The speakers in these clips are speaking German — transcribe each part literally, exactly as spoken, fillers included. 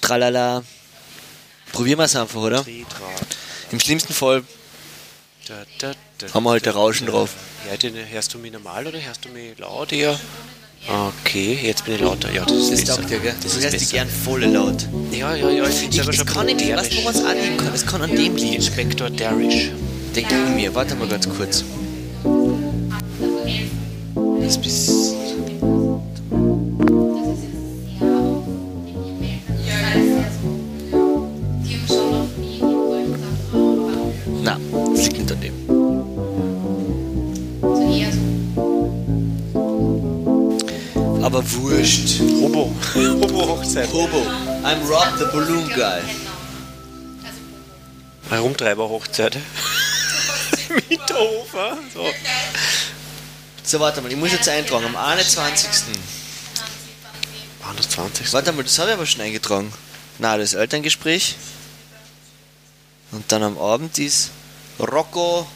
Tralala. Probieren wir es einfach, oder? Drehdraht. Im schlimmsten Fall Da, da, da, haben wir halt da, der Rauschen da. drauf. Ja, den, hörst du mich normal oder hörst du mich laut eher? Okay, jetzt bin ich lauter. Ja, das ist Das besser. taugt dir, gell? Das Du ist hörst die besser. gern voll laut. Ja, ja, ja, ich bin Ich, selber das schon kann nicht, weißt du, woran es proterisch. anliegen kann? Es kann an dem liegen. Inspektor Darish. Denke ich mir. Warte mal ganz kurz. Das bis... Na, das liegt nicht an dem. Aber wurscht. Hobo. Hobo-Hochzeit. Hobo. I'm Rob the Balloon Guy. Herumtreiber-Hochzeit. Mieterhofer. So. So, warte mal, ich muss jetzt eintragen. Am einundzwanzigsten Waren das zwanzig? Warte mal, das habe ich aber schon eingetragen. Na, das Elterngespräch. Und dann am Abend ist Rocco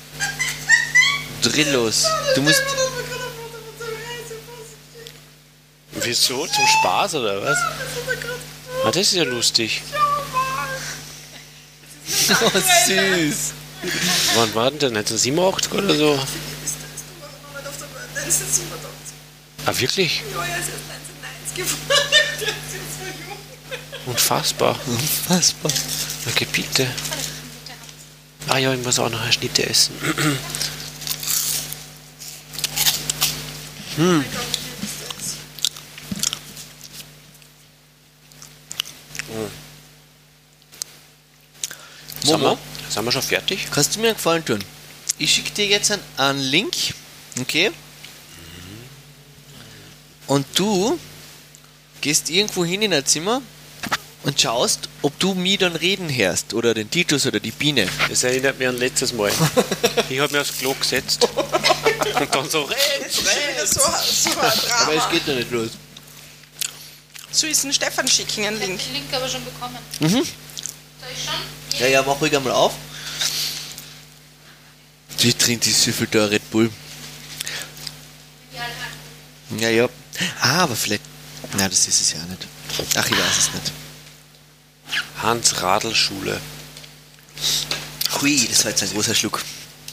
Drillos. Du musst... Wieso? Zum Spaß oder was? Ah, das ist ja lustig. Oh, süß. Wann war denn der? neunzehnhundertsiebenundachtzig oder so? Ah, wirklich? Ja, er ist erst neunzehnhundertneunzig geboren. Der ist jetzt so jung. Unfassbar. Unfassbar. Okay, bitte. Ah ja, ich muss auch noch eine Schnitte essen. hm. Sind wir, sind wir schon fertig? Kannst du mir einen Gefallen tun? Ich schicke dir jetzt einen, einen Link, okay? Und du gehst irgendwo hin in ein Zimmer und schaust, ob du mich dann reden hörst. Oder den Titus oder die Biene. Das erinnert mich an letztes Mal. Ich habe mich aufs Klo gesetzt und dann so, Jetzt ist schon wieder so, so ein Drama. Aber es geht doch nicht los. So ist ein Stefan schicken, einen Link. Den Link aber schon bekommen. Mhm. Soll ich schon? Ja, ja, mach ruhig einmal auf. Die trinkt die Süffel da Red Bull. Ja, ja. Ah, aber vielleicht... Na, das ist es ja nicht. Ach, ich weiß es nicht. Hans-Radl-Schule. Hui, das war jetzt ein großer Schluck.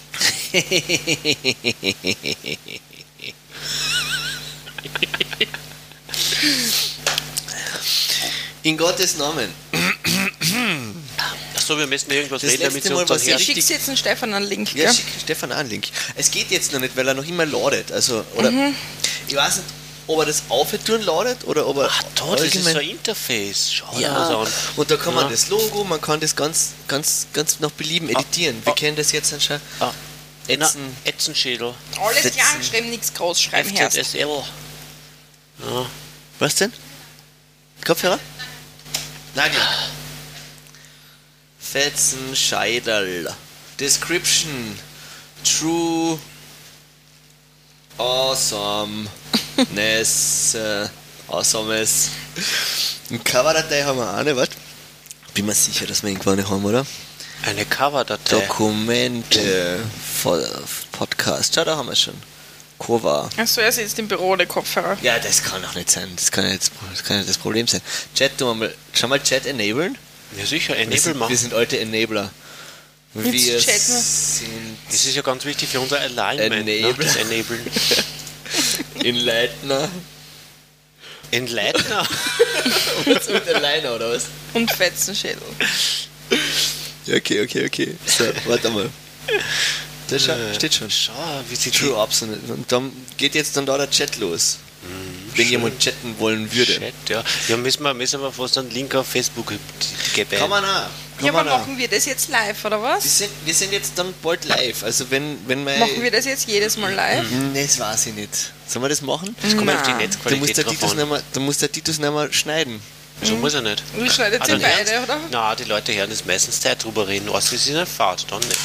In Gottes Namen. Achso, wir müssen irgendwas Das reden, damit letzte sie Mal, uns dann was Ich Ja, her... richtig- schick's jetzt einen Stefan einen Link, Ja, gell? schick Stefan einen Link. Es geht jetzt noch nicht, weil er noch immer ladet. Also, oder... Ich weiß nicht, ob er das aufhören ladet oder ob er... Ach, da, das ist so ein Interface. Schau dir das Ja, an. und da kann man Ja. das Logo, man kann das ganz, ganz, ganz nach Belieben editieren. Wir ah. kennen das jetzt schon. Ah, Ätzen. na, Ätzenschädel. Alles Setzen. klein geschrieben, nichts groß schreiben. F Herst. Z S L. Ja. Was denn? Kopfhörer? Nein, ja. Fetzen, Scheidel. Description. True. Awesome. Ness. Äh, awesomes. Eine Coverdatei haben wir auch nicht, was? Bin mir sicher, dass wir irgendwann nicht haben, oder? Eine Coverdatei. Dokumente. Voll- Podcast. Schau, da haben wir schon. Cover. Achso, er sitzt im Büro, der Kopfhörer. Ja, das kann doch nicht sein. Das kann ja jetzt, das kann ja das Problem sein. Chat, du mal, schau mal Chat enablen. Ja, sicher, Wir Enable sind, wir machen. sind alte Enabler. Mit Wir chatten. sind Das ist ja ganz wichtig für unser Alignment. Ne? Enable. Das Enablen. Enlightener. Enlightener. Und mit Aligner, oder was? Und Fetzenschädel. Okay, okay, okay. So, warte mal. Das scha- steht schon. Schau, wie sie True Ups. Und und dann geht jetzt dann da der Chat los. Wenn schön. jemand chatten wollen würde. Chat, ja. Ja, müssen wir, müssen wir fast einen Link auf Facebook geben. Kann man auch. Kann Ja, aber man auch. machen wir das jetzt live, oder Wir was? sind, wir sind jetzt dann bald live. Also wenn, wenn mein... Machen wir das jetzt jedes Mal live? Nee, das weiß ich nicht. Sollen wir das machen? Das kommt auf die Nein. Da muss, Netzqualität der drauf Titus an. nicht mehr, da muss der Titus nicht mehr schneiden. So muss er nicht. Wie schneidet Ah, ihr dann beide, hören's- oder? Na, die Leute hören das meistens Zeit drüber reden. Außer sie sind in Fahrt, dann nicht.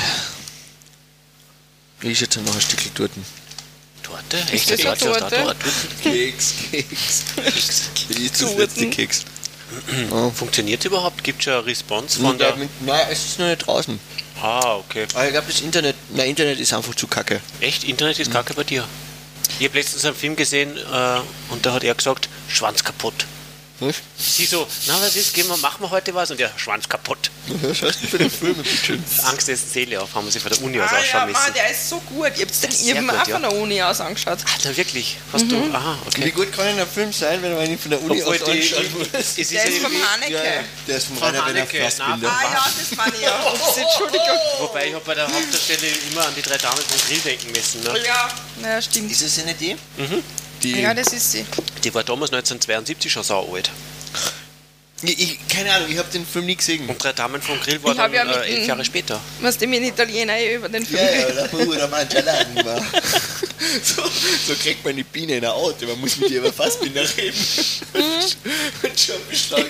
Ich jetzt noch ein Stückchen Torten. Torte? Ist Echte das eine Torte aus der Torte? Torte? Keks, Keks. Ich das Torten. letzte Keks. Oh. Funktioniert überhaupt? Gibt es schon eine Response Von von der... Nein, es ist noch nicht draußen. Ah, okay. Aber ich glaube, das Internet, nein, Internet ist einfach zu kacke. Echt? Internet ist kacke bei dir? Ich habe letztens einen Film gesehen äh, und da hat er gesagt, Schwanz kaputt. Was? Sie so, na was ist, gehen wir, machen wir heute was? Und der Schwanz kaputt. Ja, schaust du für den Film, bitte. Angst dessen Seele auf, haben wir sich von der Uni aus Ah ja, ausschauen Mann, müssen. der ist so gut. Ich hab's den Sehr eben gut, auch ja. von der Uni aus angeschaut. Ah, na wirklich? Hast du? Aha, Wie okay. gut kann denn ein Film sein, wenn man ihn von der Uni Obwohl aus die, anschauen muss? es ist Der ist ja vom irgendwie- Haneke. Ja, ja, der ist vom Von Rainer Werner Haneke, Fassbinder. Ah ja, das meine ich ja. Ups, Entschuldigung. Wobei ich habe bei der Hauptdarstelle immer an die drei Damen vom Grill denken müssen. Ne? Ja, naja, stimmt. Ist es eine die? Die, Ja, das ist sie. Die war damals neunzehnhundertzweiundsiebzig schon sau alt. ich, ich, keine Ahnung, ich habe den Film nie gesehen. Und drei Damen vom Grill war Ich dann hab ja mit äh, elf dem- Jahre später. Was dem in Italiener eh über den Film Ja, ja, da pura Mangialaden war. So, so kriegt man die Biene in ein Auto, man muss mit ihr über Fassbinder reden. Und schon beschleunigt.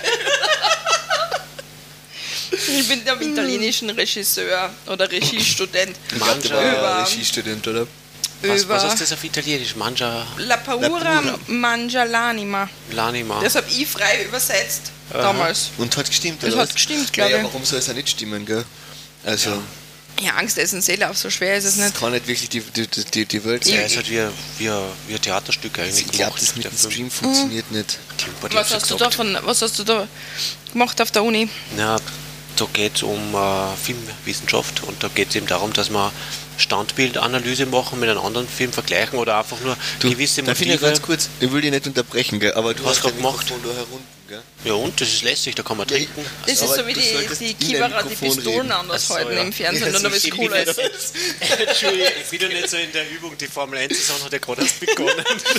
Ich bin der italienischen Regisseur oder Regiestudent. Ich glaube, der war Über- ja Regiestudent, oder? Was, über was ist das auf Italienisch? Mangia La Paura La Paura. mangia l'anima. l'anima. Das habe ich frei übersetzt damals. Und hat gestimmt, Das oder? hat was? gestimmt, Ja, glaube ja, ich. warum soll es auch nicht stimmen, gell? Also, Ja, Angst essen Seele auf, so schwer ist es das nicht. kann nicht wirklich die, die, die, die Welt Ja, sein. es hat wie, ein- wie, ein- wie ein Theaterstück eigentlich Ich glaube, gemacht, das mit der dem Film. Stream funktioniert nicht. Klimpert, ich Was hab's ja hast, du gesagt. da von, was hast du da gemacht auf der Uni? Ja, da geht es um äh, Filmwissenschaft und da geht es eben darum, dass man Standbildanalyse machen, mit einem anderen Film vergleichen oder einfach nur gewisse Darf ich noch Motive. ganz kurz, ich will dich nicht unterbrechen, gell? Aber du Was hast grad dein gemacht? Mikrofon da herunten, gell? Ja und, das ist lässig, da kann man trinken. Das ist Aber so wie du die, solltest die in dein Kieberer, die Mikrofon Pistolen reden. anders Ach so, halten ja. im Fernsehen, Ja, und dann so ist schieb cooler. ich ist. Entschuldigung, ich bin ja nicht so in der Übung, die Formel eins Saison hat ja gerade erst begonnen.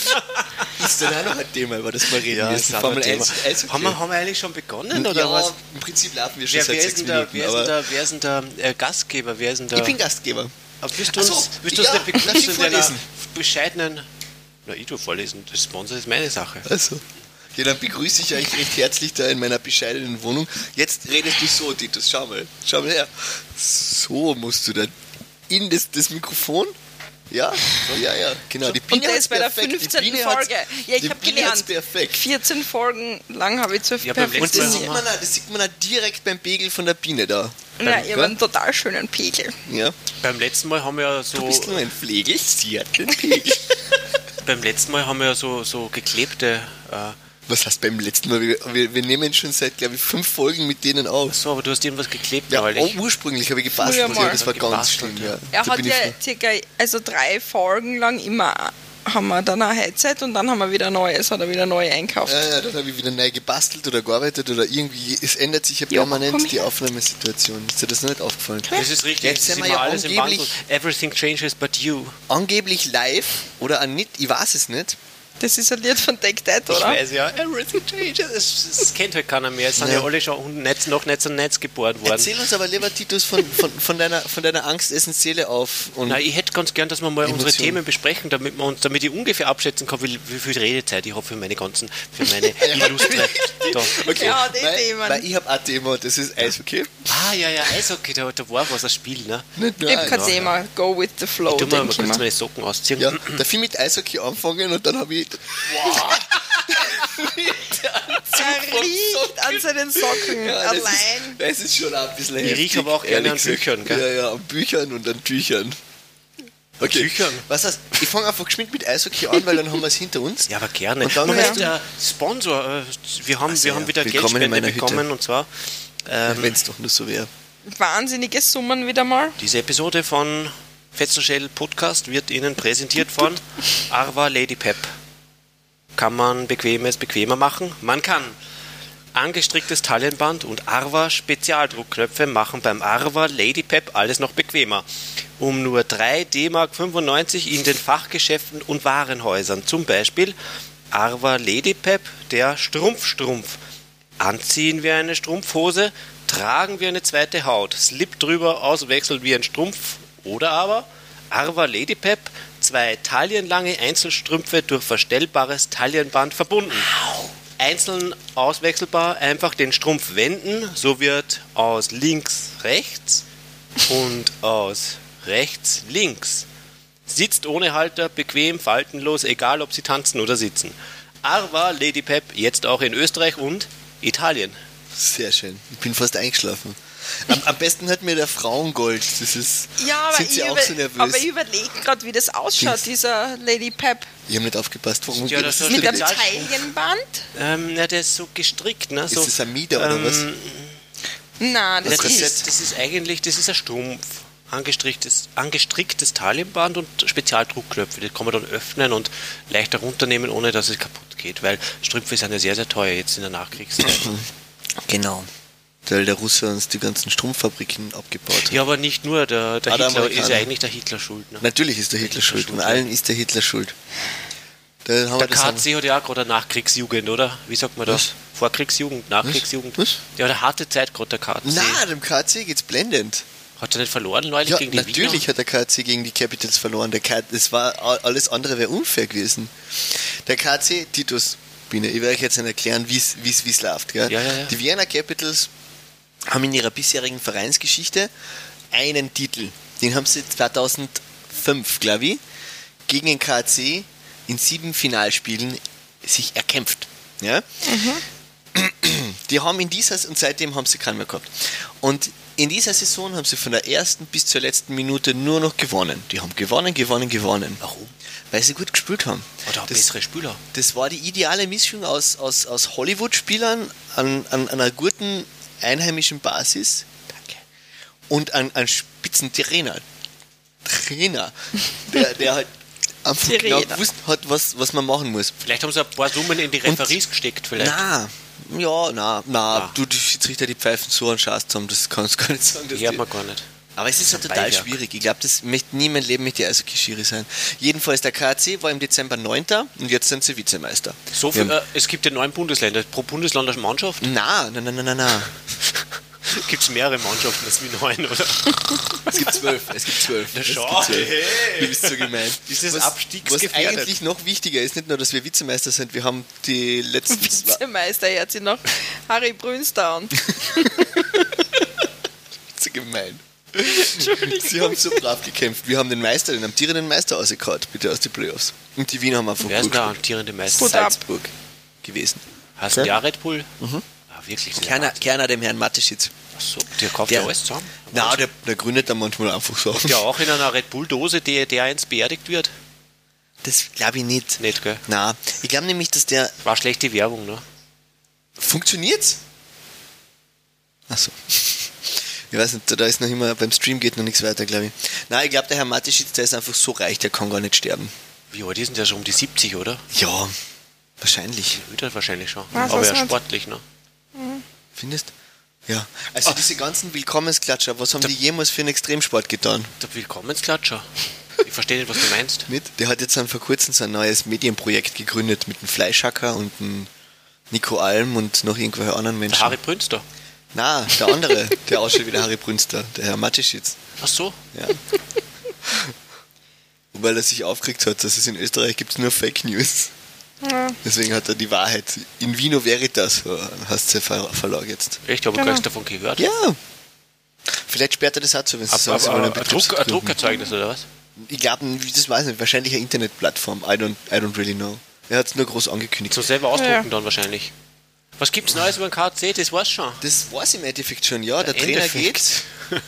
Ist dann auch noch ein Thema, über das wir reden Ja, müssen. das ist Formel ein Thema. eins, Eishockey. Haben wir, haben wir eigentlich schon begonnen oder ja, was? im Prinzip laufen wir schon Wer, seit wer, sechs ist denn der, Minuten. wer, ist denn aber der, wer ist denn der äh, Gastgeber? Wer ist denn der? ich bin Gastgeber. Aber willst du Ach so, uns, willst du uns ja, nicht darf ich begrüßen in deiner vorlesen? bescheidenen... Na, ich tu vorlesen, das Sponsor ist meine Sache. Also. Ja, dann begrüße ich euch recht herzlich da in meiner bescheidenen Wohnung. Jetzt redest du so, Titus, schau mal. Schau mal her. So musst du dann in das, das Mikrofon. Ja, ja, ja, genau. Die Und Biene das hat's bei der perfekt. Die fünfzehnten Biene hat's- Folge. Ja, ich die habe Biene gelernt. hat's perfekt. vierzehn Folgen lang habe ich zu Ja, beim Und letzten das Mal sieht, haben man auch, das sieht man auch direkt beim Pegel von der Biene da. Ja, ich gell? habe einen total schönen Pegel. Ja. Beim letzten Mal haben wir ja so... Du bist nur ein Pflegel, sie hat den Pegel. Beim letzten Mal haben wir ja so, so geklebte... Äh, Was heißt beim letzten Mal? Wir, wir, wir nehmen schon seit, glaube ich, fünf Folgen mit denen auf. so, aber du hast irgendwas geklebt Ja, neulich. oh, ursprünglich habe ich gebastelt, Früher mal. ja, das war ganz Gebastelt, schlimm. ja. Ja. Er Da hat bin ja ich froh. circa, also drei Folgen lang immer haben wir dann eine Headset und dann haben wir wieder Neues oder wieder neu einkauft. Ja, ja, dann habe ich wieder neu gebastelt oder gearbeitet oder irgendwie, es ändert sich ja Ja, permanent komm die her. Aufnahmesituation. Ist dir das nicht aufgefallen? Das ist richtig, Jetzt das sind ist wir immer ja alles im angeblich, Wandel. Everything changes but you. angeblich live oder auch nicht, ich weiß es nicht. Das ist ein Lied von Take That, Ich oder? weiß ja, everything changes. Das, das kennt halt keiner mehr. Es sind ja, Ja. alle schon Netz, noch Netz und Netz geboren worden. Erzähl uns aber lieber, Titus, von, von, von deiner, von deiner Angstessenseele auf. Und Na, ich hätte ganz gern, dass wir mal unsere Emotionen. Themen besprechen, damit, wir uns, damit ich ungefähr abschätzen kann, wie, wie viel Redezeit ich habe für meine ganzen, für meine illustre. Da. okay, Ja, die weil, Themen. weil ich habe ein Thema, das ist Eishockey. Ah, ja, ja, Eishockey, da, da war was, ein Spiel, ne? Nicht nur Ich habe kein eins. Thema. Go with the flow, Du mal, mal denke ich kurz mal. meine Socken ausziehen. Ja, darf ich mit Eishockey anfangen und dann habe ich. Er riecht an seinen Socken Ja, das allein. Ist, das ist schon ein bisschen Ich heftig, riech aber auch gerne ehrlich an gesagt. Büchern, gell? Ja, ja, an Büchern und an Tüchern. Okay. Tüchern? Was heißt, ich fange einfach geschwind mit Eishockey an, weil dann haben wir es hinter uns. Ja, aber gerne. Und dann Moment, hast du- der Sponsor, äh, wir haben, Ach so, wir haben ja. wieder Willkommen in Geldspende meiner Hütte. bekommen und zwar ähm, Wenn es doch nur so wäre. Wahnsinnige Summen wieder mal. diese Episode von Fetzenschell Podcast wird Ihnen präsentiert von Arva Lady Pep. Kann man Bequemes bequemer machen? Man kann. Angestricktes Taillenband und Arva Spezialdruckknöpfe machen beim Arva Lady Pep alles noch bequemer. Um nur drei D Mark fünfundneunzig in den Fachgeschäften und Warenhäusern. Zum Beispiel Arva Lady Pep, der Strumpfstrumpf. Anziehen wir eine Strumpfhose, tragen wir eine zweite Haut, Slip drüber, auswechseln wie ein Strumpf oder aber Arva Lady Pep, zwei taillenlange Einzelstrümpfe durch verstellbares Taillenband verbunden. Einzeln auswechselbar, einfach den Strumpf wenden, so wird aus links rechts und aus rechts links. Sitzt ohne Halter, bequem, faltenlos, egal ob Sie tanzen oder sitzen. Arva Lady Pep, jetzt auch in Österreich und Italien. Sehr schön. Ich bin fast eingeschlafen. Am, am besten hat mir der Frauengold. Das ist. Ja, aber sind ich, sie auch über, so nervös? aber ich überlege gerade, wie das ausschaut, Dings. dieser Lady Pep. Ich habe nicht aufgepasst. Warum Ja, das was ist Mit denn dem das? Spezial- Taillenband? Ähm, ja, der ist so gestrickt, ne? So, Ist das ein Mieder oder was? Nein, das Ja, das, ist... ist, das ist eigentlich, das ist ein Strumpf. Angestricktes, angestricktes Taillenband und Spezialdruckknöpfe. Die kann man dann öffnen und leichter runternehmen, ohne dass es kaputt geht. Weil Strümpfe sind ja sehr, sehr teuer jetzt in der Nachkriegszeit. Genau. Weil der Russe uns die ganzen Strumpffabriken abgebaut hat. Ja, aber nicht nur. Der, der Ah, der Hitler Amerikaner. ist ja eigentlich der Hitler schuld. Ne? Natürlich ist der Hitler schuld. schuld, Und ja. allen ist der Hitler schuld. Da haben wir Der das K haben- C hat ja auch gerade eine Nachkriegsjugend, oder? Wie sagt man das? Was? Vorkriegsjugend, Nachkriegsjugend. Was? Ja, eine harte Zeit gerade der K C. Na, dem K C geht's blendend. Hat er nicht verloren neulich Ja, gegen die natürlich Wiener? hat der K C gegen die Capitals verloren. Der K das war alles andere wäre unfair gewesen. Der K C, Titus, Biene, ich werde euch jetzt nicht erklären, wie es läuft. Gell? Ja, ja, ja. Die Vienna Capitals haben in ihrer bisherigen Vereinsgeschichte einen Titel. Den haben sie zweitausendfünf, glaube ich, gegen den K C in sieben Finalspielen sich erkämpft. Ja? Die haben in dieser, und seitdem haben sie keinen mehr gehabt. Und in dieser Saison haben sie von der ersten bis zur letzten Minute nur noch gewonnen. Die haben gewonnen, gewonnen, gewonnen. Warum? Weil sie gut gespielt haben. Oder auch Das- bessere Spieler. Das war die ideale Mischung aus, aus, aus Hollywood-Spielern an, an, an einer guten einheimischen Basis. Danke. Und an, an Spitzentrainer. Trainer. Der, der halt einfach genau Trainer. gewusst hat, was, was man machen muss. Vielleicht haben sie ein paar Summen in die Referees gesteckt, vielleicht. Na, ja, na, na, Na. du, die Schiedsrichter, die pfeifen so einen Scheiß zusammen, das kannst du gar nicht sagen. Dass Die hat die, man gar nicht. aber es ist ja ein total Beiwerk. schwierig. Ich glaube, das möchte nie mein Leben mit der Eishockey-Schiri sein. Jedenfalls, der K C war im Dezember neunter und jetzt sind sie Vizemeister. So Wir viel, haben- äh, es gibt ja neun Bundesländer. Pro Bundesland eine Mannschaft. Na, na, na, na, na, na. Gibt es mehrere Mannschaften als wie neun, oder? Es gibt zwölf. Es gibt zwölf. Na Es schau, gibt zwölf. hey. Du bist so gemein. Ist das was, abstiegsgefährdet? Was eigentlich noch wichtiger ist, nicht nur, dass wir Vizemeister sind, wir haben die letzten zwei. Vizemeister, er hat sich noch Harry Brünstern. So gemein. Sie haben so brav gekämpft. Wir haben den Meister, den amtierenden Meister ausgekaut, bitte aus den Playoffs. Und die Wiener haben einfach Wer ist gut der gespielt. amtierende Meister? Gut ab. Salzburg gewesen. Hast du ja Red Bull? Mhm. Ah, wirklich? das ist Kerner, Wahnsinn. Kerner dem Herrn Mateschitz. Ach so, der kauft Der- ja alles zusammen. Na, der, der gründet dann manchmal einfach so. Ja, auch in einer Red Bull-Dose, die der eins beerdigt wird? Das glaube ich nicht. Nicht, gell? Na, ich glaube nämlich, dass der War schlechte Werbung, ne? funktioniert's. Achso. Ich weiß nicht, da ist noch immer, beim Stream geht noch nichts weiter, glaube ich. Nein, ich glaube, der Herr Mateschitz, der ist einfach so reich, der kann gar nicht sterben. Wie alt ist denn der schon? Um die siebzig, oder? Ja, wahrscheinlich. Älter wahrscheinlich schon. Was, Aber was ja nicht? sportlich, ne? Findest? Ja. Also diese ganzen Willkommensklatscher, was haben die jemals für einen Extremsport getan? Der Willkommensklatscher. Ich verstehe nicht, was du meinst. Nicht? Der hat jetzt dann vor kurzem so ein neues Medienprojekt gegründet mit einem Fleischhacker und einem Nico Alm und noch irgendwelche anderen Menschen. Der Harry Brünster. Na, der andere, der ausschaut wie der Harry Brünster, der Herr Mateschitz. Ach so. Ja. Weil er sich aufgeregt hat, dass es in Österreich gibt nur Fake News. Ja. Deswegen hat er die Wahrheit. In Vino Veritas hast du Ver Verlag jetzt. Echt, habe ich Genau. gar nichts davon gehört. Ja. Vielleicht sperrt er das auch zu, wenn sie Aber, sagen, sie aber, wollen aber einen ein, Druck, ein Betriebsbetrieb. Druckerzeugnis, oder was? Ich glaube, das weiß ich nicht, wahrscheinlich eine Internetplattform. I don't, I don't really know. Er hat es nur groß angekündigt. Zum selber ausdrucken Ja. dann wahrscheinlich. Was gibt's Neues über den K C? Das war's schon. Das weiß ich im Endeffekt schon, ja. Der, Der Trainer Endeffekt.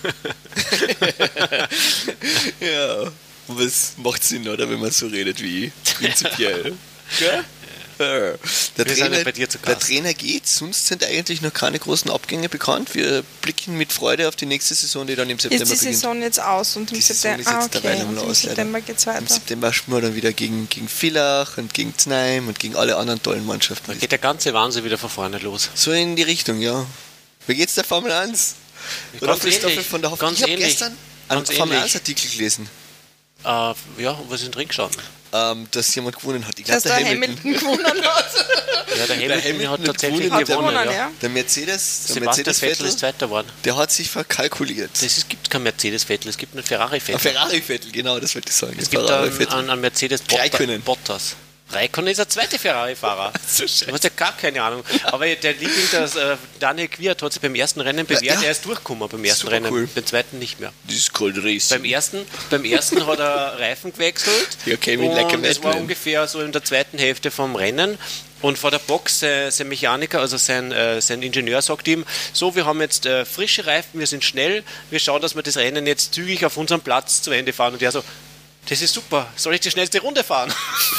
geht. Ja. Aber es macht Sinn, oder? Wenn man so redet wie ich. Prinzipiell. Gell? Ja. Der, Wir sind Trainer, ja bei dir zu der Gast. Trainer geht, sonst sind eigentlich noch keine großen Abgänge bekannt. Wir blicken mit Freude auf die nächste Saison, die dann im September Ist die beginnt. Saison jetzt aus und im Die Saison September, ist jetzt ah, okay. derweil am und im Laus, leider. September geht's Im weiter. September spielen wir dann wieder gegen, gegen Villach und gegen Znaim und gegen alle anderen tollen Mannschaften. Da geht der ganze Wahnsinn wieder von vorne los. So in die Richtung, ja. Wie geht's der Formel eins? Oder Ganz Christopher ähnlich. von der Hoffnung? Ganz Ich habe ähnlich. gestern einen Ganz Formel ähnlich. eins Artikel gelesen, Äh, ja, und was ist denn drin gestanden? ähm, dass jemand gewonnen hat. Ich glaube, Dass der Hamilton gewonnen hat. Ja, der Hamilton, Hamilton hat hat tatsächlich gewonnen, gewonnen. hat gewonnen, ja. ja. Der Mercedes, der Sebastian Mercedes Vettel Vettel, ist Zweiter geworden. der hat sich verkalkuliert. Das, es gibt kein Mercedes-Vettel, es gibt einen Ein Ferrari-Vettel. Ferrari Vettel, genau, das wollte ich sagen. Es Ein gibt Ferrari einen, Vettel. einen, einen Mercedes Drei Botta, können. Bottas. Raikkonen ist der zweite Ferrari-Fahrer. So scheiße. Du hast ja gar keine Ahnung. Aber der Liebling, das, äh, Daniel Kwiat hat sich beim ersten Rennen bewährt. Ja, ja. Er ist durchgekommen beim ersten Super Rennen. cool. Beim zweiten nicht mehr. Das ist Cold Race. Beim ersten, beim ersten hat er Reifen gewechselt. Ja, came in like a und es war madman. ungefähr so in der zweiten Hälfte vom Rennen. Und vor der Box, äh, sein Mechaniker, also sein, äh, sein Ingenieur sagt ihm, so, wir haben jetzt äh, frische Reifen, wir sind schnell, wir schauen, dass wir das Rennen jetzt zügig auf unserem Platz zu Ende fahren. Und er so, das ist super, soll ich die schnellste Runde fahren?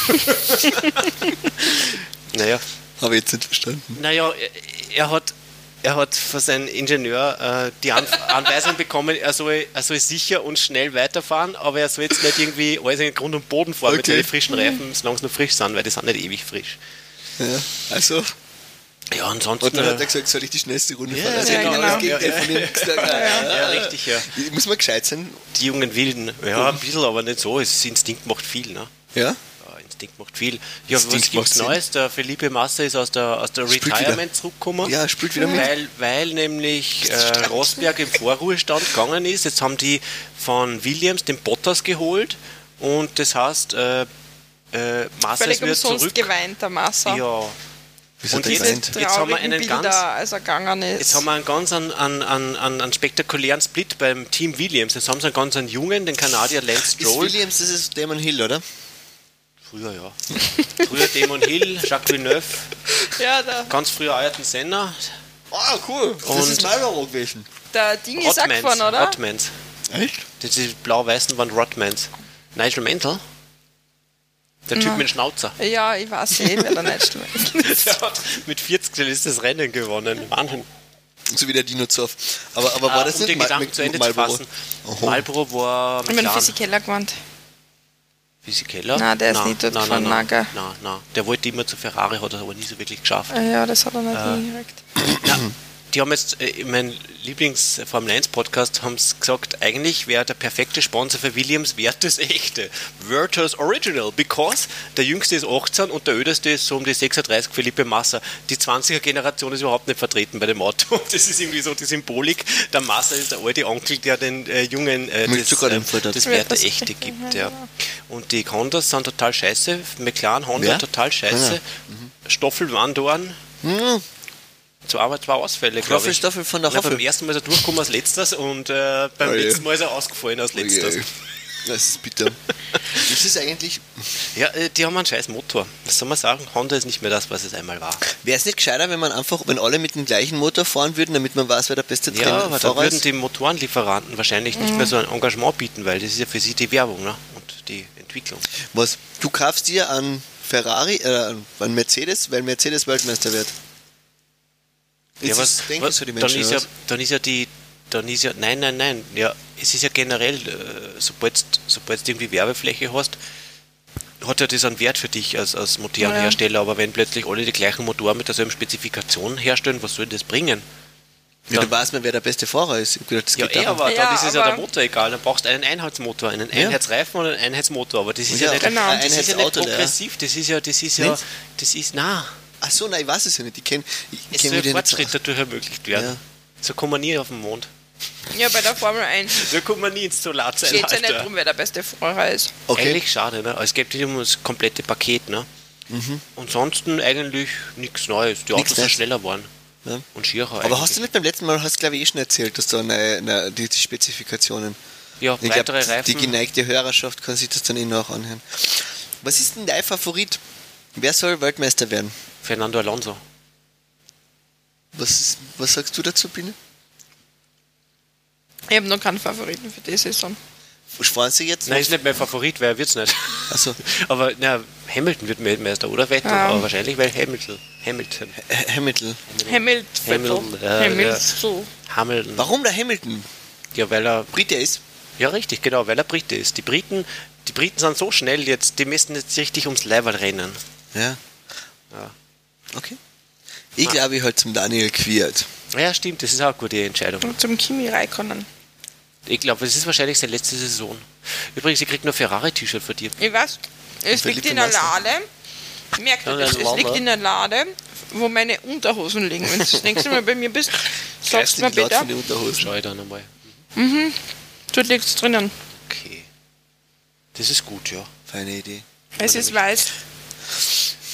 naja, Habe ich jetzt nicht verstanden. naja, er, er hat... Er hat von seinem Ingenieur äh, die An Anweisung bekommen, er soll, er soll sicher und schnell weiterfahren, aber er soll jetzt nicht irgendwie alles in Grund und Boden fahren mit Okay. den frischen Reifen, solange sie noch frisch sind, weil die sind nicht ewig frisch. Ja, also, Ja, ansonsten... und dann hat er äh, gesagt, soll ich die schnellste Runde Ja, fahren? Also ja, genau genau. das Gegenteil von dem gesagt. Ja, ja, richtig, ja. Muss man gescheit sein? Die jungen Wilden. Ja, ein bisschen, aber nicht so. Es, Instinkt macht viel, ne? Ja? Ja, Instinkt macht viel. Ja, Instinkt was macht gibt's Sinn. Neues? Der Felipe Massa ist aus der, aus der Spielt wieder. Retirement zurückgekommen. Ja, spielt wieder mit. Weil, weil nämlich äh, Rosberg im Vorruhestand gegangen ist. Jetzt haben die von Williams den Bottas geholt und das heißt, äh, äh, Massa Völlig wird umsonst zurück. geweint, der Massa. Ja, Wieso Und das jetzt- gemeint? jetzt haben wir Traurigen einen Bilder, ganz- als er gegangen ist. Jetzt haben wir einen ganz einen, einen, einen, einen spektakulären Split beim Team Williams. Jetzt haben sie einen ganz einen jungen, den Kanadier Lance Ist Stroll. Williams, das ist Damon Hill, oder? Früher, ja. Früher Damon Hill, Jacques Villeneuve, ja, der, ganz früher Ayrton Senna, Ah, cool. Das Und- ist Marlboro gewesen. der Ding ist auch Rodmans. gefahren, oder? Rodmans. Echt? Die blau-weißen waren Rodmans. Nigel Mansell, der Typ Na. mit dem Schnauzer. Ja, ich weiß eh, wer der nicht stimmt. Der hat mit vierzig ist das Rennen gewonnen. Wahnsinn. So wie der Dino Zoff. Aber, aber war Ah, das um nicht den Ma- Gedanken mit- zu Ende mit zu Marlboro? fassen. Aha. Marlboro war Ich bin McLaren. Physikeller gewandt. Physikeller? Nein, der ist nicht dort nein, gefahren, nein, nein, gell? nein, nein. Der wollte immer zu Ferrari, hat er aber nie so wirklich geschafft. Ah ja, das hat er nicht hingekriegt. Ja, die haben jetzt, äh, mein Lieblings-Formel eins Podcast, haben es gesagt, eigentlich wäre der perfekte Sponsor für Williams Wertes Echte. Wertes Original, because der Jüngste ist achtzehn und der Öderste ist so um die sechsunddreißig, Felipe Massa. Die zwanziger-Generation ist überhaupt nicht vertreten bei dem Auto. Das ist irgendwie so die Symbolik. Der Massa ist der alte Onkel, der den äh, Jungen äh, Mit das, Zucker äh, im Futter. das Wertes Werte Echte Echte, gibt. ja, Ja. Und die Hondas sind total scheiße. McLaren, Honda, Wer? total scheiße. Stoffel Wandoren. Hm, Zwei, zwei Ausfälle, glaube Stoffel, ich. Stoffel von der Na, beim Hoffel. ersten Mal ist er durchgekommen als letztes und äh, beim Oh je. letzten Mal ist er ausgefallen als letztes. Ui, ui. Das ist bitter. Das ist eigentlich. Ja, äh, die haben einen scheiß Motor. Was soll man sagen? Honda ist nicht mehr das, was es einmal war. Wäre es nicht gescheiter, wenn man einfach, wenn alle mit dem gleichen Motor fahren würden, damit man weiß, wer der beste Ja, Trainer- aber da Fahrer würden ist? die Motorenlieferanten wahrscheinlich nicht mehr so ein Engagement bieten, weil das ist ja für sie die Werbung, ne? Und die Entwicklung. Was? Du kaufst dir an Ferrari, äh, an Mercedes, weil Mercedes Weltmeister wird. Ja, Jetzt was, ist- denken was, so die dann, Menschen, ist ja, was? dann ist ja die, dann ist ja, nein, nein, nein, ja, es ist ja generell, äh, sobald sobald du irgendwie Werbefläche hast, hat ja das einen Wert für dich als, als Motorenhersteller, aber wenn plötzlich alle die gleichen Motoren mit derselben Spezifikation herstellen, was soll das bringen? Ja, dann weiß man, wer der beste Fahrer ist. Ich hab gedacht, das Ja, geht eh, darum. aber Ja, dann ist es ja aber- der Motor egal, dann brauchst du einen Einheitsmotor, einen Ja. Einheitsreifen und einen Einheitsmotor, aber das ist Ja, ja, nicht, genau. das ist ja nicht Einheitsauto, ja. progressiv, das ist ja, das ist ja, Nicht? das ist, na, Ach so, nein, ich weiß es ja nicht. Ich kenne ich es kenn soll mich da nicht so- Fortschritt dadurch ermöglicht werden. Ja. So kommen wir nie auf den Mond. Ja, bei der Formel eins So kommen wir nie ins geht es ja nicht Solarzeitalter. darum, wer der beste Fahrer ist. Okay. Eigentlich schade, ne? Es geht nicht um das komplette Paket, ne? Ansonsten eigentlich nichts Neues. Die Nix Autos sind Neues. schneller geworden. Ja. Und schierer Aber hast du nicht beim letzten Mal, hast du glaube ich eh schon erzählt, dass da eine, eine, die, die Spezifikationen. Ja, Ich breitere glaube, die Reifen. geneigte Hörerschaft kann sich das dann eh noch anhören. Was ist denn dein Favorit? Wer soll Weltmeister werden? Fernando Alonso. Was, ist, was sagst du dazu, Biene? Ich habe noch keinen Favoriten für die Saison. Fahren sie jetzt? Nein, ist nicht mein Favorit, wer wird's nicht. Achso, Aber na, Hamilton wird Weltmeister, oder Vettel? Ja. Aber wahrscheinlich, weil Hamilton. Hamilton. Hamilton. Hamilton. Hamilton, ja, Hamilton. Hamilton. Warum der Hamilton? Ja, weil er. Brite ist? Ja, richtig, genau, weil er Brite ist. Die Briten, die Briten sind so schnell jetzt, die müssen jetzt richtig ums Leiberl rennen. Ja. Ja. Okay. Ich glaube, ich halt zum Daniel Kwiat. Ja, stimmt, das ist auch eine gute Entscheidung. Und zum Kimi Räikkönen. Ich glaube, das ist wahrscheinlich seine letzte Saison. Übrigens, ich krieg nur Ferrari-T-Shirt für dich. Ich weiß, es Felipe liegt in der Massa. Lade. Merkt Ja, ihr das? dann Es machen liegt wir. in der Lade, wo meine Unterhosen liegen. Wenn du das nächste Mal bei mir bist, sagst Greifst du du mir die Laut bitte. von den Unterhosen? Schau ich dann einmal. Dort liegt es drinnen. Okay. Das ist gut, ja. Feine Idee. Es ist weiß.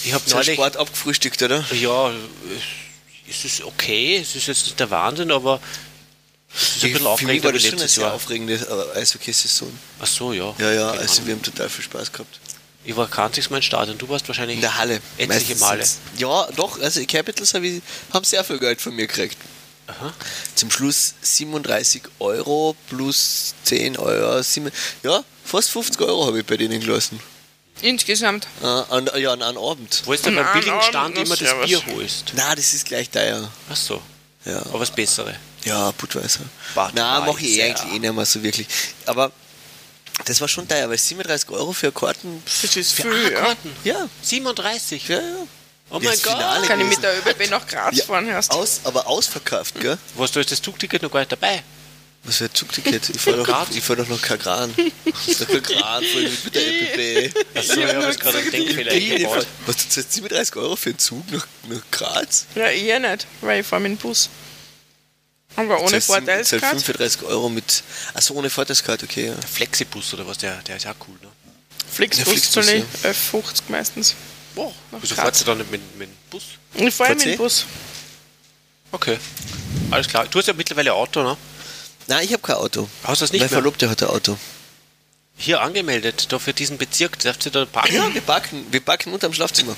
Ich habe So neulich... Sport abgefrühstückt, oder? Ja, es ist okay, es ist jetzt nicht der Wahnsinn, aber es ist ein bisschen Für mich aufregender war wie das schon eine letztes sehr Jahr. aufregende äh, Eishockey-Saison. Ach so, ja. Ja, ja, Keine also Ahnung. wir haben total viel Spaß gehabt. Ich war kein einziges Mal im Stadion, du warst wahrscheinlich In der Halle. etliche Meistens Male. sind's- Ja, doch, also die Capitals hab ich, haben sehr viel Geld von mir gekriegt. Aha. Zum Schluss siebenunddreißig Euro plus zehn Euro. Sieben, ja, fast fünfzig Euro habe ich bei denen gelassen. Insgesamt. Äh, an, ja, an einem Abend. Wo ist denn beim Nein, billigen Abend Stand noch immer das Servus. Bier holst? Na, das ist gleich teuer. Ach so, Ja, aber das Bessere. ja Budweiser. Budweiser. Nein, mache ich eh eigentlich eh nicht mehr so wirklich. Aber das war schon teuer, weil siebenunddreißig Euro für Karten. Das ist Für viel, ja. Karten? Ja, siebenunddreißig? ja, ja. Oh Ja, mein das Finale Gott. Kann ich mit gewesen. der ÖBB nach Graz Ja, fahren, hörst du? Aus, aber ausverkauft, gell? Was, da ist das Zugticket noch gar nicht dabei? Was für ein Zugticket? Ich fahre doch, Graz? ich fahr doch noch Kagran. Nach Kagran, voll mit der L P P. Ach so, ja, ich gerade einen Denkfehler eingebaut. Was, du zahlst siebenunddreißig Euro für einen Zug nach, nach Graz? Ja, ich nicht, weil ich fahre mit dem Bus. Aber ohne Zahlst sieben- zahlst Vorteilskarte. fünfunddreißig Euro mit. Achso, ohne Vorteilskarte, okay. Ja. Flexibus oder was, der, der ist ja cool, ne? Flixbus Ja, Flixbus, zahle ich ja. elf fünfzig meistens. Wow. Nach Wieso Graz. fährst du dann nicht mit, mit dem Bus? Ich fahre mit V C? dem Bus. Okay. Alles klar. Du hast ja mittlerweile ein Auto, ne? Nein, ich habe kein Auto. Hast du das nicht Mein mehr? Verlobter hat ein Auto. Hier angemeldet, da für diesen Bezirk. Darfst du da parken? Ja, wir parken, wir parken unterm Schlafzimmer.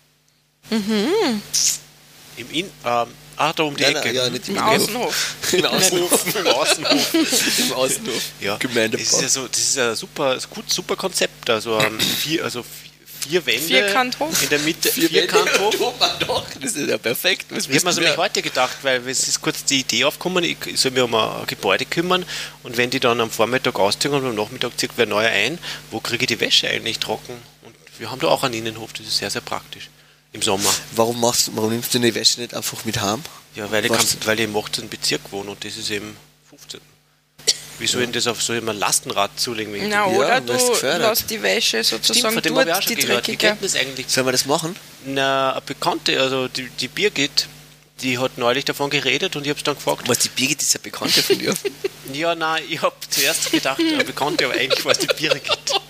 Im In... Ähm, ah, da um die Nein, Ecke. nein, ja, nicht Im im Innenhof. Außenhof. Im Außenhof. Im Außenhof. Im Außenhof. Ja, Gemeindepark. das ist ja so, das ist ja super, ist gut, super Konzept. Also, ähm, vier, also vier, vier Wände Vierkanthof? in der Mitte, Vier Vierkanthof. Wände. Doch, doch, das ist ja perfekt. Was Ich habe willst mir du so mehr? nämlich heute gedacht, weil es ist kurz die Idee aufgekommen, ich ich soll mich um ein Gebäude kümmern und wenn die dann am Vormittag ausziehen und am Nachmittag zieht wer neu ein, wo kriege ich die Wäsche eigentlich trocken? Und wir haben da auch einen Innenhof, das ist sehr, sehr praktisch. Im Sommer. Warum, machst, du- warum nimmst du die Wäsche nicht einfach mit heim? Ja, weil ich, Was? kann, weil ich im achtzehnten Bezirk wohne und das ist eben fünfzehnten Wie soll ich denn das auf so einem Lastenrad zulegen? Wenn ich Na, Ja, oder du wirst du gefördert. lässt die Wäsche Stimmt, sozusagen von dem habe ich auch dort, schon die gehört. Wie dreckige. geht das eigentlich? Sollen wir das machen? Na, eine Bekannte, also die, die Birgit, die hat neulich davon geredet und ich habe es dann gefragt. Was, die Birgit ist ja Bekannte von dir. Ja, nein, ich habe zuerst gedacht, eine Bekannte, aber eigentlich war es die Birgit.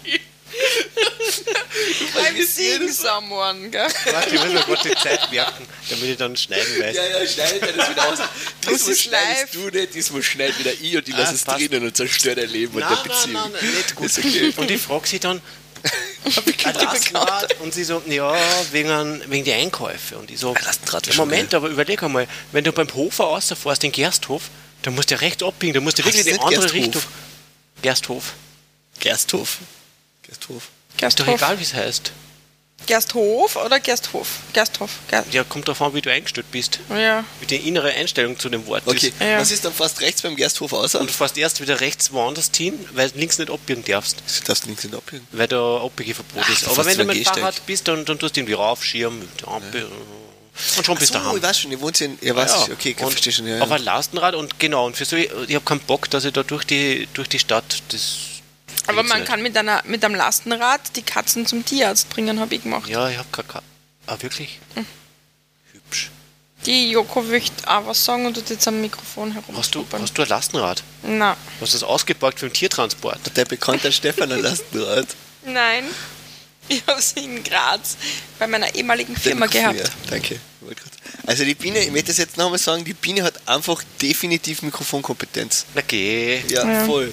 Beim Singen someone, gell? Warte, ich muss mir gerade die Zeit merken, damit ich dann schneiden weiß. Ja, ja, schneidet er das wieder aus. Das Diesmal ist schneidest live. du nicht, diesmal schneid wieder ich und ich Ah, lasse es passt. drinnen und zerstört dein Leben und Nein, deine nein, Beziehung. nein, nein, nicht gut. Ist okay. Und ich frage sie dann, Bekannte, ein Lastenrad? Und sie so, ja, wegen, ein- wegen die Einkäufe. Und ich so, Ein Lastenrad ja, ist schon Moment, aber überleg einmal, wenn du beim Hofer rausfährst, den Gersthof, dann musst du ja rechts abbiegen, dann musst du Heißt wirklich in das die nicht andere Gersthof? Richtung. Gersthof. Gersthof. Gersthof. Ist doch Gersthof. egal, wie es heißt. Gersthof oder Gersthof? Gersthof. Gerst Ja, kommt davon, wie du eingestellt bist. ja. Wie die innere Einstellung zu dem Wort Okay, ist. Ja. was ist dann fast rechts beim Gersthof außer? Und du fährst erst wieder rechts woanders hin, weil du links nicht abbiegen darfst. Du darfst links nicht abbiegen. Weil da Abbiegeverbot Ach, ist. du Aber fährst wenn du über mit dem Gehsteig. Fahrrad bist, dann, dann tust du irgendwie rauf, Schirm, mit der Ampel. Und schon bist du Achso, daheim. ich weiß schon, ihr wohnt ja in... Ja, weiß ich, okay, ich und verstehe schon. Ja, auf ja. ein Lastenrad und genau, und für so, ich habe keinen Bock, dass ich da durch die, durch die Stadt das. Aber bringt's man nicht. kann mit, einer, mit einem Lastenrad die Katzen zum Tierarzt bringen, habe ich gemacht. Ja, ich habe keine Ka Ah, wirklich? Hm. Hübsch. Die Joko möchte auch was sagen und tut jetzt am Mikrofon herum. Hast du, hast du ein Lastenrad? Nein. Hast du das ausgeborgt für den Tiertransport? Hat der bekannte Stefan ein Lastenrad? Nein. Ich habe sie in Graz bei meiner ehemaligen Firma Ja, gehabt. danke. Ich wollte grad- Also die Biene, ich möchte das jetzt nochmal sagen, die Biene hat einfach definitiv Mikrofonkompetenz. Na geh. Ja, Ja. voll.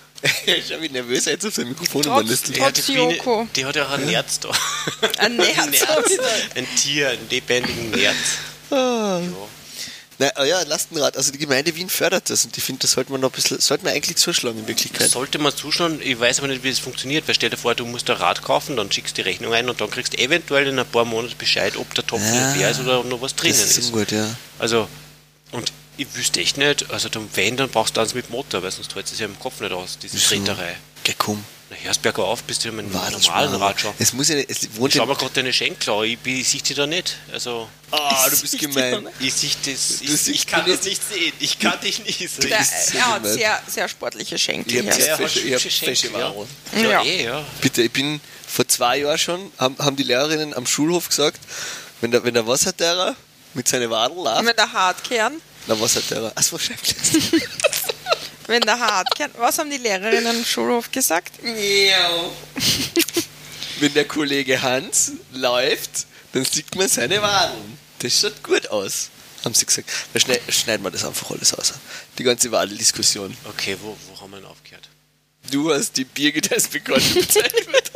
Ich schau, wie nervös er jetzt auf sein Mikrofon Trotz- überlistet. Die, hat die, Trotz Biene, Joko. die hat ja auch ein Nerz da. Ein Nerz. Ein Tier, einen lebendigen Nerz. Ah. Ja. Na oh ja, Lastenrad. Also die Gemeinde Wien fördert das und ich finde, das sollte man noch ein bisschen, sollte man eigentlich zuschlagen in Wirklichkeit. Sollte man zuschauen, ich weiß aber nicht, wie das funktioniert, weil stell dir vor, du musst ein Rad kaufen, dann schickst du die Rechnung ein und dann kriegst du eventuell in ein paar Monaten Bescheid, ob der Topf Ja, nicht leer ist oder noch was drinnen das ist ist. ungut, ja. Also, und ich wüsste echt nicht, also dann, wenn, dann brauchst du eins mit Motor, weil sonst hält es ja im Kopf nicht aus, diese Wieso? Treterei. Geh komm. Na, hörst bergauf, bist du mit einem War das normalen schon. Rad schon. Es muss ja nicht, es wohnt Ich schau ja... mir gerade deine Schenkel an, ich, bin- ich sehe die da nicht. Also, Ah, du bist gemein. ich sehe das, Du ich, siehst ich kann die das nicht sehen, ich kann dich nicht sehen. Der, bist so er hat gemein. sehr, sehr sportliche Schenkel. Ich hab hier. sehr- Ja, fesche- aber ich hab hübsche fesche Schenkel, ja. Waren. Ja, Ja. eh, ja. Bitte, ich bin vor zwei Jahren schon, haben, haben die Lehrerinnen am Schulhof gesagt, wenn der, wenn der Wasserterra mit seinen Wadeln läuft, Wenn der Hartkern, na Wasserterra, achso, wahrscheinlich. wenn der Hartkern, was haben die Lehrerinnen im Schulhof gesagt? Wenn der Kollege Hans läuft, dann sieht man seine Wadeln. Das schaut gut aus, haben sie gesagt. Dann schneid, schneiden wir das einfach alles aus. Die ganze Wadeldiskussion. Okay, wo, wo haben wir denn aufgehört? Du hast die Birgit als bekannt bezeichnet.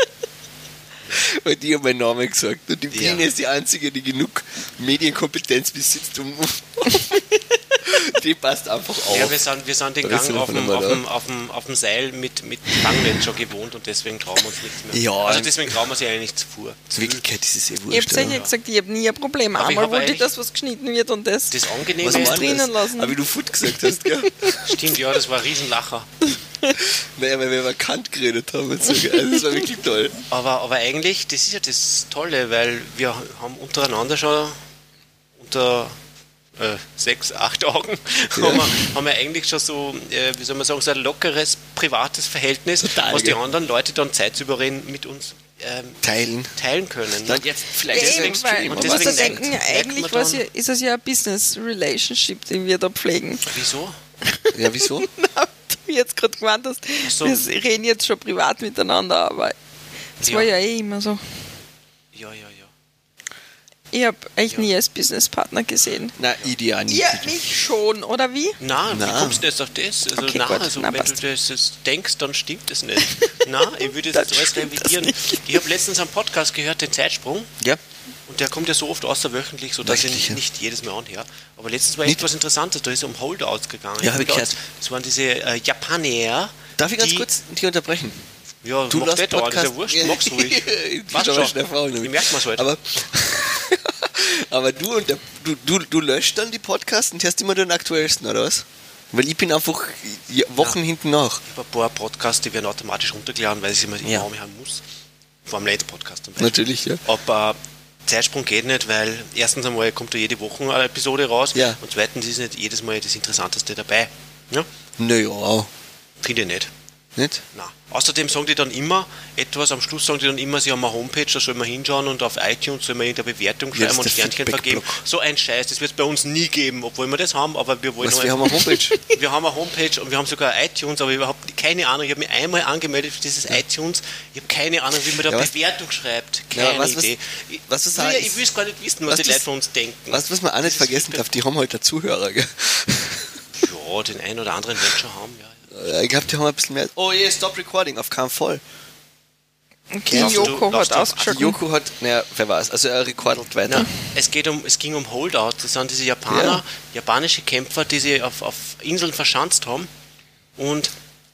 Und ich habe meinen Namen gesagt. Und die Biene Ja. ist die einzige, die genug Medienkompetenz besitzt, um. Die passt einfach auf. Ja, wir sind, wir sind den Da Gang wissen wir auf von dem, einmal auf, da. dem, auf, dem, auf dem Seil mit, mit Fangnetz schon gewohnt und deswegen trauen wir uns nichts mehr. Ja. Also deswegen trauen wir uns ja eigentlich nicht zuvor. In Wirklichkeit ist es eh Ich wurscht. hab's euch ja aber- gesagt, ich hab nie ein Problem. Aber ich Einmal hab wollte ich eigentlich- das, was geschnitten wird und das. Das Angenehme Was ist war drinnen das? lassen. Aber wie du Foot gesagt hast, gell? stimmt, ja, das war ein Riesenlacher. Naja, weil wir über Kant geredet haben. Und so, gell? Also das war wirklich toll. Aber, aber eigentlich, das ist ja das Tolle, weil wir haben untereinander schon unter äh, sechs, acht Augen Ja. haben, wir, haben wir eigentlich schon so, äh, wie soll man sagen, so ein lockeres, privates Verhältnis, Total, was die gell? anderen Leute dann zeitsouverän mit uns ähm, Teilen. teilen können. Dann jetzt vielleicht Ja, deswegen eben, weil, streamen, und du aber musst da deswegen was- denken, merkt- eigentlich merkt man was dann- ja, ist es ja ein Business-Relationship, den wir da pflegen. Wieso? Ja, wieso? Na, du jetzt gerade gemeint hast, Ach so. wir reden jetzt schon privat miteinander, aber das Ja. war ja eh immer so. Ja, ja, ja. Ich habe euch Ja. nie als Businesspartner gesehen. Na, ideal nicht. Ihr mich schon, oder wie? Nein, wie Na. kommst du jetzt auf das? Also, Okay, nein, gut. also Na, wenn passt. du das jetzt denkst, dann stimmt das nicht. Nein, ich würde das Dann jetzt alles stimmt das revidieren. nicht. Ich habe letztens einen Podcast gehört, den Zeitsprung, Ja. und der kommt ja so oft außerwöchentlich, so dass Wöchentlich, ich ja. nicht jedes Mal anhöre. Aber letztens war echt Nicht? was Interessantes, da ist es um Holdouts gegangen. Ja, hab ich Holdouts, gehört. das waren diese äh, Japaner. Darf ich ganz die, kurz dich unterbrechen? Ja, Du mach lässt das da, das ist ja Podcast- wurscht, mach's ruhig. Ich Passt bin aber schon. schon Erfahrung damit. Ich merk mal's halt. Aber, aber du, und der, du, du, du löscht dann die Podcasts und hörst immer den aktuellsten, oder was? Weil ich bin einfach Wochen hinten nach. Ich habe ein paar Podcasts, die werden automatisch runtergeladen, weil ich sie immer Ja. immer anhören muss. Vor allem Later-Podcast zum Beispiel. Natürlich, ja. Aber Zeitsprung geht nicht, weil erstens einmal kommt da jede Woche eine Episode raus Ja. und zweitens ist nicht jedes Mal das Interessanteste dabei. Ja? Naja, Finde ich nicht. nicht? Nein. Außerdem sagen die dann immer etwas, am Schluss sagen die dann immer, sie haben eine Homepage, da soll man hinschauen und auf iTunes soll man irgendeine Bewertung Ja, schreiben das und ist der Sternchen vergeben. Feedback-Block. So ein Scheiß, das wird es bei uns nie geben, obwohl wir das haben, aber wir wollen Was, nur wir haben eine Homepage. wir haben eine Homepage und wir haben sogar iTunes, aber überhaupt keine Ahnung. Ich habe mich einmal angemeldet für dieses iTunes. Ich habe keine Ahnung, wie man da Ja, was- Bewertung schreibt. Ja, Keine was- was- Idee. Ich, was das will ja, heißt- ich will es gar nicht wissen, was, was die das- Leute von uns denken. Was, was man auch nicht Dieses vergessen Feedback- darf, die haben halt da Zuhörer, gell? Ja, den einen oder anderen werden schon haben, ja. Ich glaube, die haben ein bisschen mehr. Oh, yeah, stop recording, auf keinen Fall. Okay, Lass du- Joko lass hat du- ausgeschaltet. Die Joko hat, naja, wer weiß, also er rekordet weiter. Na, es, geht um, es ging um Holdout. Das sind diese Japaner, Ja. japanische Kämpfer, die sich auf, auf Inseln verschanzt haben. Und,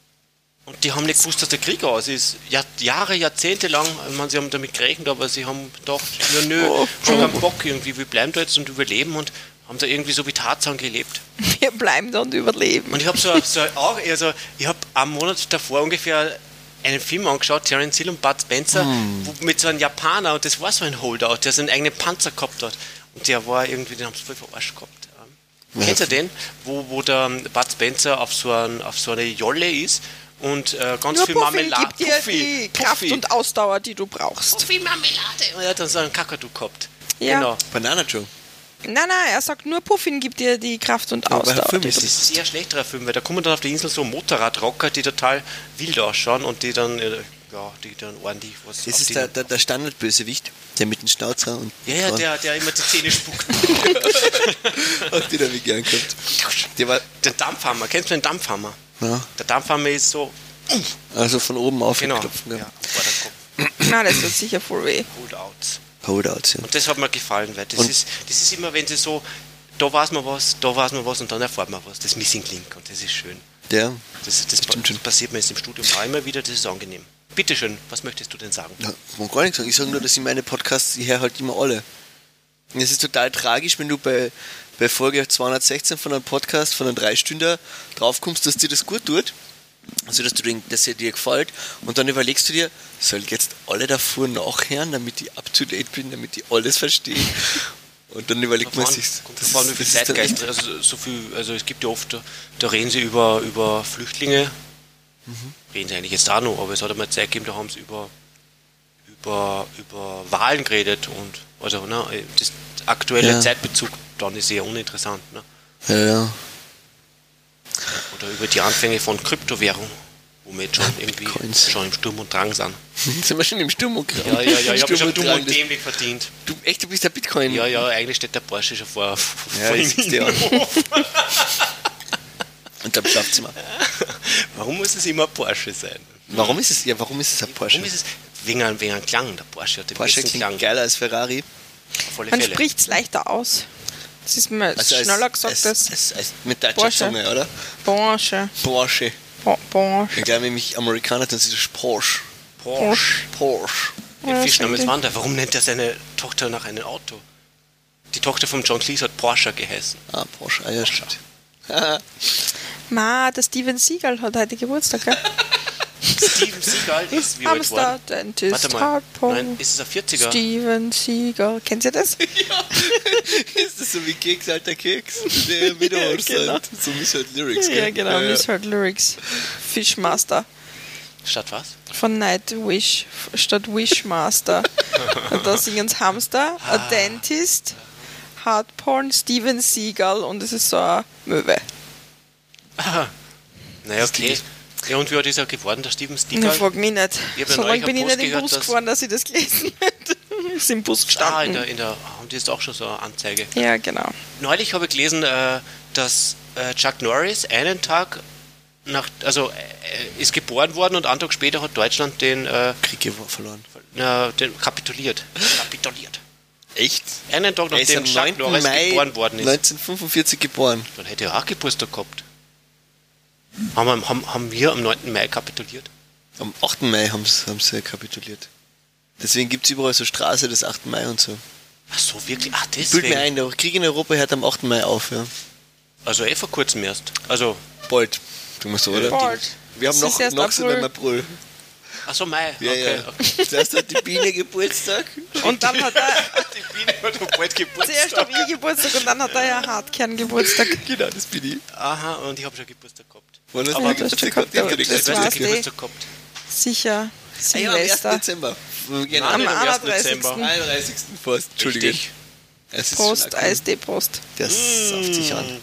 und die haben nicht gewusst, dass der Krieg aus ist. Jahr, Jahre, Jahrzehnte lang, ich meine, sie haben damit gerechnet, aber sie haben gedacht, ja nö, Oh. schon keinen Bock irgendwie, wir bleiben da jetzt und überleben und haben da irgendwie so wie Tarzan gelebt. Wir bleiben da und überleben. Und ich habe so, so auch, also ich habe einen Monat davor ungefähr einen Film angeschaut, Terence Hill und Bud Spencer, wo, mit so einem Japaner, und das war so ein Holdout, der seinen eigenen Panzer gehabt hat. Und der war irgendwie, den haben sie voll verarscht gehabt. Ähm, Ja. Kennst du den? Wo, wo der Bud Spencer auf so, ein, auf so eine Jolle ist und äh, ganz Nur viel Puffin Marmelade. gibt dir die Kraft und Ausdauer, die du brauchst. Puffy Marmelade. Und er hat dann so einen Kakadu gehabt. Ja. Genau. Banana Joe. Nein, nein, er sagt nur, Puffin gibt dir die Kraft und Ja, aber Ausdauer. Film die ist du- Das ist ein eher schlechterer Film, weil da kommen dann auf der Insel so Motorradrocker, die total wild ausschauen und die dann, äh, ja, die dann ordentlich was Das auf ist die der, der, der Standardbösewicht, der mit dem Schnauzer und. Ja, ja, der, der immer die Zähne spuckt. Auf den er wie gern kommt. Der war. Den Dampfhammer, kennst du den Dampfhammer? Ja, Der Dampfhammer ist so, also von oben auf genau, geklopft. ja, Ja. vor der Kopf, Nein, das tut sicher voll weh. Holdouts. Holdouts, ja. Und das hat mir gefallen, weil das Und- ist, das ist immer, wenn sie so, da weiß man was, da weiß man was und dann erfährt man was. Das Missing Link und das ist schön. Der. Das, das, stimmt schon. passiert mir jetzt im Studium auch immer wieder, das ist angenehm. Bitteschön, was möchtest du denn sagen? Ja, ich mag gar nichts sagen. Ich sage nur, dass ich meine Podcasts, ich höre halt immer alle. Und es ist total tragisch, wenn du bei, bei Folge zweihundertsechzehn von einem Podcast, von einem Dreistünder, draufkommst, dass dir das gut tut. Also, dass, du den, dass er dir gefällt. Und dann überlegst du dir, soll ich jetzt alle davor nachhören, damit ich up to date bin, damit ich alles verstehe. Und dann überlegt man sich, Kommt drauf an, wie viel Zeitgeist, also so viel, also es gibt ja oft, da, da reden sie über, über Flüchtlinge, Mhm. reden sie eigentlich jetzt auch noch, aber es hat einmal Zeit gegeben, da haben sie über, über, über Wahlen geredet und also ne, das aktuelle Ja. Zeitbezug dann ist eher uninteressant. Ne? Ja, ja. Oder über die Anfänge von Kryptowährung, wo wir jetzt schon irgendwie Coins. schon im Sturm und Drang sind. Sind wir schon im Sturm und Drang? Ja, ja, ja, ich habe Sturm schon und dumm Drang, und das- dämlich verdient. Du, echt, du bist der Bitcoin? Ja, ja, eigentlich steht der Porsche schon vor, vor Ja, ihm ich sieh's dir an. Unterm Schlafzimmer. Warum muss es immer Porsche sein? Warum ist es, ja, warum ist es ein Porsche? Warum ist es wegen einem, wegen einem Klang? Der Porsche hat den Porsche besten klingt Klang. geiler als Ferrari. Auf alle Man Fälle. spricht es leichter aus. Das ist mir Also als- schneller gesagt als, als als, als mit deutscher Porsche. Zunge, oder? Porsche. Porsche. Po- Porsche. Ich glaube nämlich Amerikaner, dann ist es Porsche. Porsche. Porsche. Der Ja, Fischname ist stimmt. Wanda. Warum nennt er seine Tochter nach einem Auto? Die Tochter von John Cleese hat Porsche geheißen. Ah, Porsche. Ah, ja, stimmt. Ma, der Steven Seagal hat heute Geburtstag, gell? Steven Seagal ist wie alt Hamster, worden? Dentist, Warte mal. Hardpole. Nein, ist es ein vierziger? Steven Seagal. Kennt ihr das? Ist das so wie Keks, alter Keks? Der wieder Ja, ja, genau. So Misshört Lyrics, gell? Ja, genau. Ja, ja. Misheard Lyrics. Fishmaster. Statt was? Von Nightwish statt Wishmaster. Und da singen sie Hamster, a Dentist, Hardporn, Steven Seagal und es ist so eine Möwe. Aha. Naja, okay. Ja, und wie alt ist er geworden, der Steven Ich Seagal? frag mich nicht. Ich hab ja So neulich lange bin ich am nicht Post im gehört, Bus dass- gefahren, dass ich das gelesen habe. Ist im Bus Ah, in gestanden. der, in der, haben die jetzt auch schon so eine Anzeige. Ja, genau. Neulich habe ich gelesen, äh, dass äh, Chuck Norris einen Tag nach, also äh, ist geboren worden und einen Tag später hat Deutschland den, äh, Krieg gewo- verloren. äh, den kapituliert. Kapituliert. Echt? Einen Tag Er ist nachdem am Chuck neunten Norris Mai geboren worden ist. neunzehnhundertfünfundvierzig geboren. Dann hätte er auch Geburtstag gehabt. Haben, wir- haben, haben wir am neunten Mai kapituliert? Am achten Mai haben sie, haben sie kapituliert. Deswegen gibt es überall so Straße des achten Mai und so. Ach so, wirklich? Ach, Bild deswegen. mir ein, der Krieg in Europa hört am achten Mai auf, ja. Also eh vor kurzem erst. Also, Bald. Du musst so, oder? Bald. Wir haben Das noch, ist erst noch so April. im April. ach so, Mai. Ja, okay, ja. okay. Zuerst hat die Biene Geburtstag. Und dann hat er Die Biene hat doch bald zuerst habe ich Geburtstag und dann hat er ja Hartkern Geburtstag. Genau, das bin ich. Aha, und ich habe schon Geburtstag gehabt. Wann hast Aber du das Geburtstag gehabt, gehabt? aber Ich das hab Silvester war's eh. Geburtstag gehabt. Sicher. Ah ja, am ersten Silvester. Dezember. Nein, Genau. Am nicht am ersten einunddreißigsten. Dezember. einunddreißigsten Fast. Entschuldige. Richtig. Es ist Post, schon akkurat. A S D-Post. Der sauft sich an.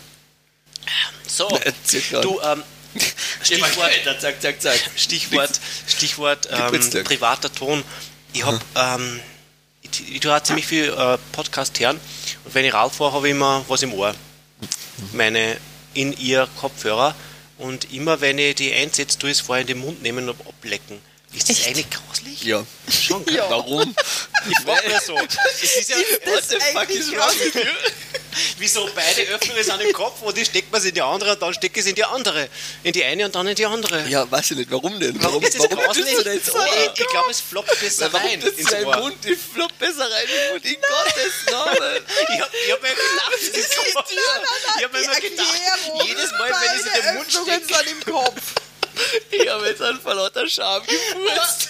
So, Erzähl grad. du, ähm, Stichwort, zack, zack, zack. Stichwort, Stichwort ähm, Geburtstag. privater Ton. Ich habe, ähm, ich, ich tue auch ziemlich viel äh, Podcast hören und wenn ich raufahre, habe ich immer was im Ohr. Meine In-Ear-Kopfhörer und immer wenn ich die einsetze, tue ich es vorher in den Mund nehmen und ablecken. Ist das Echt? eigentlich grauslich? Ja. Schon, gell? Ja. Warum? Ich frage mir so. Es ist ja, What the fuck eigentlich is wrong with you? wieso beide Öffnungen sind im Kopf und die steckt man in die andere und dann steckt es in die andere. In die eine und dann in die andere. Ja, weiß ich nicht. Warum denn? Warum ist das warum grauslich? tust du da ins Ohr? Ich, ich glaube, es floppt besser Warum rein tust du ins deinen Ohr. Mund? Ich flop besser rein in den Mund. In Gottes Namen. Ich habe hab mir gedacht, das ist so. Ich habe mir immer gedacht, jedes Mal, wenn ich es in den Mund Öffnungen stecke. sind im Kopf. Ich habe jetzt an vor lauter Scham gefurzt.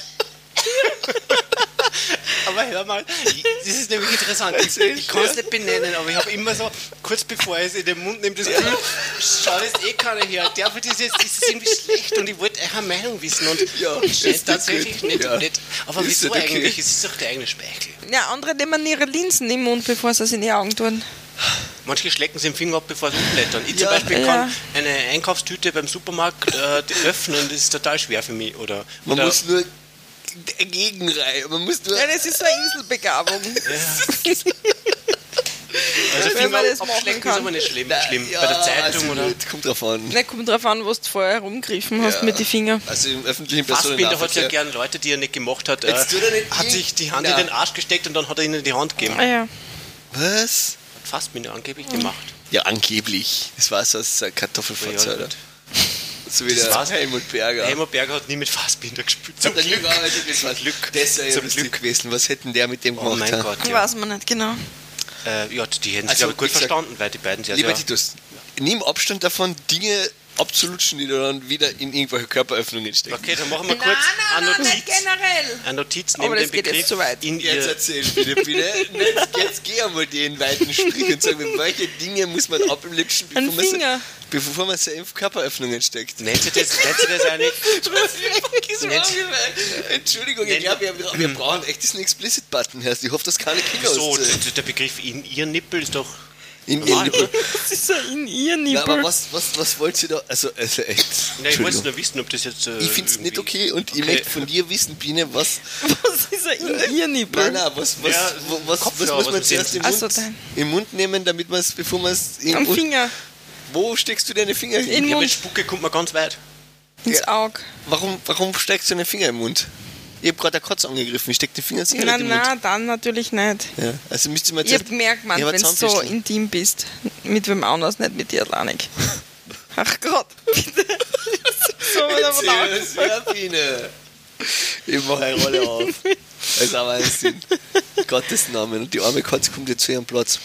Aber hör mal, das ist nämlich interessant. Ich, ich kann es nicht benennen, aber ich habe immer so, kurz bevor ich es in den Mund nehme, das Gefühl, schau das eh keiner her. Darf ich das jetzt, ist das irgendwie schlecht und ich wollte eure Meinung wissen und Ja, es ist scheint nicht tatsächlich gut. nicht, Ja. nicht. Aber Ist wieso nicht okay. eigentlich? Es ist doch der eigene Speichel. Ja, andere nehmen ihre Linsen im Mund, bevor sie es in die Augen tun. Manche schlecken sie den Finger ab, bevor sie umblättern. Ich zum Ja. Beispiel Ja. kann eine Einkaufstüte beim Supermarkt äh, die öffnen, das ist total schwer für mich. Oder, Man oder muss nur dagegen rein. Man muss nur. Ja, das ist so eine Inselbegabung. also wenn man Finger das machen abschlecken kann. ist aber nicht schlimm. schlimm. Ja, Bei der weiß Zeitung ich oder. nicht. Kommt drauf an. Ne, kommt drauf an, was du vorher rumgegriffen hast Ja. mit den Fingern. Also im öffentlichen Fassbinder hat ja Personennahverkehr. gern Leute, die er nicht gemocht hat, äh, Jetzt tut er nicht hat irgend- sich die Hand Na. in den Arsch gesteckt und dann hat er ihnen die Hand gegeben. Ah ja. Was? Hat Fassbinder angeblich gemacht. Ja, angeblich. Das war so aus Kartoffelfotze, Ja, oder? gut. So wie Das der war's. Helmut Berger. Helmut Berger hat nie mit Fassbinder gespielt. Zum Hat er nie Glück. gearbeitet, das war Glück. Das wäre ja Zum lustig Glück. gewesen. Was hätten der mit dem Oh gemacht? mein ha? Gott, ja. Weiß man nicht genau. Äh, ja, die hätten sich Also, aber gut wie gesagt, verstanden, weil die beiden sehr, Lieber sehr... Titus, nimm Abstand davon, Dinge abzulutschen, die du dann wieder in irgendwelche Körperöffnungen stecken. Okay, dann machen wir Nein, kurz nein, eine nein, Notiz. nicht generell. Eine Notiz Aber neben das dem geht jetzt Begriff zu weit. in Jetzt ihr... erzähl bitte, bitte. Jetzt, jetzt geh einmal den weiten Strich und sag mir, welche Dinge muss man ablutschen, bevor Ein man, sie, Finger. bevor man sie in Körperöffnungen steckt. Nennt sie das, nennt sie das eigentlich... Entschuldigung, ich Nennt- glaube, wir, wir brauchen echt diesen Explicit-Button. Ich hoffe, dass keine Kinder So, auszählen. der Begriff in ihr Nippel ist doch... In ihr Normal, Nippel. oder? Das ist ja in ihr Na, aber Nippel. was, was, was wollt ihr da? Also, also echt. Nein, ich wollte Entschuldigung. nur wissen, ob das jetzt. Äh, Ich finde es nicht irgendwie- okay und ich Okay. möchte von dir wissen, Biene, was. Was ist ja in ihr Nippel? Nein, nein, was, was, Ja, wo- was, was Kopfhörer, muss was man mit zuerst dem- im Ach Mund, so, dein- im Mund nehmen, damit man es, bevor man es. Am Finger, Wo steckst du deine Finger hin? in den Ja, mit Mund, Spucke kommt man ganz weit. ins Ja. Auge. Warum, warum steckst du deine Finger im Mund? Ich habe gerade eine Katze angegriffen, ich steck die Finger sicher Nein, nicht im Mund. nein, dann natürlich nicht. Ja, also müsste man Ich hab gemerkt, man, Ich hab wenn eine du so Zahnbürste. intim bist, mit wem anders, nicht mit dir alleinig. Ach Gott, bitte. So, wieder von Erzähl es, ja, Biene. Ich mache eine Rolle auf. Das ist aber Wahnsinn. Gottes Namen. Und die arme Katze kommt jetzt zu ihrem Platz.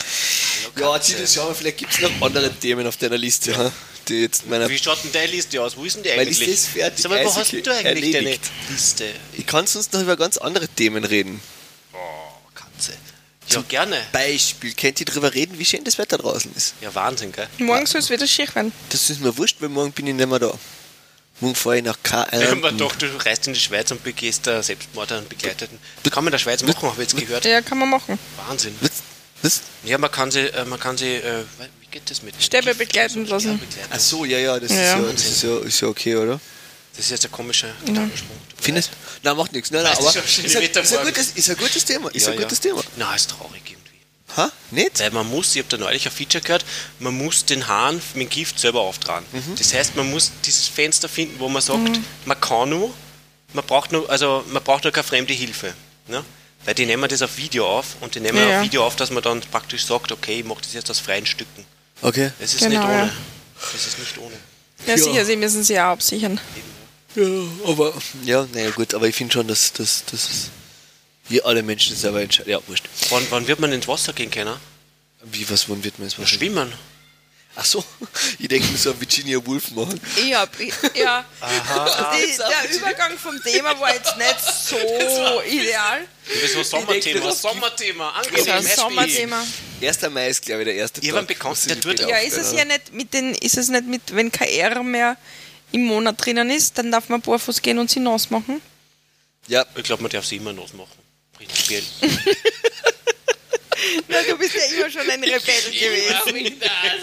Ja, Titus, schau mal, vielleicht gibt es noch andere Themen auf deiner Liste, ha? Die jetzt meiner. Wie schaut denn deine Liste aus? Wo ist denn die Meine eigentlich? Liste ist fertig. Sag mal, wo Also, hast denn du eigentlich erledigt. deine Liste? Ich kann sonst noch über ganz andere Themen reden. Oh, Katze. Ja, gerne. Beispiel, könnt ihr darüber reden, wie schön das Wetter draußen ist? Ja, Wahnsinn, gell? Morgen soll es wieder schier werden. Das ist mir wurscht, weil morgen bin ich nicht mehr da. Morgen fahre ich nach K Ich hab mir eins. gedacht, du reist in die Schweiz und begehst da Selbstmord an Begleiteten. Das kann man in der Schweiz machen, habe ich jetzt gehört. Ja, kann man machen. Wahnsinn. Was? Was? Ja, man kann sie, äh, man kann sie, äh, wie geht das mit? Stäbe Gift begleiten oder so? lassen. Ja, begleiten. Ach so, ja, ja, das, Ja. Ist, ja, das ist, ja, ist ja okay, oder? Das ist jetzt ein komischer Gedankensprung. Findest Nein, macht nichts. Nein, nein, Weißt du aber schon, schöne ist ein, Meter ist, ein morgen. gutes, ist ein gutes Thema. Ist Ja, ein ja. gutes Thema. Na, ist traurig irgendwie. Ha? Nicht? Weil man muss, ich habe da neulich ein Feature gehört, man muss den Hahn mit Gift selber auftragen. Mhm. Das heißt, man muss dieses Fenster finden, wo man sagt, man kann nur, man braucht nur, also man braucht nur keine fremde Hilfe. Ne? Weil die nehmen das auf Video auf und die nehmen Ja, ja. auf Video auf, dass man dann praktisch sagt, okay, ich mache das jetzt aus freien Stücken. Okay. Das ist Genau, nicht ohne. ja. Das ist nicht ohne. Ja, Ja. sicher, sie müssen sich auch absichern. Ja, aber. Ja, naja, gut, aber ich finde schon, dass, dass, dass wir alle Menschen selber entscheiden. Ja, wurscht. Wann, wann wird man ins Wasser gehen können? Wie, was, wann wird man jetzt mal Schwimmen. Ach so, ich denke, wir sollen Virginia Woolf machen. Ich hab, ja. Die, der Übergang vom Thema war jetzt nicht so ideal. Wieso Sommerthema? das- Sommerthema. Das ist Angenehm, ein happy. Sommerthema. erster Mai ist, glaube ich, der erste Ich Tag. hab einen Bekannten, wo sie der die tut- Bilder Ja, ist es aufstellen, ja nicht mit den, ist es nicht mit, wenn kein R mehr im Monat drinnen ist, dann darf man barfuß gehen und sie nass machen. Ja, Ich glaube, man darf sie immer nass machen. Prinzipiell. Na, du bist ja immer schon ein Rebell gewesen.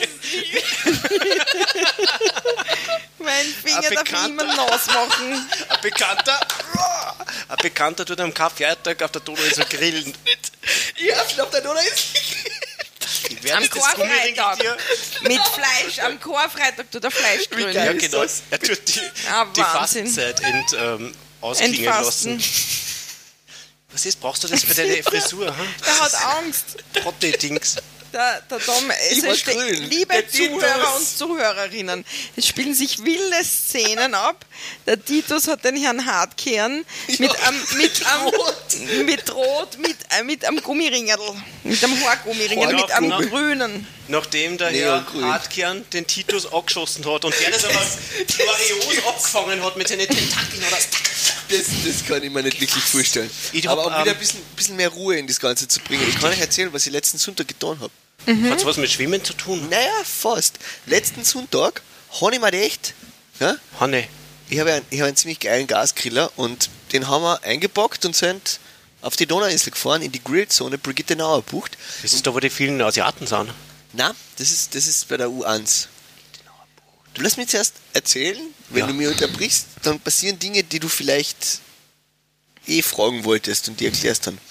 Mein Finger Ein darf Bekannter. niemand nass machen. Ein Bekannter, ein Bekannter tut am Karfreitag auf der Donauinsel grillen. ja, ich glaube, der Donner ist. Ich werde Am das Gummiringel Karfreitag. dir. Mit Fleisch. Am Karfreitag tut er Fleisch geil. grün. Ja, ist genau. das? Er tut die, Ah, die Wahnsinn. Fastenzeit ent, ähm, ausklingen Entfasten. lassen. Was ist, brauchst du das für deine Frisur? Hm? Der hat Angst. Trotte-Dings. Der, der Tom, es war ste- grün. liebe Der Zuhörer Titus. und Zuhörerinnen, es spielen sich wilde Szenen ab. Der Titus hat den Herrn Hartkern mit am mit am mit Rot, mit, äh, mit am Gummiringel, mit am Haargummiringel, mit am Haargummi. grünen. Nachdem der Nee, Herr und grün. Hartkern den Titus angeschossen hat und der das aber glorios abgefangen hat mit seinen Tentakeln. Oder Das, das kann ich mir nicht wirklich vorstellen. Ich hab, Aber um wieder ähm, ein bisschen, bisschen mehr Ruhe in das Ganze zu bringen. Ich kann euch erzählen, was ich letzten Sonntag getan habe. Hat es was mit Schwimmen zu tun? Naja, fast. Letzten Sonntag habe ich mir gedacht, ja, Hanne. ich habe einen, ich habe einen ziemlich geilen Gasgriller und den haben wir eingepackt und sind auf die Donauinsel gefahren, in die Grillzone Brigitte Nauer Bucht. Das ist da, wo die vielen Asiaten sind. Na, das ist, das ist bei der U eins. Du lass mich zuerst erzählen, wenn Ja. du mir unterbrichst, dann passieren Dinge, die du vielleicht eh fragen wolltest und die erklärst dann.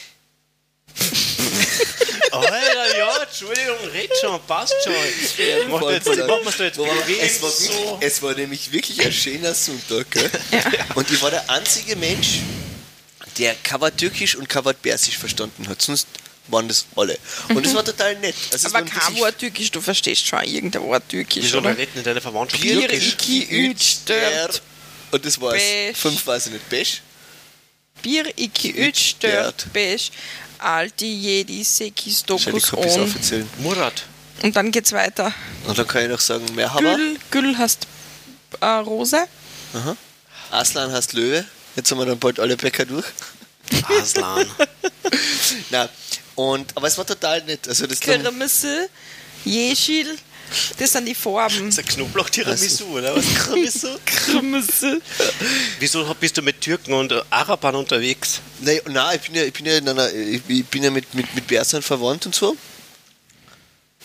Alter, ja, Entschuldigung, red schon, passt schon. Mach jetzt, Voll, machen wir's da jetzt Wo war- bequem, es, war so. wirklich, es war nämlich wirklich ein schöner Sonntag. Gell? Und ich war der einzige Mensch, der kein Wort Türkisch und kein Wort Persisch verstanden hat. Sonst waren das alle. Und es war total nett. Also es Aber waren kein wirklich Wort Türkisch, du verstehst schon irgendein Wort Türkisch, Wieso, oder? wir reden in deiner Verwandtschaft Bier, Türkisch? Iki, Üt, stört. Und das war's. Beige. Fünf weiß ich nicht. Beige? Bier, Iki, Üt, stört, Beige, Alti, Jedi, Sekis, Schau, ich Dokus, kann bis On. aufzählen. Murat. Und dann geht's weiter. Und dann kann ich noch sagen, Merhaba. Gül, Gül heißt äh, Rose. Aha. Aslan heißt Löwe. Jetzt haben wir dann bald alle Bäcker durch. Aslan. Na, und, aber es war total nett. Also das dann, Kirmesse, Jeschil, das sind die Farben. Das ist ein Knoblauch-Tiramisu, oder was? Tiramisu? Kirmesse. Wieso bist du mit Türken und Arabern unterwegs? nein, nein, ich bin ja, ich bin ja, in einer, ich, ich bin ja mit, mit, mit Persern verwandt und so.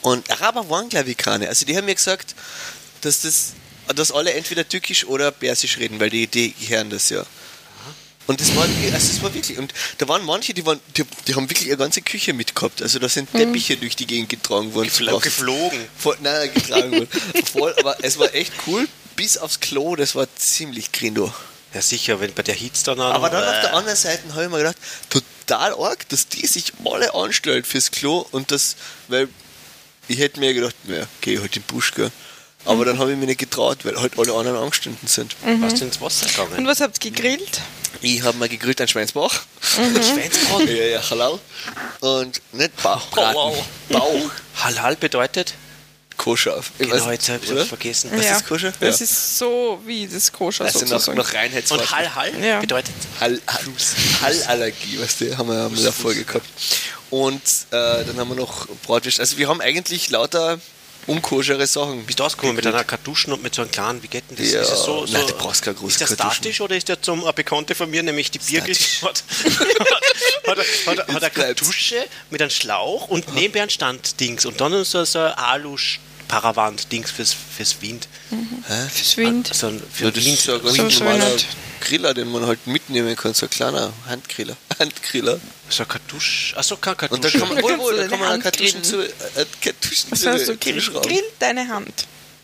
Und Araber waren, glaube ich, keine. Also die haben mir gesagt, dass das, dass alle entweder türkisch oder persisch reden, weil die, die hören das ja. Und das war, also das war wirklich, und da waren manche, die waren, die, die haben wirklich eine ganze Küche mitgehabt. Also da sind Teppiche durch die Gegend getragen worden. Gefl- geflogen. Voll, nein, getragen worden. Voll, aber es war echt cool, bis aufs Klo, das war ziemlich grindo. Ja sicher, wenn bei der Hitze dann auch Aber noch- dann auf der anderen Seite habe ich mir gedacht, total arg, dass die sich alle anstellen fürs Klo und das, weil ich hätte mir gedacht, naja, geh halt in den Busch, gell. Aber dann habe ich mich nicht getraut, weil halt alle anderen angestanden sind. Warst du ins Wasser Und gegangen? was habt ihr gegrillt? Ich habe mir gegrillt einen Schweinsbauch. Schweinsbraten? Ja, ja, halal. Und nicht Bauch, Braten. wow. Bauch. Halal bedeutet? Koscher. Ich Genau, weiß- jetzt habe ich oder? es vergessen. Was ist koscher? Das Ja. ist so wie das Koscher Also nach, sozusagen. nach Reinheitswahl. Und Hal-Hal Ja. bedeutet? Hall, Hall, Hallallergie, weißt du, haben wir haben wir in der Folge gehabt. Und äh, dann haben wir noch Bratwurst. Also wir haben eigentlich lauter unkoschere Sachen. Bist du ausgekommen mit einer Kartuschen und mit so einem kleinen, wie geht denn das? Ja, ist es so, so, nein, du brauchst keine große Ist der Kartuschen. statisch oder ist der zum eine Bekannte von mir, nämlich die Birgit, Statisch. hat, hat, hat, hat, hat eine bleibt's. Kartusche mit einem Schlauch und nebenbei ein Standdings und dann so, so ein Alu-Paravant-Dings fürs, fürs Wind. Verschwind. So ein, für Ja, das Wind. ist ja ein ganz So schön normaler halt. Griller, den man halt mitnehmen kann, so ein kleiner Handgriller. Handgriller. So eine Kartusche. Achso, keine Und da Kartusche. kann man, Da wohl, kannst wohl, du da deine kann man Hand Kartuschen zu, grillen. äh, Kartuschen Was zu, hast du zu gegrillt? schrauben. Grill deine Hand.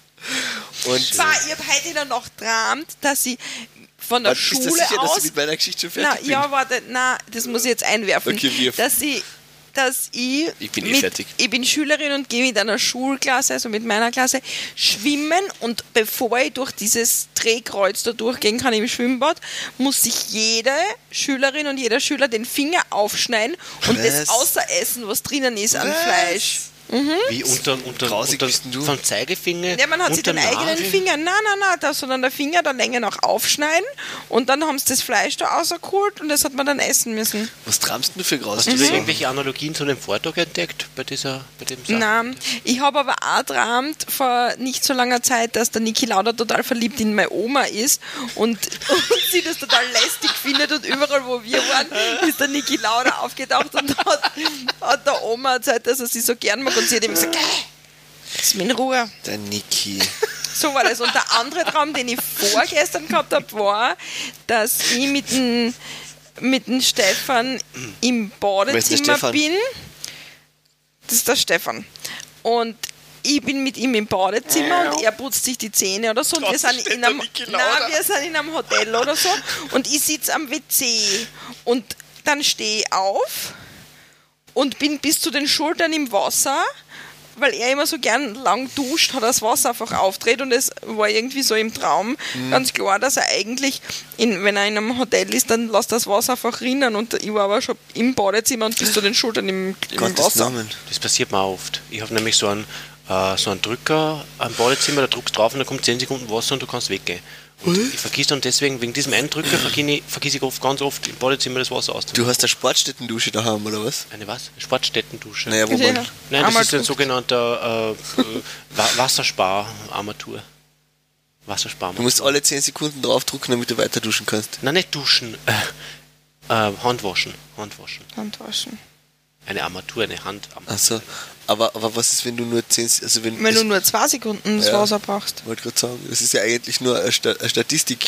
Und Zwar, ich habe heute in der Nacht geträumt, dass ich von der warte, bist du Schule sicher, dass aus... du mit meiner Geschichte schon Na, fertig ja, bin? warte, na, das muss ich jetzt einwerfen. Okay, wir- dass ich, dass ich, Ich bin eh mit, fertig. ich bin Schülerin und gehe mit einer Schulklasse, also mit meiner Klasse, schwimmen und bevor ich durch dieses Drehkreuz da durchgehen kann im Schwimmbad, muss sich jede Schülerin und jeder Schüler den Finger aufschneiden und Was? das außer essen, was drinnen ist an Was? Fleisch. Wie unter, unter, Grausig unter bist denn du? vom Zeigefinger. Ja, man hat sich unter den eigenen Nagel. Finger, nein, nein, nein, da, sondern der Finger der Länge nach aufschneiden und dann haben sie das Fleisch da rausgeholt und das hat man dann essen müssen. Was tramst du für Graus? Hast du da irgendwelche Analogien zu dem Vortrag entdeckt bei dieser, bei dem Sachen? Nein, ich habe aber auch geträumt vor nicht so langer Zeit, dass der Niki Lauda total verliebt in meine Oma ist und, und sie das total lästig findet und überall, wo wir waren, ist der Niki Lauda aufgetaucht und hat, hat der Oma erzählt, dass er sie so gern mag und sie hat ihm gesagt, "Geh, lass mich in Ruhe." Der Niki. So war das. Und der andere Traum, den ich vorgestern gehabt habe, war, dass ich mit dem, mit dem Stefan im Wer ist der Badezimmer Stefan? bin. Das ist der Stefan. Und ich bin mit ihm im Badezimmer und er putzt sich die Zähne oder so. Und wir sind, in einem, nein, wir sind in einem Hotel oder so. Und ich sitze am W C. Und dann stehe ich auf und bin bis zu den Schultern im Wasser. Weil er immer so gern lang duscht, hat er das Wasser einfach aufdreht und es war irgendwie so im Traum ganz klar, dass er eigentlich, in, wenn er in einem Hotel ist, dann lässt das Wasser einfach rinnen und ich war aber schon im Badezimmer und bis zu den Schultern im, im Gottes Wasser. Namen. Das passiert mir auch oft. Ich habe nämlich so einen, äh, so einen Drücker am Badezimmer, da drückst du drauf und dann kommt zehn Sekunden Wasser und du kannst weggehen. Und ich vergiss dann deswegen, wegen diesem einen Drücker, vergiss ich, vergiss ich oft, ganz oft im Badezimmer das Wasser aus. Du hast eine Sportstättendusche daheim, oder was? Eine was? Eine Sportstättendusche? Naja, wo Ja. man... Nein, Einmal das ist ein guckt. sogenannter äh, äh, Wa- Wasserspar-Armatur. Wasserspar. Du musst alle zehn Sekunden draufdrücken, damit du weiter duschen kannst. Nein, nicht duschen. Äh, äh, Handwaschen. Handwaschen. Handwaschen. Eine Armatur, eine Handarmatur. Achso. Aber, aber was ist, wenn du nur zehn... Also wenn, Wenn das, du nur zwei Sekunden das Ja. Wasser brauchst. wollte gerade sagen, das ist ja eigentlich nur eine, Sta eine Statistik.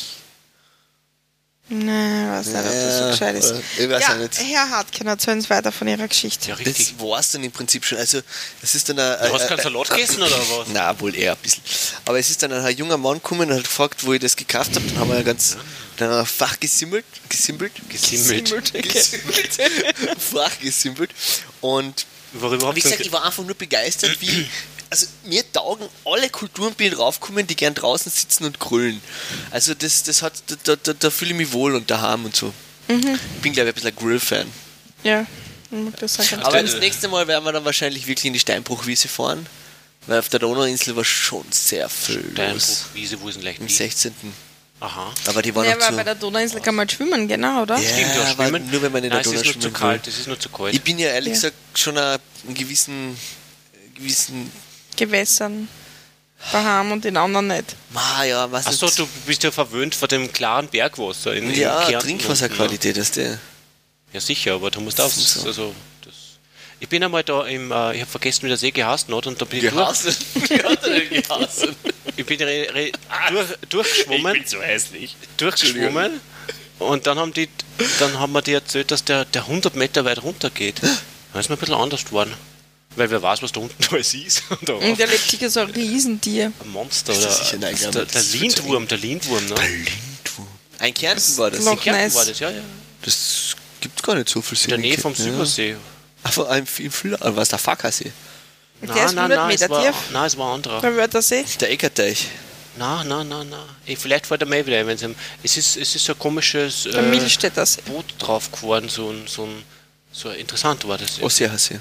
Nein, ich weiß nicht, ob das so Ja, gescheit ist. oder- ich weiß ja, auch nicht. Herr Hartken, erzählen Sie weiter von Ihrer Geschichte. Ja, richtig. Das war es dann im Prinzip schon. Also, das ist dann ein... Du hast keinen Salat gegessen oder was? Na, wohl eher ein bisschen. Aber es ist dann ein junger Mann gekommen und hat gefragt, wo ich das gekauft habe. Dann haben wir ja ganz... Dann haben wir Fach gesimmelt. Gesimmelt? Gesimmelt. Gesimmelt. Fach gesimmelt. Und Worüber wie habt ihr gesagt, ich war einfach nur begeistert, wie... Also mir taugen alle Kulturen, die draufkommen, die gern draußen sitzen und grüllen. Also das, das hat... Da, da, da, da fühle ich mich wohl und daheim und so. Mhm. Ich bin, glaube ich, ein bisschen ein Grill-Fan. Ja, ich mag das sagen. Aber Äh, das nächste Mal werden wir dann wahrscheinlich wirklich in die Steinbruchwiese fahren. Weil auf der Donauinsel war schon sehr viel los. Steinbruchwiese, wo ist denn leicht Im wie? sechzehnten Aha. Aber die waren Ja, noch weil zu... bei der Donauinsel kann man schwimmen, genau, oder? Ja, Stimmt, ja, aber schwimmen. nur wenn man in der Nein, es Donau ist nur zu schwimmen kalt, will. es ist nur zu kalt. Ich bin ja ehrlich Ja. gesagt schon einen gewissen... gewissen... Gewässern daheim und den anderen nicht. Ma, ja, was Achso, du bist ja verwöhnt von dem klaren Bergwasser in, in Ja, Kärnten. Trinkwasserqualität ist der... Ja, sicher, aber du musst auch. Das ist so. Also, das, Ich bin einmal da im, äh, ich habe vergessen, wie der See geheißen hat und da bin ich durch, Gehasen. Wie hat er denn gehasen? ich bin re, re, durch, durchgeschwommen, so hässlich. durchgeschwommen und dann haben die, dann haben wir die erzählt, dass der, der hundert Meter weit runter geht. Dann ist mir ein bisschen anders geworden. Weil wer weiß, was da unten alles ist. Und da Und der lebt sicher so ein Riesentier. ein Monster Ist das oder sicher ein der, Eingabe? der Lindwurm, der Lindwurm, ne? Lindwurm. Ein Kärnten war das. Loch In Kärnten Ness. war das, ja, ja. Das gibt gar nicht so viel Sinn. In der Nähe vom Silbersee. Ach, vor allem viel, viel. Aber was ist der Fackersee? Der ist hundert es Meter war, tief. nein, es war ein anderer. Der Wörthersee. Der Eckerteich. Nein, nein, nein, nein. Ich, vielleicht fällt er mir wieder ein, wenn es es ist, es ist so ein komisches Der äh, Milstädter See. Boot drauf geworden, so ein, so ein, so interessant war das. Ich Ossiachsee.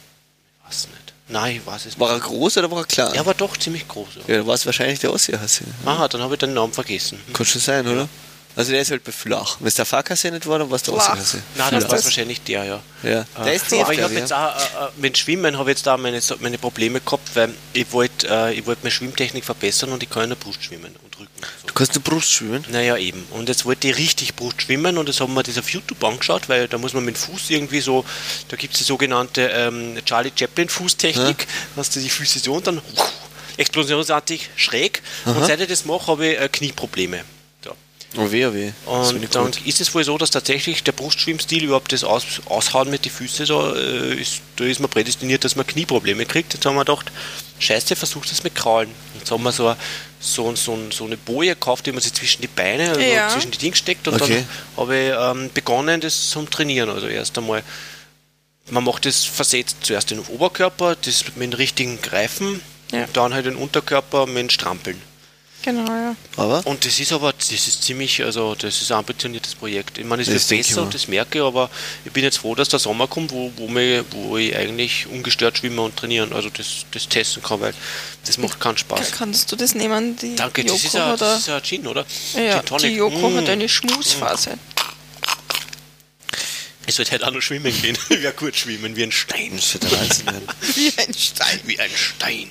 weiß nicht. Nein, ich weiß es War er nicht. groß oder war er klein? Er war doch ziemlich groß. Ja. Ja, dann war es wahrscheinlich der Ossiachsee. Aha, dann habe ich den Namen vergessen. Kann schon sein, oder? Also der ist halt bei Flach. Wenn es der Fackersee nicht war, dann war es der Flach. Ossiachsee. Nein, das Flach. war wahrscheinlich der, ja. Ja, der ist tief, Aber ich glaub habe ich, jetzt ja. auch, äh, äh, mit Schwimmen habe ich jetzt da meine, so- meine Probleme gehabt, weil ich wollte äh, ich wollt meine Schwimmtechnik verbessern und ich kann in der Brust schwimmen und Rücken. und So. Du kannst eine Brust schwimmen? Naja, eben. Und jetzt wollte ich richtig Brust schwimmen und das haben wir das auf YouTube angeschaut, weil da muss man mit dem Fuß irgendwie so, da gibt es die sogenannte ähm, Charlie Chaplin Fußtechnik, dass du die Füße so und dann explosionsartig schräg. Und seit ich das mache, habe ich äh, Knieprobleme. So. Oh weh, oh weh. Das ist Und nicht dann gut. ist es wohl so, dass tatsächlich der Brustschwimmstil überhaupt das Aus, Aushauen mit den Füßen, so, äh, ist, da ist man prädestiniert, dass man Knieprobleme kriegt. Jetzt haben wir gedacht, scheiße, versuch das mit Kraulen. Jetzt haben wir so, so, so, so eine Boje gekauft, die man sich zwischen die Beine, also Ja. zwischen die Dinge steckt. Und Okay. dann habe ich ähm, begonnen, das zum Trainieren. Also erst einmal, man macht das versetzt zuerst den Oberkörper, das mit den richtigen Greifen, Ja. dann halt den Unterkörper mit den Strampeln. Genau, ja. Aber? Und das ist aber, das ist ziemlich, also das ist ein ambitioniertes Projekt. Ich meine, es Das wird denke ich besser mal. und das merke ich, aber ich bin jetzt froh, dass der Sommer kommt, wo, wo, mich, wo ich eigentlich ungestört schwimmen und trainieren, also das, das testen kann, weil das macht keinen Spaß. Kannst du das nehmen, die Danke, das ist, Yoko ein, oder? das ist ein Gin, oder? Ja, Gin Tonic. die Yoko Mm. hat eine Schmusphase. Ich sollte heute auch noch schwimmen gehen. Ja, gut schwimmen, wie ein Stein. Das wird der Wahnsinn werden. Wie ein Stein. Wie ein Stein.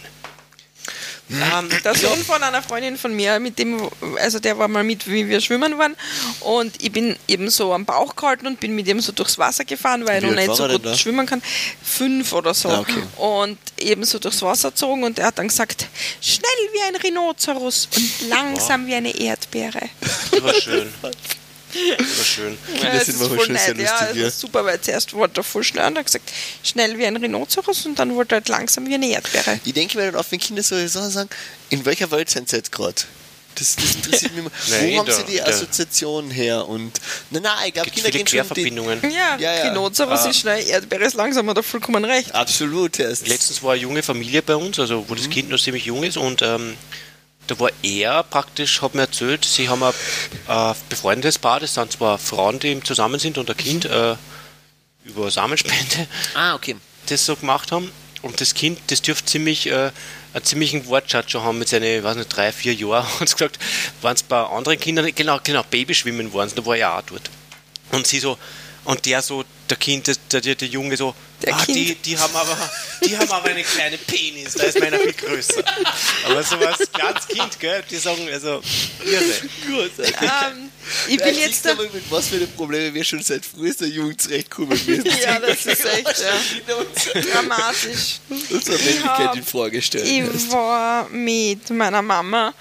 Ähm, der Sohn von einer Freundin von mir, mit dem, also der war mal mit, wie wir schwimmen waren, und ich bin eben so am Bauch gehalten und bin mit ihm so durchs Wasser gefahren, weil Wie er noch alt nicht war so er denn gut da? schwimmen kann. Fünf oder so. Ah, okay. Und eben so durchs Wasser gezogen und er hat dann gesagt, schnell wie ein Rhinoceros und langsam wie eine Erdbeere. Das war schön. Das war schön. Ja, Das das sind ist wir voll schon sehr nett, ja, lustig, das ja. ist super, weil zuerst wollte er voll schnell und hat gesagt, schnell wie ein Rhinoceros und dann wollte er halt langsam wie eine Erdbeere. Ich denke mir dann oft, wenn Kinder so Sachen sagen, in welcher Welt sind sie jetzt gerade? Das, das interessiert mich immer. Nein, Wo haben der- sie die der- Assoziation her? Und, nein, nein, ich glaube, Gibt Kinder viele gehen schon die, Querverbindungen. Ja, Ja, ja. Rhinoceros Ah. ist schnell, Erdbeere ist langsam, hat er vollkommen recht. Absolut, ja. es- Letztens war eine junge Familie bei uns, also wo das Mhm. Kind noch ziemlich jung ist und ähm, da war er praktisch, hat mir erzählt, sie haben ein äh, befreundetes Paar, das sind zwar Frauen, die zusammen sind und ein Kind äh, über Samenspende Ah, okay. das so gemacht haben und das Kind, das dürfte ziemlich äh, einen ziemlichen Wortschatz schon haben mit seinen, ich weiß nicht, drei, vier Jahren und sie gesagt, waren es bei anderen Kindern, genau, genau, Babyschwimmen waren sie, da war er auch dort. Und sie so, und der so, der Kind, der, der, der Junge so, Der ah, Kind. die, die haben aber, die haben aber einen kleinen Penis, da ist meiner viel größer. Aber so als kleines Kind, gell, die sagen, also, irre. Ähm, ich bin jetzt da. aber mit was für eine Probleme wir schon seit frühester Jugend zurechtkommen müssen. Ja, das ist echt ja, dramatisch. Unsere Männlichkeit in vorgestellt. Ich war mit meiner Mama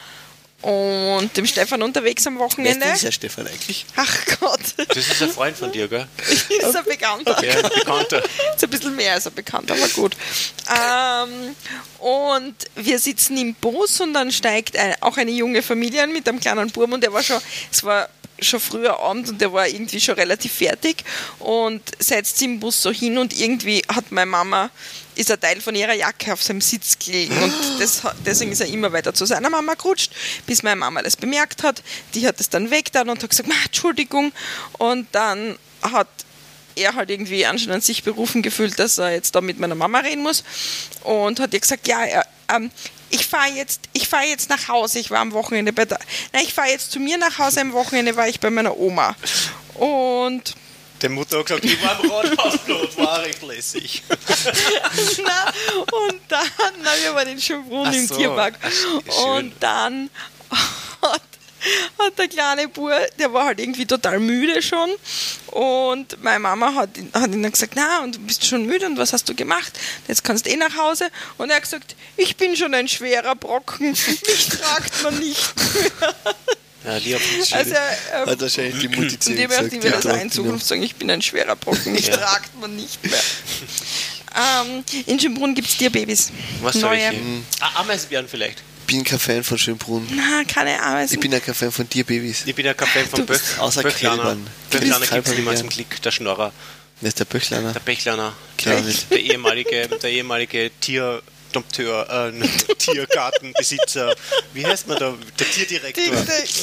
und dem Stefan unterwegs am Wer ist Wochenende. denn dieser Stefan eigentlich? Ach Gott, Das ist ein Freund von dir, gell? ist ein Bekannter. Ja, ein Bekannter. Ist ein bisschen mehr als ein Bekannter, aber gut. Ähm, und wir sitzen im Bus und dann steigt ein, auch eine junge Familie ein mit einem kleinen Buben und der war schon, es war schon früher Abend und der war irgendwie schon relativ fertig und setzt sich im Bus so hin und irgendwie hat meine Mama, ist ein Teil von ihrer Jacke auf seinem Sitz gelegen und das, hat- deswegen ist er immer weiter zu seiner Mama gerutscht, bis meine Mama das bemerkt hat. Die hat es dann weggetan und hat gesagt, "Ma, Entschuldigung", und dann hat er halt irgendwie anscheinend sich berufen gefühlt, dass er jetzt da mit meiner Mama reden muss und hat ihr gesagt, ja, er, ähm, ich fahre jetzt, ich fahre jetzt nach Hause, ich war am Wochenende bei der, nein, ich fahre jetzt zu mir nach Hause, am Wochenende war ich bei meiner Oma. Und Die Mutter hat gesagt, ich war im Rathausblut, war recht lässig. na, und dann, na, wir waren in Schönbrunn Ach im so, Tierpark. ach, schön. Und dann hat hat der kleine Bub, der war halt irgendwie total müde schon. Und meine Mama hat, ihn- hat ihm dann gesagt, na, und du bist schon müde und was hast du gemacht? Jetzt kannst du eh nach Hause. Und er hat gesagt, ich bin schon ein schwerer Brocken, mich tragt man nicht mehr. Ja, Liab, Also er, Hat wahrscheinlich die Mutti zu und ihm dem werde gesagt. ich mir das ja, in Zukunft sagen, ich bin ein schwerer Brocken, mich Ja. tragt man nicht mehr. ähm, in Schönbrunn gibt es Tierbabys. was soll Neue. ich hier? Ah, Ameisenbären vielleicht. Ich bin kein Fan von Schönbrunn. Na, keine Ameisen. Ich bin ja kein Fan von Tierbabys. Ich bin ja kein Fan von Du Böch. bist- Außer Böchlaner. Kälbern. Böchlaner Kälbern gibt es nicht mehr gern. zum Glück. Der Schnorrer, Wer ist der Böchlaner? der Bechlaner, Klar der, nicht. der ehemalige, der ehemalige Tierdompteur, äh, Tiergartenbesitzer. Wie heißt man da? Der Die, Tierdirektor. die,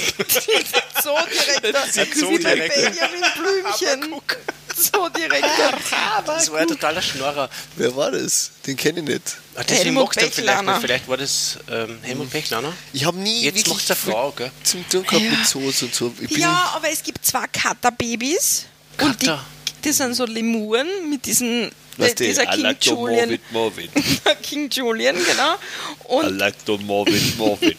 die Zoodirektor. Zoodirektor. Benjamin Blümchen. Zoodirektor. Das war ein totaler Schnorrer. Wer war das? Den kenne ich nicht. Ah, deswegen Helmut magst du ihn vielleicht Bechlaner. nicht. Vielleicht war das ähm, Helmut Bechlaner. Ich habe nie Jetzt wirklich macht es eine Frau, gell? zum tun gehabt Ja. mit Zoos und so. Ich bin Ja, aber es gibt zwei Kater-Babys. Und die, Kater. die sind so Lemuren mit diesen, Was die, dieser I like King to Julian. Marvin, Marvin. King Julian, genau. I Und like to Marvin, Marvin.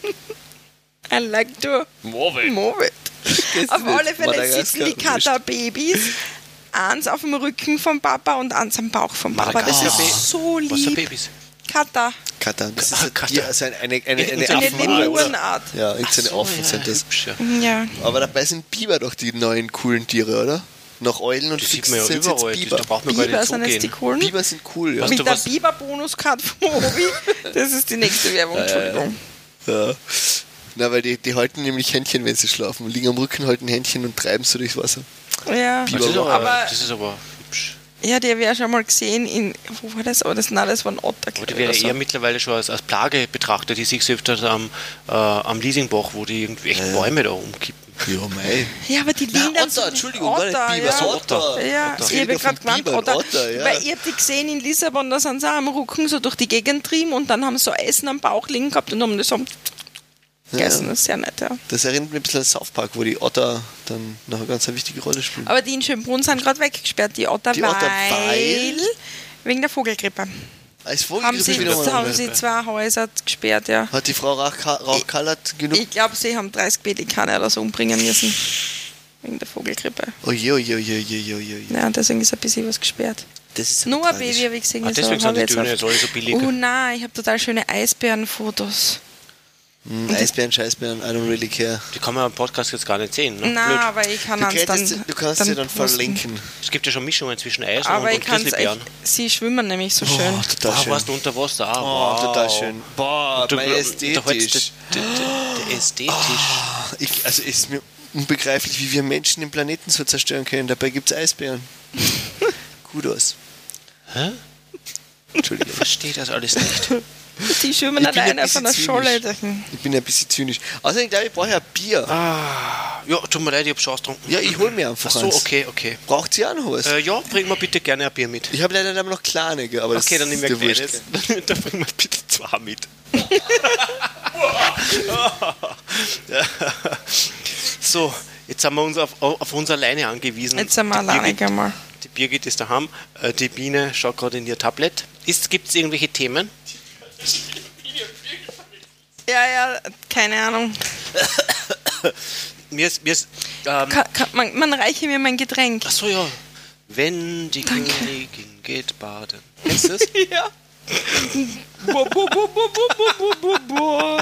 I like to Marvin. move it. Kennst Auf du nicht? alle Fälle Madagaskar, sitzen die wurscht. Kater-Babys. Eins auf dem Rücken vom Papa und eins am Bauch vom Papa. Das Madagaskar. ist so Was für lieb. Babys? Kater. Kater. Das ist Ah, ein Kater. Tier, also eine, eine, eine, eine Eine Eine Affenart, Affenart, oder? Lemurenart. Ja, irgendeine So, Affen sind das. hübsch, ja. Ja. Aber dabei sind Biber doch die neuen coolen Tiere, oder? Nach Eulen und Das sieht Füchsen man ja sind überall. jetzt Das, da Biber. braucht man gar Biber nicht sind jetzt die zugehen. coolen. Biber sind cool, ja. Was- Mit du der was- Biber-Bonuskarte vom Obi. Das ist die nächste Werbung, Entschuldigung. ja. Na, weil die, die halten nämlich Händchen, wenn sie schlafen. Liegen am Rücken, halten Händchen und treiben so durchs Wasser. Ja. Das ist aber, Aber- das ist aber hübsch. Ja, die habe ich ja schon mal gesehen in, wo war das? Oh, das, nein, das war ein Otter. Aber die oder werden so. eher mittlerweile schon als, als Plage betrachtet. Die siehst du öfters am, äh, am Leasingbach, wo die irgendwie echt Bäume da umkippen. Ja, mei. Ja, aber die liegen dann so Otter, wie Entschuldigung, gar nicht Otter, Biber, ja. so Otter. Ja, Otter. ich Ich habe rede gerade von gemeint, Bibern, Otter. Otter, ja. Weil ich habe die gesehen in Lissabon, da sind sie auch am Rücken so durch die Gegend trieben und dann haben sie so Essen am Bauch liegen gehabt und haben das so gegessen. Ja. Das ist sehr nett, ja. Das erinnert mich ein bisschen an South Park, wo die Otter dann noch eine ganz wichtige Rolle spielen. Aber die in Schönbrunn sind gerade weggesperrt, die Otter, Die Otter, weil, weil? wegen der Vogelgrippe. Als Haben Vogelgrippe sie, wieder mal. haben sie zwei Häuser gesperrt, ja. Hat die Frau Rauchkallert genug? Ich glaube, sie haben dreißig Pelikane oder so umbringen müssen. Wegen der Vogelgrippe. Oje, oje, oje, oje, oje, oje. Ja, deswegen ist ein bisschen was gesperrt. Das ist Nur ein tragisch. Baby habe ich gesehen. Ah, also deswegen hab sind die ich Döner auf- jetzt alle so billig. Oh nein, ich habe total schöne Eisbärenfotos. Hm, Eisbären, Scheißbären, I don't really care. Die kann man am Podcast jetzt gar nicht sehen. Ne? Nein, Blöd. aber ich kann Du, ans könntest, dann, du kannst sie dann posten. verlinken. Es gibt ja schon Mischungen zwischen Eis Aber und, ich und kann es echt. Grizzlybären. Sie schwimmen nämlich so schön. Oh, total Ah, schön. warst du unter Wasser? Ah, Oh, wow. total schön. Boah, Du, majestätisch. du hältst der, der, der ästhetisch. Ich, also es ist mir unbegreiflich, wie wir Menschen den Planeten so zerstören können. Dabei gibt es Eisbären. Kudos. Hä? Entschuldigung. Ich verstehe das alles nicht. Die schwimmen Ich bin ein alleine auf bisschen einer Scholle. zynisch. Ich bin ein bisschen zynisch. Außerdem glaube ich, brauche ja Bier. Ah, ja, tut mir leid, ich habe schon ausgetrunken. Ja, ich hole mir einfach Ach so, eins. okay, okay. Braucht sie auch noch was? Äh, ja, bring mir bitte gerne ein Bier mit. Ich habe leider immer noch kleine, gell, aber das Okay, dann nehmen wir ist dir wurscht. kleines. Dann bringen wir bitte zwei mit. So, jetzt haben wir uns auf, auf uns alleine angewiesen. Jetzt sind wir Die alleine Birgit- gehen mal. Die Birgit ist daheim, äh, die Biene schaut gerade in ihr Tablet. Gibt es irgendwelche Themen? Ja, ja, keine Ahnung. Mir ist, mir ist, ähm, Ka kann, man, man reiche mir mein Getränk. ach so, ja. Wenn die Königin geht baden. Ist es? Ja. Bo, bo, bo, bo, bo, bo, bo, bo.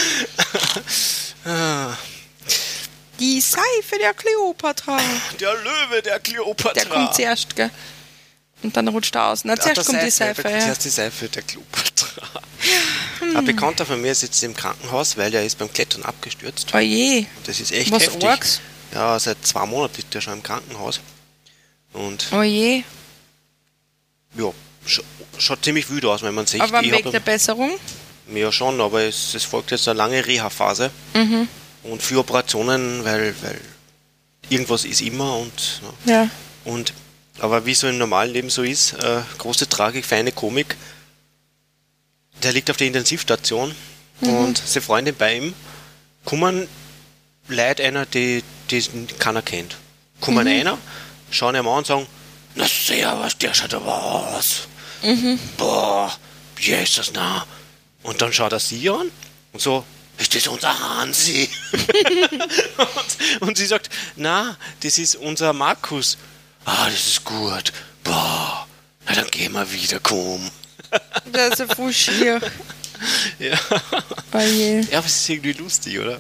Ah, Die Seife der Kleopatra. der Löwe der Kleopatra. Der kommt zuerst, gell? Und dann rutscht er aus. Na, Ach, zuerst der kommt die Seife, ja. Zuerst die Seife der Kleopatra. Ein Bekannter von mir ist jetzt im Krankenhaus, weil er ist beim Klettern abgestürzt. Oh je. Das ist echt Was heftig. Orgs? Ja, seit zwei Monaten liegt er schon im Krankenhaus. Und Oh je. ja, schaut, schaut ziemlich wütend aus, wenn man sieht. Aber am Ich Weg hab- der Besserung? Ja, schon, aber es, es folgt jetzt eine lange Reha-Phase. Mhm. Und für Operationen, weil, weil irgendwas ist immer und, ja. Ja. und aber wie so im normalen Leben so ist, äh, große Tragik, feine Komik. Der liegt auf der Intensivstation und seine Freundin bei ihm kommen Leute einer, die, die keiner kennt. Kommen einer, schauen ihn an und sagen, na sehr, was der schaut aber aus. Boah, wie ist das na? Und dann schaut er sie an und so, ist das unser Hansi? und, und sie sagt, na, das ist unser Markus. Ah, das ist gut. Boah, na dann gehen wir wieder, komm. Der ist ja voll schier. Ja. Bei je. Ja, aber es ist irgendwie lustig, oder?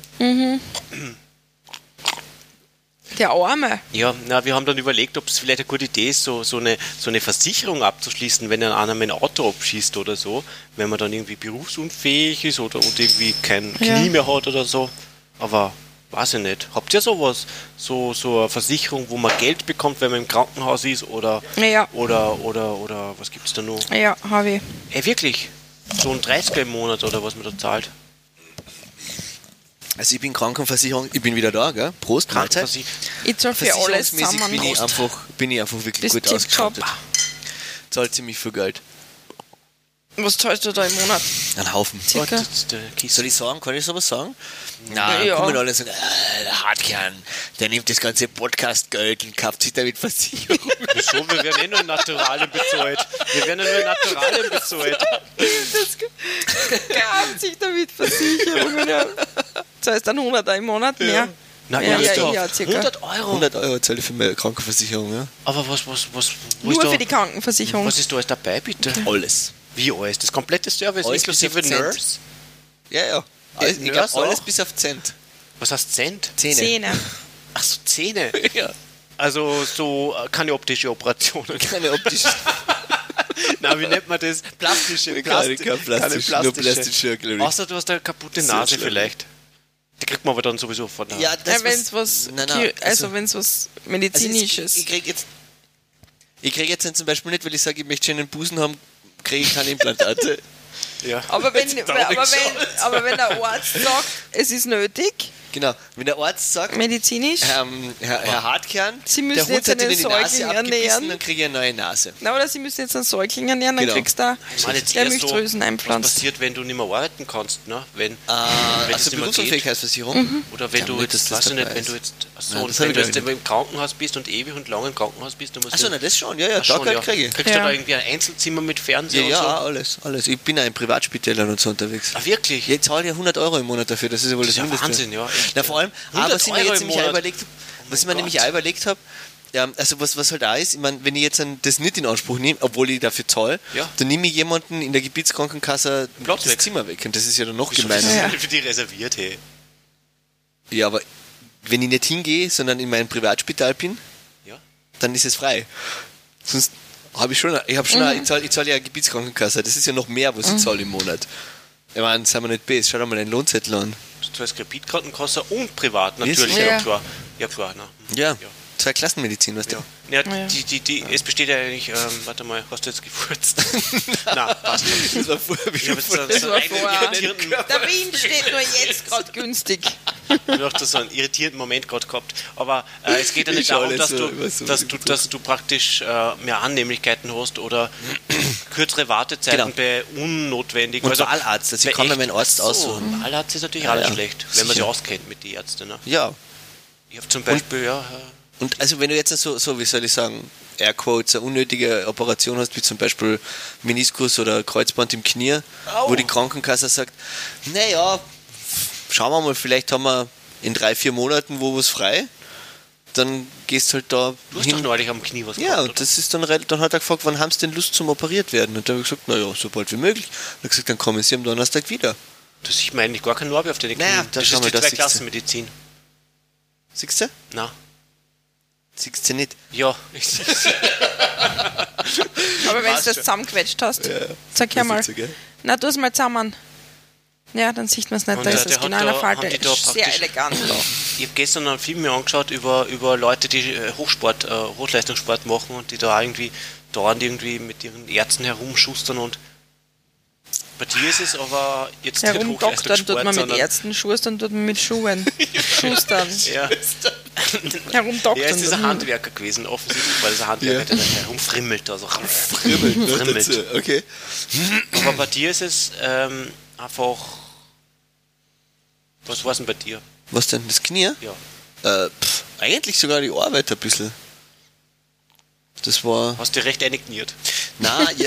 Der Arme. Ja, na, wir haben dann überlegt, ob es vielleicht eine gute Idee ist, so, so, eine, so eine Versicherung abzuschließen, wenn dann einer mit einem Auto abschießt oder so, wenn man dann irgendwie berufsunfähig ist oder und irgendwie kein Ja. Knie mehr hat oder so. Aber weiß ich nicht. Habt ihr sowas? So, so eine Versicherung, wo man Geld bekommt, wenn man im Krankenhaus ist oder Ja. oder oder oder was gibt's da noch? Ja, habe ich. Ey, wirklich? So ein dreißiger im Monat oder was man da zahlt? Also ich bin Krankenversicherung, ich bin wieder da, gell? Prost, Mahlzeit. Krankenversich- Ich zahle für alles Versicherungsmäßig zusammen. bin ich einfach, bin ich einfach wirklich Das gut ist tipptopp. ausgestattet. Zahlt ziemlich viel Geld. Was zahlst du da im Monat? Ein Haufen. Circa? Das ist der Kies. Soll ich sagen, kann ich sowas sagen? Na, Ja. kommen alle und sagen, äh, der Hartkern, der nimmt das ganze Podcast-Geld und kauft sich damit Versicherung. Wieso? Wir werden eh nur in Naturalien bezahlt. Wir werden ja nur in Naturalien bezahlt. Gab sich damit Versicherungen. Ja. Zahlst dann hunderter im Monat mehr. Na, Ja, ja, ja, ja, ja, circa. hundert Euro. hundert Euro zahle ich für meine Krankenversicherung, ja? Aber was, was, was, wo Nur ist da, für die Krankenversicherung. was ist da alles dabei, bitte? Alles. Wie alles? Das komplette Service, Alles bis inklusive auf Cent. Nurse? Ja, ja. Alles, ich Nurse glaub, alles auch? bis auf Cent. Was heißt Cent? Zähne. Zähne. Ach so, Zähne. Ja. Also so äh, keine optische Operationen. Keine optische. Na, wie nennt man das? Plastische. Keine- Plasti keine plastische, nur plastische, glaub ich. Außer du hast eine kaputte Sehr Nase schlimm. vielleicht. Die kriegt man aber dann sowieso von der... Ja, das Ja, wenn es was, Nein, nein, Chir- also wenn es was also jetzt, Medizinisches. ich krieg jetzt, ich krieg jetzt zum Beispiel nicht, weil ich sage, ich möchte schön einen Busen haben, kriege ich keine Implantate. ja. aber, wenn, Jetzt aber, traurig wenn, schon. aber wenn der Arzt sagt, es ist nötig, Genau. Wenn der Arzt sagt, medizinisch, ähm, Herr, Herr Hartkern, Sie müssen der Hund jetzt hat Ihnen einen die Nase Säugling abgebissen, ernähren. dann kriege ich eine neue Nase. na, oder Sie müssen jetzt einen Säugling ernähren, dann Genau. kriegst du Ich meine jetzt der eher so, Milchdrüsen was einpflanzt. passiert, wenn du nicht mehr arbeiten kannst, ne? Wenn, Äh, wenn also das nicht mehr geht. Berufsunfähigkeitsversicherung. Oder wenn Ja, du nicht, jetzt, dass das weiß ich nicht, dabei wenn du ist. jetzt, ach so, Nein, und das hab wenn ich du gleich jetzt im Krankenhaus bist und ewig und lange im Krankenhaus bist, dann musst Achso, du... na das schon, ja, ja, Ach schon, da ja. kriege ich. Kriegst Ja. du da irgendwie ein Einzelzimmer mit Fernseher Ja, ja, und so? alles, alles. Ich bin auch in Privatspitälern und so unterwegs. Ah, wirklich? Ich zahle ja hundert Euro im Monat dafür, das ist ja wohl das, Das ist ja Mindeste. Wahnsinn, ja, echt, Na, ja. vor allem, ah, hundert was ich mir Euro jetzt im nämlich auch Monat. überlegt habe, was ich mir Gott. nämlich auch überlegt habe, ja, also was, was halt auch ist, ich meine, wenn ich jetzt dann das nicht in Anspruch nehme, obwohl ich dafür zahle, Ja. dann nehme ich jemanden in der Gebietskrankenkasse Platz das weg. Zimmer weg. Und das ist ja dann noch Wieso gemeiner. ist Ja. das für die reserviert, hey? Ja, aber wenn ich nicht hingehe, sondern in meinem Privatspital bin, Ja. dann ist es frei. Sonst habe ich schon, ich habe schon, ich zahle ich zahl ja eine Gebietskrankenkasse, das ist ja noch mehr, was ich zahle im Monat. Ich meine, seien wir nicht best, schau dir mal den Lohnzettel an. Du hast Kreditkrankenkasse und privat, natürlich, Wirklich? ja, Ja. klar. Ja, klar, ne? Ja, Ja. zwei Klassenmedizin, weißt du? Ja. Ja, Ja. Die, die, die, es besteht ja eigentlich, ähm, warte mal, hast du jetzt gefurzt? Na, passt schon. Das war vorher wie Ich habe jetzt so, Das so war einen vorher. irritierten, Der Wind steht nur jetzt gerade günstig. ich habe so einen irritierten Moment gerade gehabt. Aber äh, es geht ja Ich nicht schau darum, alles dass so du, über so dass du, dass du praktisch äh, mehr Annehmlichkeiten hast oder kürzere Wartezeiten Genau. bei unnotwendigen. Und Wahlarzt, also ich bei kann mir echt- meinen Arzt so, aussuchen. Wahlarzt ist natürlich Ja, alles ja. schlecht, wenn man sich Sicher. auskennt mit den Ärzten. Ne? Ja, Ich habe zum Beispiel, ja, äh, und also wenn du jetzt so, so wie soll ich sagen, Airquotes, eine unnötige Operation hast, wie zum Beispiel Meniskus oder Kreuzband im Knie, Au. wo die Krankenkasse sagt, naja, schauen wir mal, vielleicht haben wir in drei, vier Monaten wo was frei, dann gehst halt da du hast doch hin. neulich am Knie was Ja, gehabt, und oder? das ist dann, rel- dann hat er gefragt, wann haben sie denn Lust zum operiert werden? Und da habe ich gesagt, naja, so bald wie möglich. Und er hat gesagt, dann kommen sie am Donnerstag wieder. Das ich meine nicht gar keine Narbe auf deine Knie. Naja, da das schau ist mal, die das siehst du. Zweiklassenmedizin. Siehst du? Na, Siehst du nicht? ja. Ich, Aber wenn du Passt das schon. zusammengequetscht hast, Ja, sag her das mal. ist so, gell? Na, tu es mal zusammen. Ja, dann sieht man es nicht. Und Da der- ist es der hat genau in der da- Falte. haben die da Sehr praktisch- elegant. ich habe gestern einen Film mir angeschaut über, über Leute, die äh, Hochsport, äh, Hochleistungssport machen und die da irgendwie dauernd irgendwie mit ihren Ärzten herumschustern und bei dir ist es aber jetzt nicht Herumdoktern tut Hochleistungssport, man mit sondern Ärzten, schustern tut man mit Schuhen. Schustern. ja, Herumdoktern. ja, es ist tut ein man- Handwerker gewesen, offensichtlich, weil es ein Handwerker, Ja. der dann herumfrimmelt. Also. Frimmelt, ne, Frimmelt. dazu. Okay. Aber bei dir ist es ähm, einfach. Was war es denn bei dir? Was denn, das Knie? Ja. Äh, pff, eigentlich sogar die Arbeit ein bisschen. Das war... Hast du recht eingeniert. Na, ja.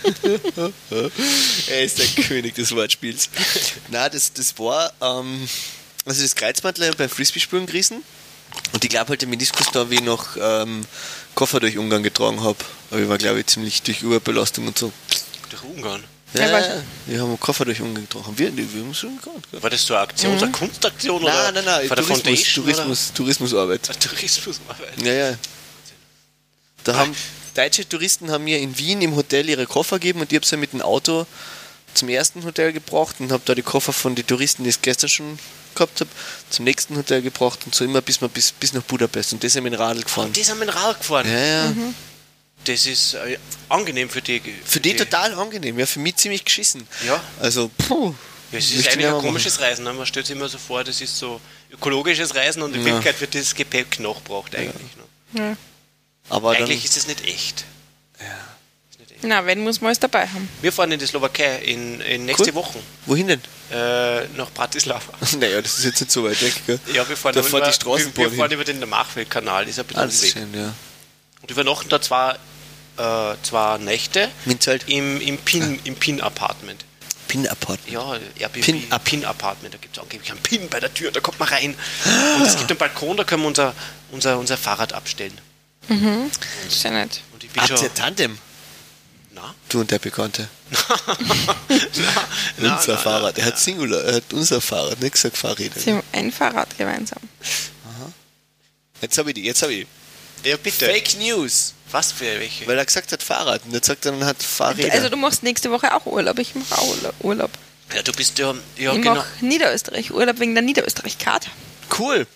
Er ist der König des Wortspiels. Na, das, das war, ähm, also das Kreuzmantel beim Frisbee-Spielen gerissen. Und ich glaube halt, der Meniskus da, wie ich noch ähm, Koffer durch Ungarn getragen habe. Aber ich war, glaube ich, ziemlich durch Überbelastung und so. Durch Ungarn? Ja, Ja, ja, wir haben einen Koffer durch Ungarn getragen. Wir, wir haben schon gehabt. War das so eine Aktion, so eine Kunstaktion? Nein, oder nein, nein, von der Tourismus, Foundation? Tourismus, Tourismusarbeit. Oder? Tourismusarbeit. Ja, ja. Da haben deutsche Touristen haben mir in Wien im Hotel ihre Koffer gegeben und ich habe sie mit dem Auto zum ersten Hotel gebracht und habe da die Koffer von den Touristen, die ich gestern schon gehabt habe, zum nächsten Hotel gebracht und so immer bis, mal bis, bis nach Budapest und das haben wir mit dem Radl gefahren. Und die sind mit dem Rad gefahren. Ja, ja. Mhm. Das ist äh, angenehm für die. Für die total angenehm, ja, für mich ziemlich geschissen. Ja. Also, puh. Ja, es möchte ist ich eigentlich nicht ein mehr komisches Reisen. Ne? Man stellt sich immer so vor, das ist so ökologisches Reisen und in Ja. Wirklichkeit wird das Gepäck nachgebracht eigentlich. Ne? Ja. machen. Aber Eigentlich dann, ist das nicht echt. Ist nicht echt. Na, wenn muss man es dabei haben. Wir fahren in die Slowakei in, in nächste Cool. Woche wohin denn? äh, nach Bratislava. Naja, das ist jetzt nicht so weit weg, gell? Ja, wir fahren, Da über, fährt die wir, Straßenbahn wir fahren hin. über den Machfeld-Kanal, ist ein bisschen Ah, das ist Weg. schön, ja. Und übernachten da zwei, äh, zwei Nächte Minzelt. im, im Pin, im Pin-Apartment. Pin-Apartment. Ja, Airbnb, Pin- Pin-Apartment, da gibt es angeblich einen Pin bei der Tür, da kommt man rein. Und es gibt einen Balkon, da können wir unser, unser, unser Fahrrad abstellen. Das ist ja nett. Und ich bin Habt schon... ihr Tandem? Na? Du und der Bekannte. Na, unser na, Fahrrad. na, Er hat Singular, er hat unser Fahrrad, nicht gesagt Fahrräder. Sie haben ein Fahrrad gemeinsam. Jetzt habe ich die, jetzt habe ich die. Ja, bitte. Fake News. Was für welche? Weil er gesagt hat Fahrrad und jetzt sagt er, dann hat Fahrräder. Also du machst nächste Woche auch Urlaub. Ich mache auch Urlaub. Urlaub. Ja, du bist ja... Ja, Ich genau. mache Niederösterreich Urlaub wegen der Niederösterreich-Card. cool.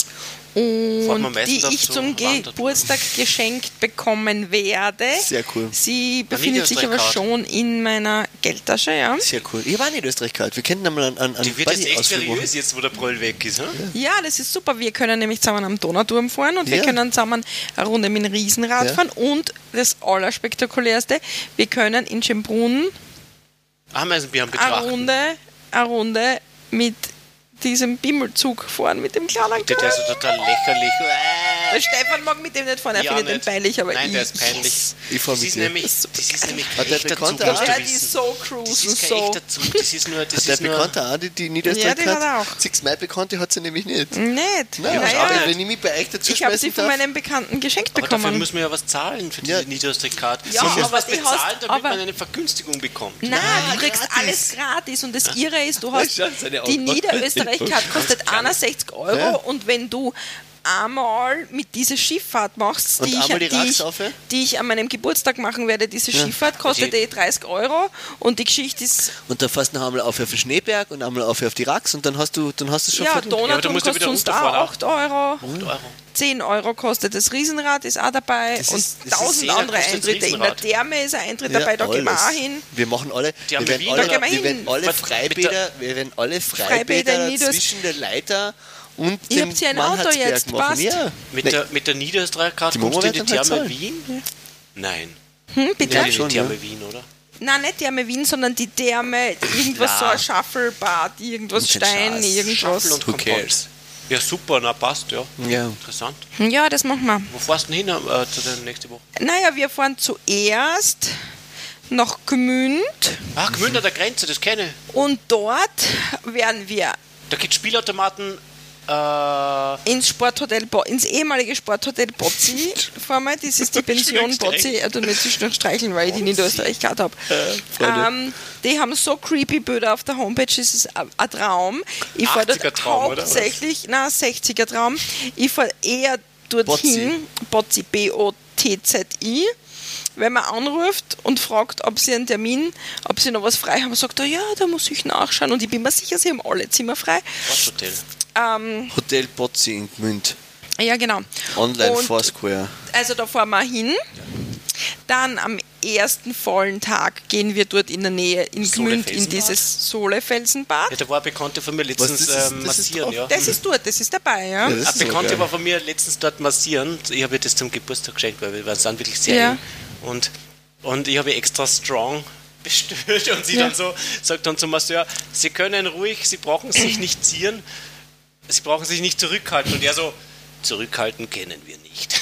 Fährt man Und meistens die auf ich so zum Wandertouren. Geburtstag geschenkt bekommen werde. Sehr cool. Sie befindet sich aber Niederösterreich-Card. schon in meiner Geldtasche, ja. Sehr cool. Ich war nicht Österreich gehabt. Wir könnten einmal an, an, an Die wird jetzt echt Buddy-Ausflug machen. seriös, jetzt wo der Brüll weg ist. Hm? Ja, das ist super. Wir können nämlich zusammen am Donauturm fahren und wir Ja. können zusammen eine Runde mit dem Riesenrad Ja. fahren. Und das Allerspektakulärste, wir können in Schönbrunn Ameisenbären eine betrachten. Runde, eine Runde mit diesem Bimmelzug fahren, mit dem kleinen Der, der ist so total lächerlich. Der Stefan mag mit dem nicht fahren, er Ja, findet den nicht. peinlich, aber Nein, ich... der ist peinlich. Ich fahr Das mit ist dir. nämlich, Das ist das ist nämlich Hat kein der echter Bekannte Zug, auch? musst du Ja, die ist wissen. so Das cruisen, ist kein so... echter Zug, das ist nur... Das Hat der ist nur Bekannte auch die, die Ja, Niederösterreich die hat er gehabt? auch. Six Mai Bekannte hat sie nämlich nicht. Nicht. Nein, naja, schade, wenn ich mich bei euch dazu ich habe sie schmeißen von darf. meinem Bekannten geschenkt aber dafür bekommen. muss man ja was zahlen für diese Ja. Niederösterreich-Card. Ja, man muss aber was die bezahlen, hast- damit aber- man eine Vergünstigung bekommt. Nein, du kriegst gratis. alles gratis und das Irre ist, du hast Ja, seine die Augen. Niederösterreich-Card kostet einundsechzig Euro Ja. und wenn du einmal mit dieser Schifffahrt machst, Und die ich, einmal die die, ich, Raxaufe? die ich an meinem Geburtstag machen werde, diese Schifffahrt kostet Die- eh dreißig Euro und die Geschichte ist, Und dann fährst du noch einmal auf auf den Schneeberg und einmal auf auf die Rax und dann hast du, dann hast du es schon ja, verdient. aber du Donauturm musst ja kostet wieder uns runterfahren auch auch. acht Euro, acht Euro. zehn Euro kostet das Riesenrad, ist auch dabei Das und ist- das ist tausend Zehner andere kostet das Eintritte. In der Riesenrad. Therme ist ein Eintritt Ja, dabei, da gehen wir auch alles. hin. Wir machen alle, Die wir haben werden Wien, alle, da gehen wir wir werden hin. alle Mit Freibäder, der- wir werden alle Freibäder Freibäder in Niederöst- zwischen der Leiter und Ihr dem habt ja ein Auto Mannhardsberg jetzt, machen. passt. Ja. Mit Nee, der, mit der Niederösterreich-Card Die kommst du in die Mama wird dann Therme halt Wien? Nein. Hm, bitte? Ja, Ja, in schon, die Therme ja. Wien, oder? Nein, nicht Therme Wien, sondern die Therme, irgendwas Ja. so ein Schaffelbad, irgendwas Und kein Stein, Schatz. irgendwas. Schaffel und Who Kompott. cares? Ja, super, na passt, ja. Ja. Interessant. Ja, das machen wir. Wo fährst du denn hin äh, zu der nächste Woche? Naja, wir fahren zuerst nach Gmünd Ah, Gmünd an der Grenze, das kenne ich. und dort werden wir Da gibt es Spielautomaten. Äh, ins Sporthotel, Bo ins ehemalige Sporthotel Bozzi fahren wir. Das ist die Pension Entschuldigung, Bozzi. Er tut mir zwischendurch streicheln, weil ich die in Niederösterreich gehabt habe. Freunde. Ähm, die haben so creepy Bilder auf der Homepage, das ist ein ein Traum. Ich fahre dort achtziger-Traum, oder was? hauptsächlich, na sechziger Traum. Ich fahre eher dorthin, Bozzi, B O T Z I. Wenn man anruft und fragt, ob sie einen Termin, ob sie noch was frei haben, sagt er, ja, da muss ich nachschauen. Und ich bin mir sicher, sie haben alle Zimmer frei. Sporthotel. Ähm, Hotel Bozzi in Gmünd. ja, genau. Online Und Foursquare. Also da fahren wir hin. Dann am ersten vollen Tag gehen wir dort in der Nähe in Gmünd in Sohlefelsenbad? dieses Sohlefelsenbad. Ja, da war eine Bekannte von mir letztens Was, das ist- ähm, das ist massieren, drauf? ja. Das ist dort, das ist dabei, ja. Ja, das Eine ist so Bekannte geil. war von mir letztens dort massieren. Ich habe ihr das zum Geburtstag geschenkt, weil wir waren wirklich sehr Ja. eng. Und, und ich habe ihr extra strong bestellt und sie Ja. dann so, sagt dann zum Masseur, Sie können ruhig, Sie brauchen sich nicht zieren, Sie brauchen sich nicht zurückhalten. Und er so, zurückhalten, kennen wir nicht.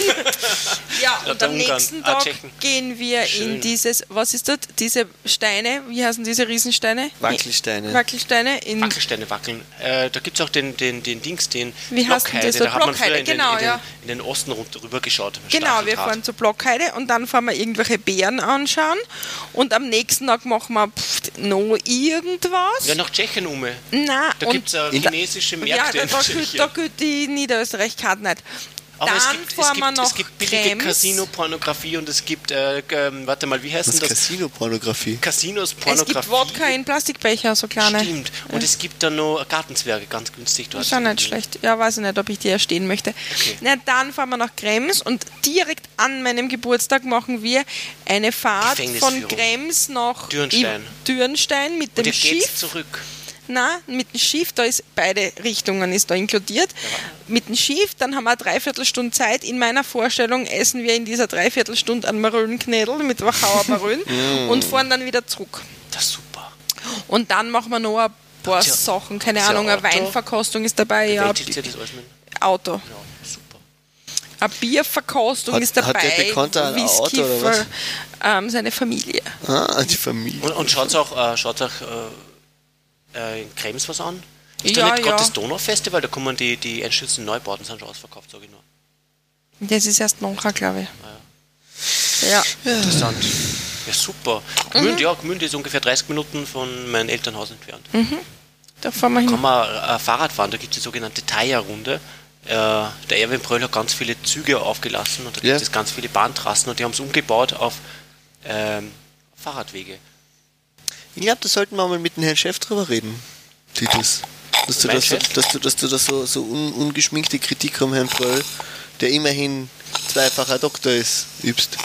Ja, Ja, und der am Ungarn. nächsten Ah, Tag Tschechen. gehen wir Schön. in dieses, was ist das? Diese Steine, wie heißen diese Riesensteine? Wackelsteine. Wackelsteine in Wackelsteine wackeln. Äh, da gibt es auch den, den, den Dings, den Wie heißt denn Blockheide. das? Da hat man Blockheide, früher in den, genau, in, den, ja. in den Osten runter, rüber geschaut. Genau, wir fahren zur Blockheide und dann fahren wir irgendwelche Bären anschauen und am nächsten Tag machen wir pff, noch irgendwas. Ja, nach Tschechien um. Nein, Da und gibt es äh, in der- chinesische ja, Märkte da, in da, gilt, Tschechien. da gilt die Niederösterreich-Karte nicht. Aber dann es gibt, es, fahren wir gibt, nach es gibt billige Krems. Casino-Pornografie und es gibt, äh, ähm, warte mal, wie heißt Was denn ist das? Casino-Pornografie? Casinos, Es Pornografie. gibt Wodka in Plastikbecher, so kleine. Stimmt. Und es gibt dann noch Gartenzwerge, ganz günstig dort. Das ist auch nicht schlecht. Ja, weiß ich nicht, ob ich die erstehen möchte. Okay. Na, dann fahren wir nach Krems und direkt an meinem Geburtstag machen wir eine Fahrt von Gefängnisführung. Krems nach Dürnstein. I- Dürnstein mit Und dem ihr Schiff. geht's zurück. Nein, mit dem Schiff, da ist beide Richtungen ist da inkludiert. Mit dem Schiff, dann haben wir eine Dreiviertelstunde Zeit. In meiner Vorstellung essen wir in dieser Dreiviertelstunde einen Marillenknädel mit Wachauer Marillen und fahren dann wieder zurück. Das ist super. Und dann machen wir noch ein paar Habt ihr- Sachen, keine habt ihr Ahnung, eine Auto? Weinverkostung ist dabei, ja, Bewältigt ihr das alles mit? Auto. Ja, super. Eine Bierverkostung Hat- ist dabei. hat der Bekannte ein Whisky Auto oder was? für ähm, seine Familie. Ah, die Familie. Und, und schaut auch, äh, schaut's auch äh, äh, in Krems was an? Ist Ja, da nicht gerade ja. das Donaufestival? Da kommen die, die einstürzenden Neubauten, sind schon ausverkauft, sage ich nur. Das ist erst nachher, glaube ich. Ja. Interessant. Ja, super. Gmünd, ja, Gmünd ist ungefähr dreißig Minuten von meinem Elternhaus entfernt. Da fahren wir hin. Kann man äh, Fahrrad fahren, da gibt es die sogenannte Thaya-Runde. Äh, der Erwin Bröll hat ganz viele Züge aufgelassen und da gibt Ja. es ganz viele Bahntrassen und die haben es umgebaut auf ähm, Fahrradwege. Ich glaube, da sollten wir mal mit dem Herrn Chef drüber reden, Titus. Dass du, Mein das, so- Chef? dass du, dass du da so, so un, ungeschminkte Kritik am Herrn Fröll, der immerhin zweifacher Doktor ist, übst.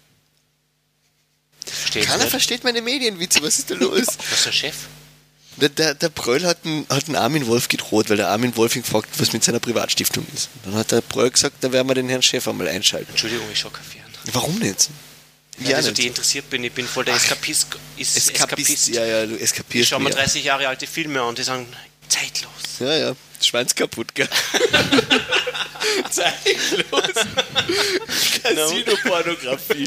Versteht Keiner nicht. versteht meine Medienwitze, was ist da los? Was ist der Chef? Der, der, der Bröll hat einen, hat einen Armin Wolf gedroht, weil der Armin Wolf ihn gefragt hat, was mit seiner Privatstiftung ist. Dann hat der Bröll gesagt, da werden wir den Herrn Chef einmal einschalten. Entschuldigung, ich schaue keinen Fern. Warum nicht? Ja, also nicht. die interessiert bin, ich bin voll der Eskapist. Is, Eskapist. Eskapist. Ja, ja, du Ich eskapierst schaue mir mich, dreißig Jahre alte Filme an und die sagen, zeitlos. ja. Ja, ja. Schweins kaputt, gell? Zeitlos. Casino-Pornografie.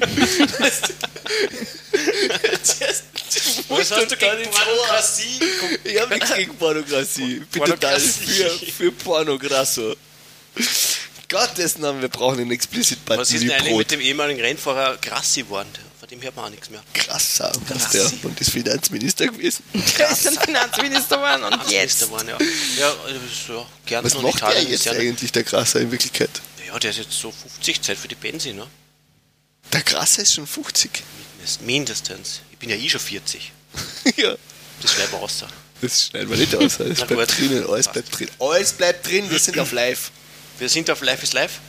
Was hast du gegen Pornografie? Ich habe nichts gegen Pornografie. Ich bin total für, für Pornograsso. Gottes Namen, wir brauchen einen Explicit-Button Was ist wie denn eigentlich Brot. mit dem ehemaligen Rennfahrer Grassi geworden? Von dem hört man auch nichts mehr. Krasser, was Grassi. der und ist Finanzminister gewesen. Der ist ein Finanzminister geworden und jetzt. Jetzt. Waren, ja. Ja, äh, so, Kärnten Was und macht der Italien ist jetzt ja, eigentlich, der Krasser, in Wirklichkeit? ja, der ist jetzt so fünfzig, Zeit für die Benzin, ne? Der Krasser ist schon fünfzig. Mindest- Mindestens. Ich bin ja eh schon vierzig. Ja. Das schneiden wir raus. Das schneiden wir nicht aus. Alles Na bleibt gut. drinnen, alles bleibt drin. Alles bleibt drin, wir sind auf live. Wir sind auf Live is Live.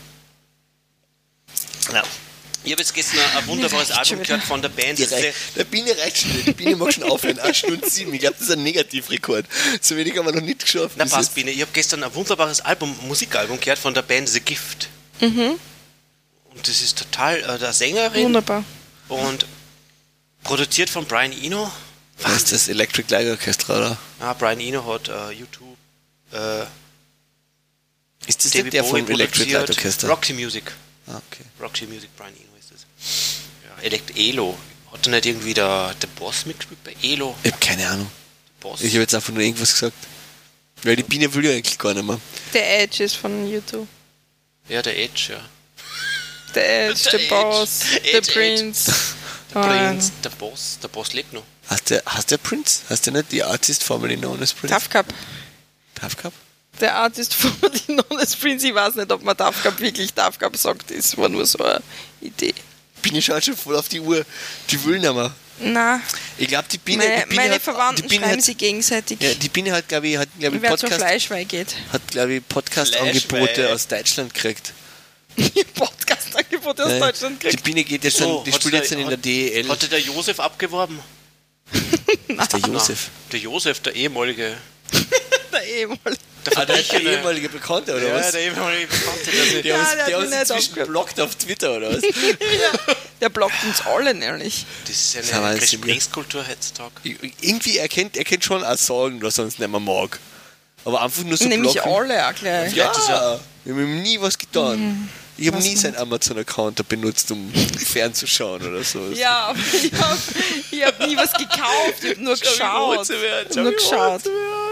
Ja. Ich habe jetzt gestern ein wunderbares Reicht schon Album wieder. gehört von der Band. Die Das ist Rei- der Biene reicht schon nicht. Die Biene mag schon aufhören. eine Stunde sieben. Ich glaube, das ist ein Negativrekord. So wenig haben wir noch nicht geschafft. Na bis passt, jetzt. Biene. Ich habe gestern ein wunderbares Album, Musikalbum gehört von der Band The Gift. Und das ist total äh, der Sängerin Wunderbar. und produziert von Brian Eno. Was ist das Electric Light Orchestra, oder? Ah, Brian Eno hat äh, YouTube, äh, Ist das David nicht der Bowie vom Electric Light produziert, Orchestra? Roxy Music. Ah, okay. Roxy Music, Brian Eno ist das. Ja, Elect Elo. Hat da nicht irgendwie der, der Boss mitgespielt bei Elo? Ich habe keine Ahnung. Boss. Ich habe jetzt einfach nur irgendwas gesagt. Weil die Biene will ja eigentlich gar nicht mehr. Der Edge ist von YouTube. ja, der Edge, ja. Der Edge, Der der Edge. Boss, der Edge, Prince. Der Ah, Prinz, der Boss, der Boss lebt noch. Hast der, hast der Prince? Hast der nicht die Artist formerly known as Prince? Tough Cup. Tough Cup? Der Artist von die Nones Prince, ich weiß nicht, ob man Tough Cup wirklich Tough Cup sagt, das war nur so eine Idee. Biene schaut schon voll auf die Uhr. Die will nicht mehr. Na, Ich glaube, die Biene, meine, die Biene meine hat, Verwandten die Biene schreiben hat, sich gegenseitig. ja, die Biene hat, glaube ich, hat, glaub ich, Wer zur Podcast, Fleischweih geht. hat, glaube ich, Podcast-Angebote Fleischweih. aus Deutschland gekriegt. Podcast-Angebote aus Ja, Deutschland Die kriegt. Biene geht jetzt So, dann, die hat spielt der- jetzt dann in der hat- D E L. Hatte der Josef abgeworben? der Josef. Der Josef, der ehemalige. Der ehemalige. Der Ah, der, der Verblichene. ehemalige Bekannte, oder Ja, was? der ehemalige Bekannte. Der sich- Der Ja, uns, der der hat uns mich nicht inzwischen abgehört. blockt auf Twitter, oder was? Der blockt uns alle nämlich. Das ist Das haben wir eine jetzt Gesprächskultur heutzutage. Irgendwie, er kennt, er kennt schon auch Sagen, was er uns nicht mehr mag. Aber einfach nur so Nämlich blocken. alle auch gleich. Ja, ist ja- wir haben ihm nie was getan. Mhm. Ich habe nie seinen Amazon-Account benutzt, um fernzuschauen oder so. Ja, aber ich habe ich hab nie was gekauft, ich habe nur geschaut. Ich hab nur geschaut.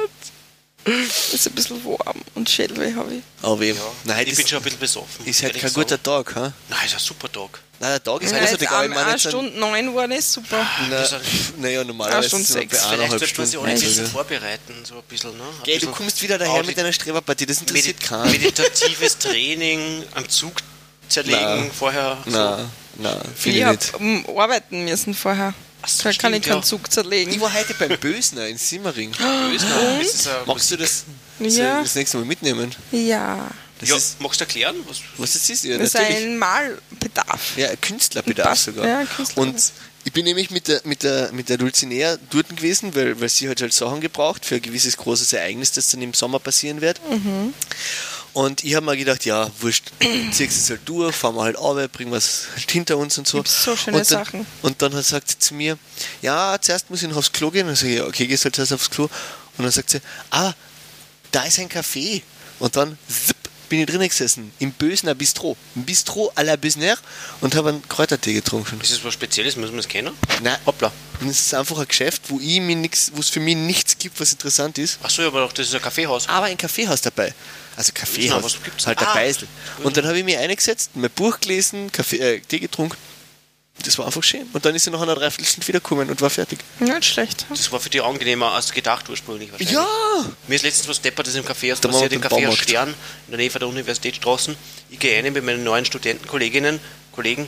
Es ist ein bisschen warm und Schädelweh habe ich. Aber eben, nein, Ich das bin schon ein bisschen besoffen. ist halt ehrlich kein gesagt. guter Tag, ha? Nein, ist ein super Tag. Nein, der Tag ist Ja, heute so jetzt egal. Ich eine, meine, eine jetzt sind- Stunde neun war das super. Na, Das ist- naja, normalerweise Stunde sind wir sechs. bei Vielleicht eineinhalb sollte man sich Stunden. alle ein Also, bisschen Also, vorbereiten, so ein bisschen. Ne? Ein Gell, du bisschen kommst wieder daher mit deiner Streberpartie, das interessiert Medi keinen. meditatives Training, am Zug zerlegen, Nein. vorher. So. Nein, nein, Ich finde ich habe nicht. um, arbeiten müssen vorher. Ach so, Da kann ich stimmt, keinen ja. Zug zerlegen. Ich war heute beim Bösner in Simmering. Bösner. Das ist ein Magst du das, Ja. das nächste Mal mitnehmen? Ja. Das ja, ist, magst du erklären? Was, was das ist? Ja, Das ist natürlich. ein Malbedarf. Ja, ein Künstlerbedarf Bas- sogar. ja, ein Künstlerbedarf. Und ich bin nämlich mit der, mit der, mit der Dulcinea dort gewesen, weil, weil sie hat halt Sachen gebraucht für ein gewisses großes Ereignis, das dann im Sommer passieren wird. Mhm. Und ich habe mir gedacht, ja, wurscht, ziehst es halt durch, fahren wir halt runter, bringen wir es halt hinter uns und so. Gibt's so schöne und dann, Sachen. Und dann hat- sagt sie zu mir, ja, zuerst muss ich noch aufs Klo gehen. Und ich sage, ja, okay, gehst halt zuerst aufs Klo. Und dann sagt sie, ah, da ist ein Café. Und dann zipp, bin ich drinnen gesessen, im Bösner Bistro. Im Bistro à la Bösner und habe einen Kräutertee getrunken. ist das was Spezielles? Müssen wir das kennen? Nein, Hoppla. und es ist einfach ein Geschäft, wo ich mir nix, wo es für mich nichts gibt, was interessant ist. Achso, aber doch, das ist ein Kaffeehaus. Aber ein Kaffeehaus dabei. Also Kaffeehaus. was gibt's? Halt ein Ah. Beisel. Und dann habe ich mich eingesetzt, mein Buch gelesen, Kaffee, äh, Tee getrunken. Das war einfach schön. Und dann ist sie nach einer Dreiviertelstunde wiedergekommen und war fertig. Nicht schlecht. Das war für dich angenehmer als gedacht ursprünglich wahrscheinlich. Ja! Mir ist letztens was Deppertes im Kaffeehaus Da waren passiert, wir im beim Kaffeehaus Baumarkt. Stern, in der Nähe von der Universitätsstraßen. Ich gehe rein mit meinen neuen Studentenkolleginnen, Kollegen.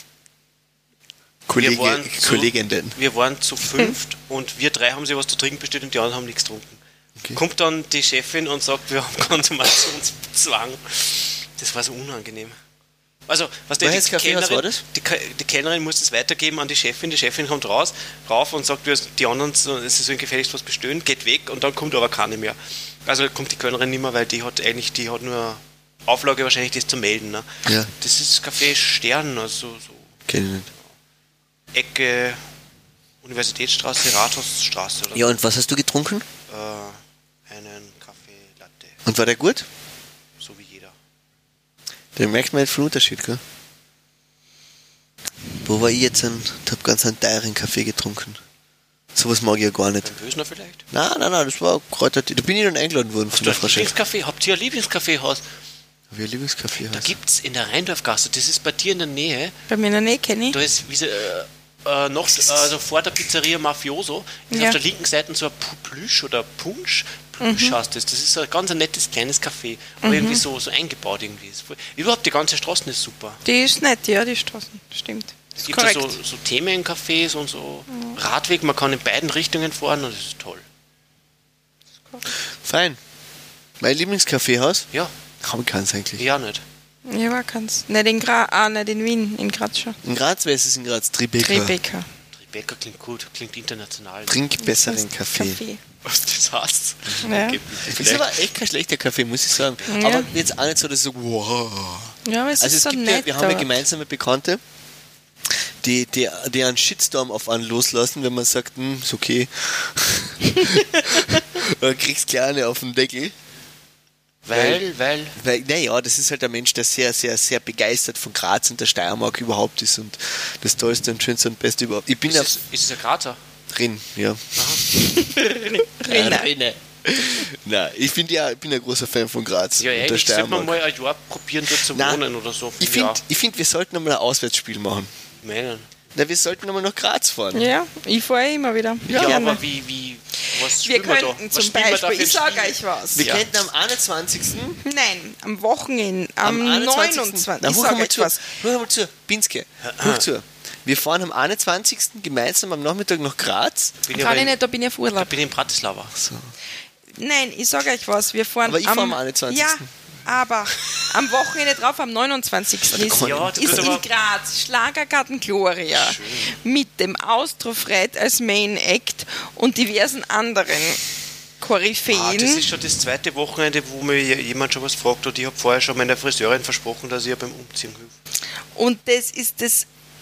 Kollege, waren zu- Kolleginnen. Wir waren zu fünft und wir drei haben sich was zu trinken bestellt und die anderen haben nichts getrunken. Okay. Kommt dann die Chefin und sagt, wir haben Konsumationszwang. Das war so unangenehm. Also, was der Welches die Kaffeehaus Kellnerin, war das? Die, Ke- die Kellnerin muss das weitergeben an die Chefin. Die Chefin kommt raus, rauf und sagt, wir- die anderen, so- es ist so gefälligst was bestellen, geht weg und dann kommt aber keine mehr. Also kommt die Kellnerin nicht mehr, weil die hat eigentlich, die hat nur Auflage wahrscheinlich, das zu melden. Ne? Ja. Das ist Café Stern, also so Kenn ich nicht. Ecke Universitätsstraße, Rathausstraße oder Ja, und was hast du getrunken? äh, einen Kaffee Latte, Und war der gut? so wie jeder. Da merkt man jetzt viel Unterschied, gell? Wo war ich jetzt? Und habe ganz einen teuren Kaffee getrunken. Sowas mag ich ja gar nicht. Beim Bösner vielleicht? Nein, nein, nein, das war Kräutertee. Da bin ich dann eingeladen worden von Du der hast Frau Chef. Lieblingscafé? Habt ihr ein Lieblingskaffeehaus? Wie ein Lieblingskaffee Da heißt. gibt es in der Rheindorfgasse, das ist bei dir in der Nähe, Bei mir in der Nähe kenne ich. da ist wie sie, äh, äh, noch also vor der Pizzeria Mafioso, ist Ja. auf der linken Seite so ein Pu- Plüsch oder Punsch. Plüsch heißt das. Das ist so ein ganz ein nettes kleines Café, aber irgendwie so, so eingebaut irgendwie. Ist voll- Überhaupt die ganze Straße ist super. Die ist nett, ja, die Straßen. Stimmt. Es Ist gibt ja korrekt. so, so Themencafés und so Radweg, man kann in beiden Richtungen fahren und das ist toll. Fein. Mein Lieblingskaffeehaus? Ja, Haben keins eigentlich. ja nicht. Ja, war kann's. Nicht in Graz, ah, nicht in Wien, in Graz schon. In Graz, wer ist es in Graz? Tribeca. Tribeca. Tribeca klingt gut, klingt international. Trink besseren Kaffee. Kaffee. Was das heißt? Ja. Okay, Ist vielleicht. aber echt kein schlechter Kaffee, muss ich sagen. Ja. Aber jetzt auch nicht so, dass so, wow. Ja, aber es Also ist es so gibt nett. ja, wir haben ja aber- gemeinsame Bekannte, die, die, die einen Shitstorm auf einen loslassen, wenn man sagt, hm, ist okay. Dann kriegst du kleine auf den Deckel. Weil, weil, Weil, naja, das ist halt ein Mensch, der sehr, sehr, sehr begeistert von Graz und der Steiermark überhaupt ist und das Tollste und Schönste und Beste überhaupt. Ich bin ist ja es, ist es ein Grazer? drin, ja. Rinne. Nein, ich, find ja, ich bin ein großer Fan von Graz Ja, und der eigentlich sollte man Steiermark. mal ein Jahr probieren, dort zu Nein, wohnen oder so. Ich finde, ich find, wir sollten einmal ein Auswärtsspiel machen. Meinen. Na, wir sollten einmal nach Graz fahren. Ja, ich fahre immer wieder. Ja, Gerne. aber wie, wie, was wir spielen wir da? könnten Was zum spielen wir da Beispiel, für ich sag ein Spiel? euch was. Wir Ja. könnten am einundzwanzigsten Nein, am Wochenende, am, neunundzwanzigsten Na, Ich hör sag mal euch zu, was. hör mal zu, Pinske, hör zu. Wir fahren am einundzwanzigsten gemeinsam am Nachmittag nach Graz. Bin ich Kann aber ich in- nicht, da bin ich auf Da Urlaub. bin ich in Bratislava. So. Nein, ich sag euch was. Wir fahren Aber ich am, fahr am einundzwanzigsten Ja, aber am Wochenende drauf, am neunundzwanzigsten ist, Ja, du ist kannst in aber- Graz Schlagergarten Gloria mit dem Austrofred als Main Act und diversen anderen Koryphäen. Ah, das ist schon das zweite Wochenende, wo mir jemand schon was fragt und ich habe vorher schon meiner Friseurin versprochen, dass ich ihr beim Umziehen hilft. Und das ist das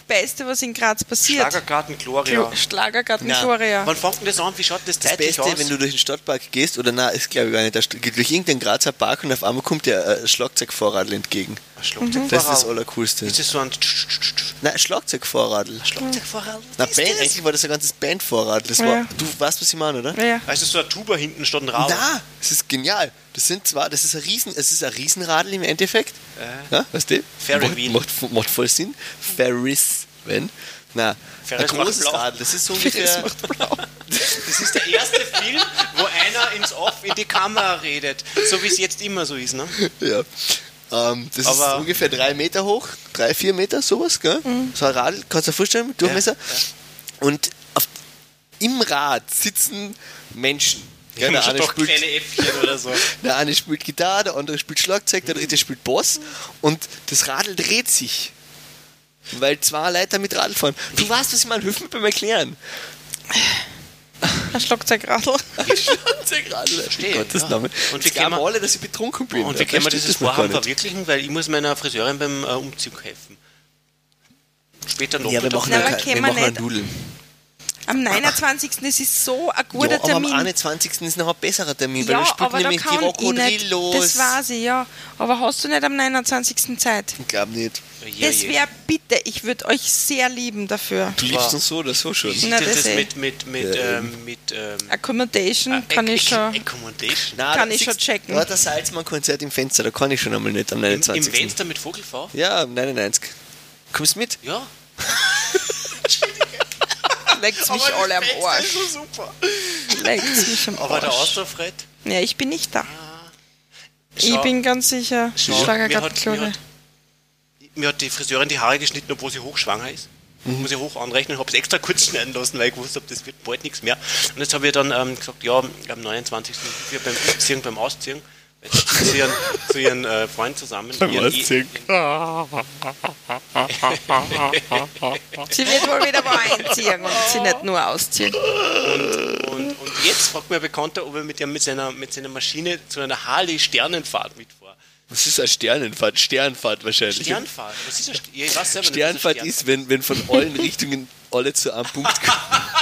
Beste, was in Graz passiert. Schlagergarten Gloria. Glo- Schlagergarten Na. Gloria. Wann fängt denn das an? Wie schaut das Das zeitlich Beste, aus? wenn du durch den Stadtpark gehst, oder na, ist glaube ich gar nicht, da st- geht durch irgendeinen Grazer Park und auf einmal kommt dir ein Schlagzeugfahrradl entgegen. Ein Schlagzeugfahrrad. Das ist das Allercoolste. Ist das so ein Nein, ein Schlagzeugfahrradl. Schlagzeugfahrrad? Na, Band, eigentlich war das ein ganzes Bandfahrrad. Das Ja. war, du weißt, was ich meine, oder? Ja. Also so ein Tuba hinten statt ein Rad. Na, das ist genial. Das sind zwar, das ist ein Riesen, es ist ein Riesenradl im Endeffekt. Ja, weißt du? Ferris macht, Wheel. macht, macht voll Sinn. Ferris, wenn. Na, Ferris ein macht großes blau. Radl. Das ist so Das ungefähr. macht blau. Das ist der erste Film, wo einer ins Off in die Kamera redet. So wie es jetzt immer so ist, ne? Ja. Ähm, das Aber- ist ungefähr drei Meter hoch, drei, vier Meter, sowas, gell? So ein Radl, kannst du dir vorstellen, mit Durchmesser. Und auf, im Rad sitzen Menschen. Ja, der, Schon eine doch spielt, kleine Äffchen oder so. der eine spielt Gitarre, der andere spielt Schlagzeug, der dritte spielt Bass. Und das Radl dreht sich. Weil zwei Leute mit Radl fahren. Du weißt, was ich meine, hilf mir beim Erklären. Ein Schlagzeugradl. Schlagzeugradl, Verstehe, in Gottes ja. Namen. Und Sie wie können glauben wir- alle, dass ich betrunken bin. Und wie Dabei können wir stimmt dieses das noch Vorhaben gar nicht. verwirklichen? Weil ich muss meiner Friseurin beim äh, Umzug helfen. Später noch. Ja, wir machen, Na, ja, aber kein- können wir wir machen ja nicht- Nudeln. Am neunundzwanzigsten Das ist so ein guter Ja, aber am Termin. einundzwanzigsten ist noch ein besserer Termin, weil Ja, da spielt aber da nämlich die kann ich nicht. Rockodrillos. Das weiß ich, ja. Aber hast du nicht am neunundzwanzigsten Zeit? Ich glaube nicht. Ja, Das ja. wäre bitte, ich würde euch sehr lieben dafür. Du liebst uns so oder so schon. Wie sieht Na, denn das das eh. mit, mit, mit, Ja, ähm, mit ähm, Accommodation kann ich schon. Accommodation. Nein, Kann da ich schon siehst- checken. Da hat der Salzmann-Konzert im Fenster, da kann ich schon einmal nicht am Im, Im neunundzwanzigsten Fenster mit Vogelfrau? Ja, am neunundneunzig. Kommst mit? Ja. Leckt's mich alle am Arsch. so super. Leckt's mich am Aber der Arsch. Austrofred? Ja, ich bin nicht da. Ich Schau. bin ganz sicher. Schau, mir Schlagergarten hat, mir, Gloria. hat, mir hat die Friseurin die Haare geschnitten, obwohl sie hochschwanger ist. Muss ich hoch anrechnen, habe es extra kurz schneiden lassen, weil ich gewusst habe, das wird bald nichts mehr. Und jetzt habe ich dann ähm, gesagt, ja, am neunundzwanzigsten wir beim Umziehen, beim Ausziehen, jetzt zieht sie ihren, zu ihren äh, Freund zusammen. Ihren- Ausziehen. Sie wird wohl wieder wo einziehen und sie nicht nur ausziehen. Und, und jetzt fragt mein Bekannter, ob er mit, der, mit, seiner, mit seiner Maschine zu einer Harley-Sternenfahrt mitfahrt. Was ist eine Sternenfahrt? Sternfahrt wahrscheinlich. Sternfahrt? Was ist das? Ich weiß selber nicht, Sternfahrt was eine ist, wenn, wenn von allen Richtungen alle zu einem Punkt kommen.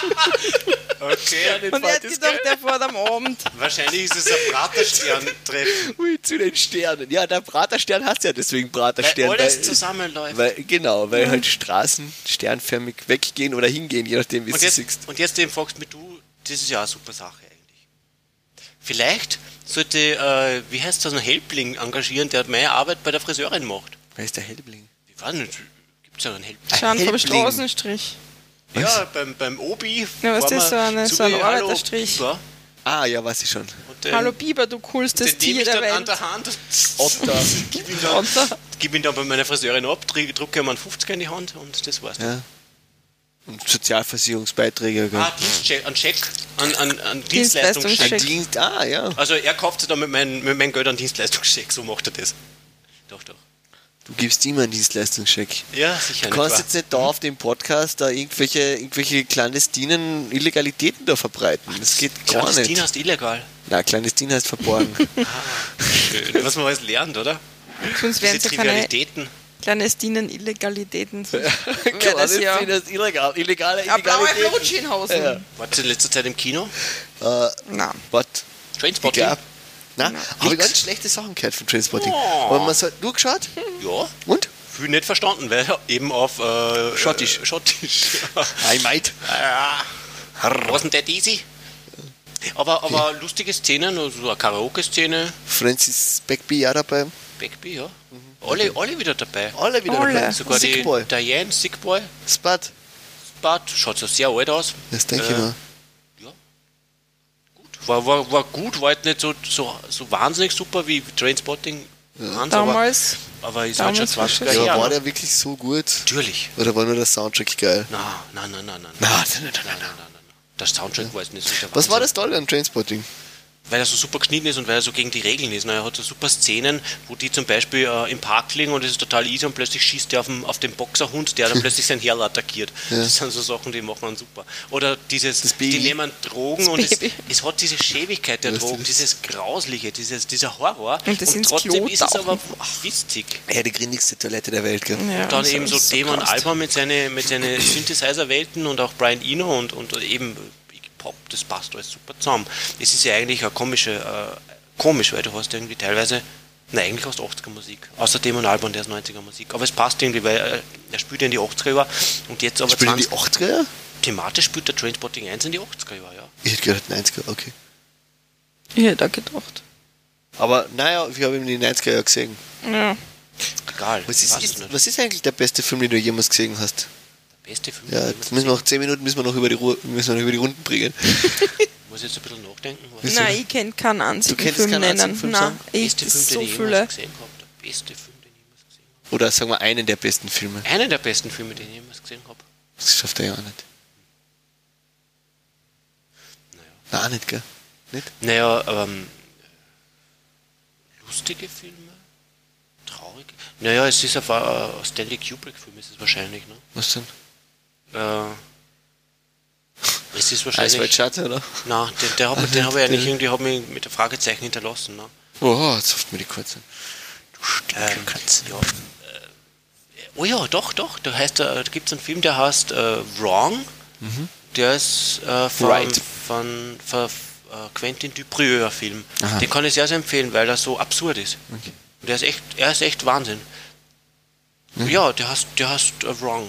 Okay. Und jetzt gedacht, der fährt am Abend. Wahrscheinlich ist es ein Praterstern-Treffen. Ui, zu den Sternen. Ja, der Praterstern heißt ja deswegen Weil Praterstern. alles zusammenläuft. weil, genau, weil halt Straßen sternförmig weggehen oder hingehen, je nachdem, wie Und du jetzt, siehst. und jetzt den fragst mit du, das ist ja eine super Sache eigentlich. Vielleicht sollte, äh, wie heißt das, einen Helpling engagieren, der mehr Arbeit bei der Friseurin macht. Wer ist der Helbling? Ich weiß nicht, gibt es ja einen Helpling? Schauen vom Helbling. Straßenstrich. Ja, beim, beim Obi. Ja, was fahren ist wir so eine- zu so ein mir, hallo, Arbeiterstrich? Biber. Ah, ja, weiß ich schon. Und den, Hallo Biber, du coolstes den nehme Tier ich der dann an Welt. der Hand. Otter. Gib ihn, dann, Otter. gib ihn dann bei meiner Friseurin ab, dr- drucke ihm einen fünfziger in die Hand und das war's. Ja. Und Sozialversicherungsbeiträge. gell? Ah, Dienstcheck, ein Check, an, an, an Dienstleistungscheck. Dienstleistungscheck. Ein Dienst, ah, ja. Also er kauft sich dann mit meinem mit mein Geld einen Dienstleistungscheck, so macht er das. Doch, doch. Du gibst ihm einen Dienstleistungscheck. Ja, sicher Du nicht. kannst wahr? jetzt nicht da auf dem Podcast da irgendwelche, irgendwelche clandestinen Illegalitäten da verbreiten. Das geht gar Clandestin nicht. heißt illegal. Na, clandestin heißt verborgen. Schön. Was man alles lernt, oder? Sonst Diese wären es ja keine Trivialitäten. clandestinen Illegalitäten. Sonst wäre das Clandestin ja ist illegal. Illegale eine blaue Illegalitäten. Blutschinhosen. Ja. Warst du in letzter Zeit im Kino? Äh, Nein. was? Ich Trainspotting? glaub. Na, habe ich Nix. ganz schlechte Sachen gehört von Trainspotting. Oh. Aber man soll, du geschaut? Ja. Und? Viel nicht verstanden, weil eben auf äh, Schottisch. Äh, Schottisch. Hi, mate. Ja. Was denn der easy? Aber, aber lustige Szenen, also so eine Karaoke-Szene, Francis Beckby ja dabei. Backby, ja. Alle, alle wieder dabei. Alle wieder Alle. dabei. Sogar die Sickboy. Diane, Sickboy, Spud. Bart, schaut so sehr alt aus. Das denke ich Äh, mal. War, war, war gut, war halt nicht so, so, so wahnsinnig super wie Trainspotting. Ja. Damals. Aber, aber ist halt schon damals war zwanziger schon- Ja, Jahre. war ne? der wirklich so gut? Natürlich. Oder war nur der Soundtrack geil? Nein, nein, nein, nein, nein. Na, Nein, nein, nein, nein, nein. Der Soundtrack war jetzt nicht so der Was war Wahnsinn. das Tolle an Trainspotting? weil er so super geschnitten ist und weil er so gegen die Regeln ist. Er hat so super Szenen, wo die zum Beispiel äh, im Park liegen und es ist total easy und plötzlich schießt er auf den, auf den Boxerhund, der dann plötzlich sein Herr attackiert. Ja. Das sind so Sachen, die machen dann super. Oder dieses, die nehmen Drogen das und es, es hat diese Schäbigkeit der das Drogen, dieses Grausliche, dieses, dieser Horror. Und, das und trotzdem ist es aber witzig. Ja, die grindigste Toilette der Welt. Gell? Ja, und dann eben so Damon Albarn mit seinen mit seine Synthesizer-Welten und auch Brian Eno und, und eben Pop, das passt alles super zusammen. Es ist ja eigentlich eine komische, äh, komisch, weil du hast irgendwie teilweise, nein, eigentlich hast du achtziger Musik, außer Damon Albarn, der ist neunziger Musik, aber es passt irgendwie, weil er, er spielt ja in die achtziger Jahre und jetzt aber spielt zwanzig in die achtziger Jahre? Thematisch spielt der Trainspotting eins in die achtziger Jahre, ja. Ich hätte gedacht neunziger, okay. Ich hätte auch gedacht. Aber naja, wir haben ihn in die neunziger Jahre gesehen. Ja. Egal. Was ist, ist, was ist eigentlich der beste Film, den du jemals gesehen hast? Beste Film. Ja, jetzt müssen wir noch zehn Minuten müssen wir noch über die, Ruhe, müssen wir noch über die Runden bringen. Muss jetzt ein bisschen nachdenken. Nein, ich kenne keinen einzigen Film nennen. Film Nein, ich beste Film, so den ich viele. jemals gesehen habe. Der beste Film, den ich jemals gesehen habe. Oder sagen wir einen der besten Filme. Einen der besten Filme, den ich jemals gesehen habe. Das schafft er ja auch nicht. Naja. Nein, auch nicht, gell? Nicht? Naja, ähm, lustige Filme? Traurige? Naja, es ist ein uh, Stanley Kubrick-Film, ist es wahrscheinlich, ne? Was denn? Äh, es ist wahrscheinlich... Eiswald Schatten, oder? Nein, den, der hat, den habe ich eigentlich irgendwie hab mich mit der Fragezeichen hinterlassen. Ne? Oh, jetzt ruft mir die kurz an. Du Stinkerkatze. Ähm, ja, äh, oh ja, doch, doch. Da, heißt, da gibt es einen Film, der heißt äh, Wrong. Mhm. Der ist äh, von, right. von, von, von äh, Quentin Dupieux, ein Film. Aha. Den kann ich sehr, sehr empfehlen, weil er so absurd ist. Okay. Und der ist echt, er ist echt Wahnsinn. Mhm. Ja, der heißt, der heißt uh, Wrong.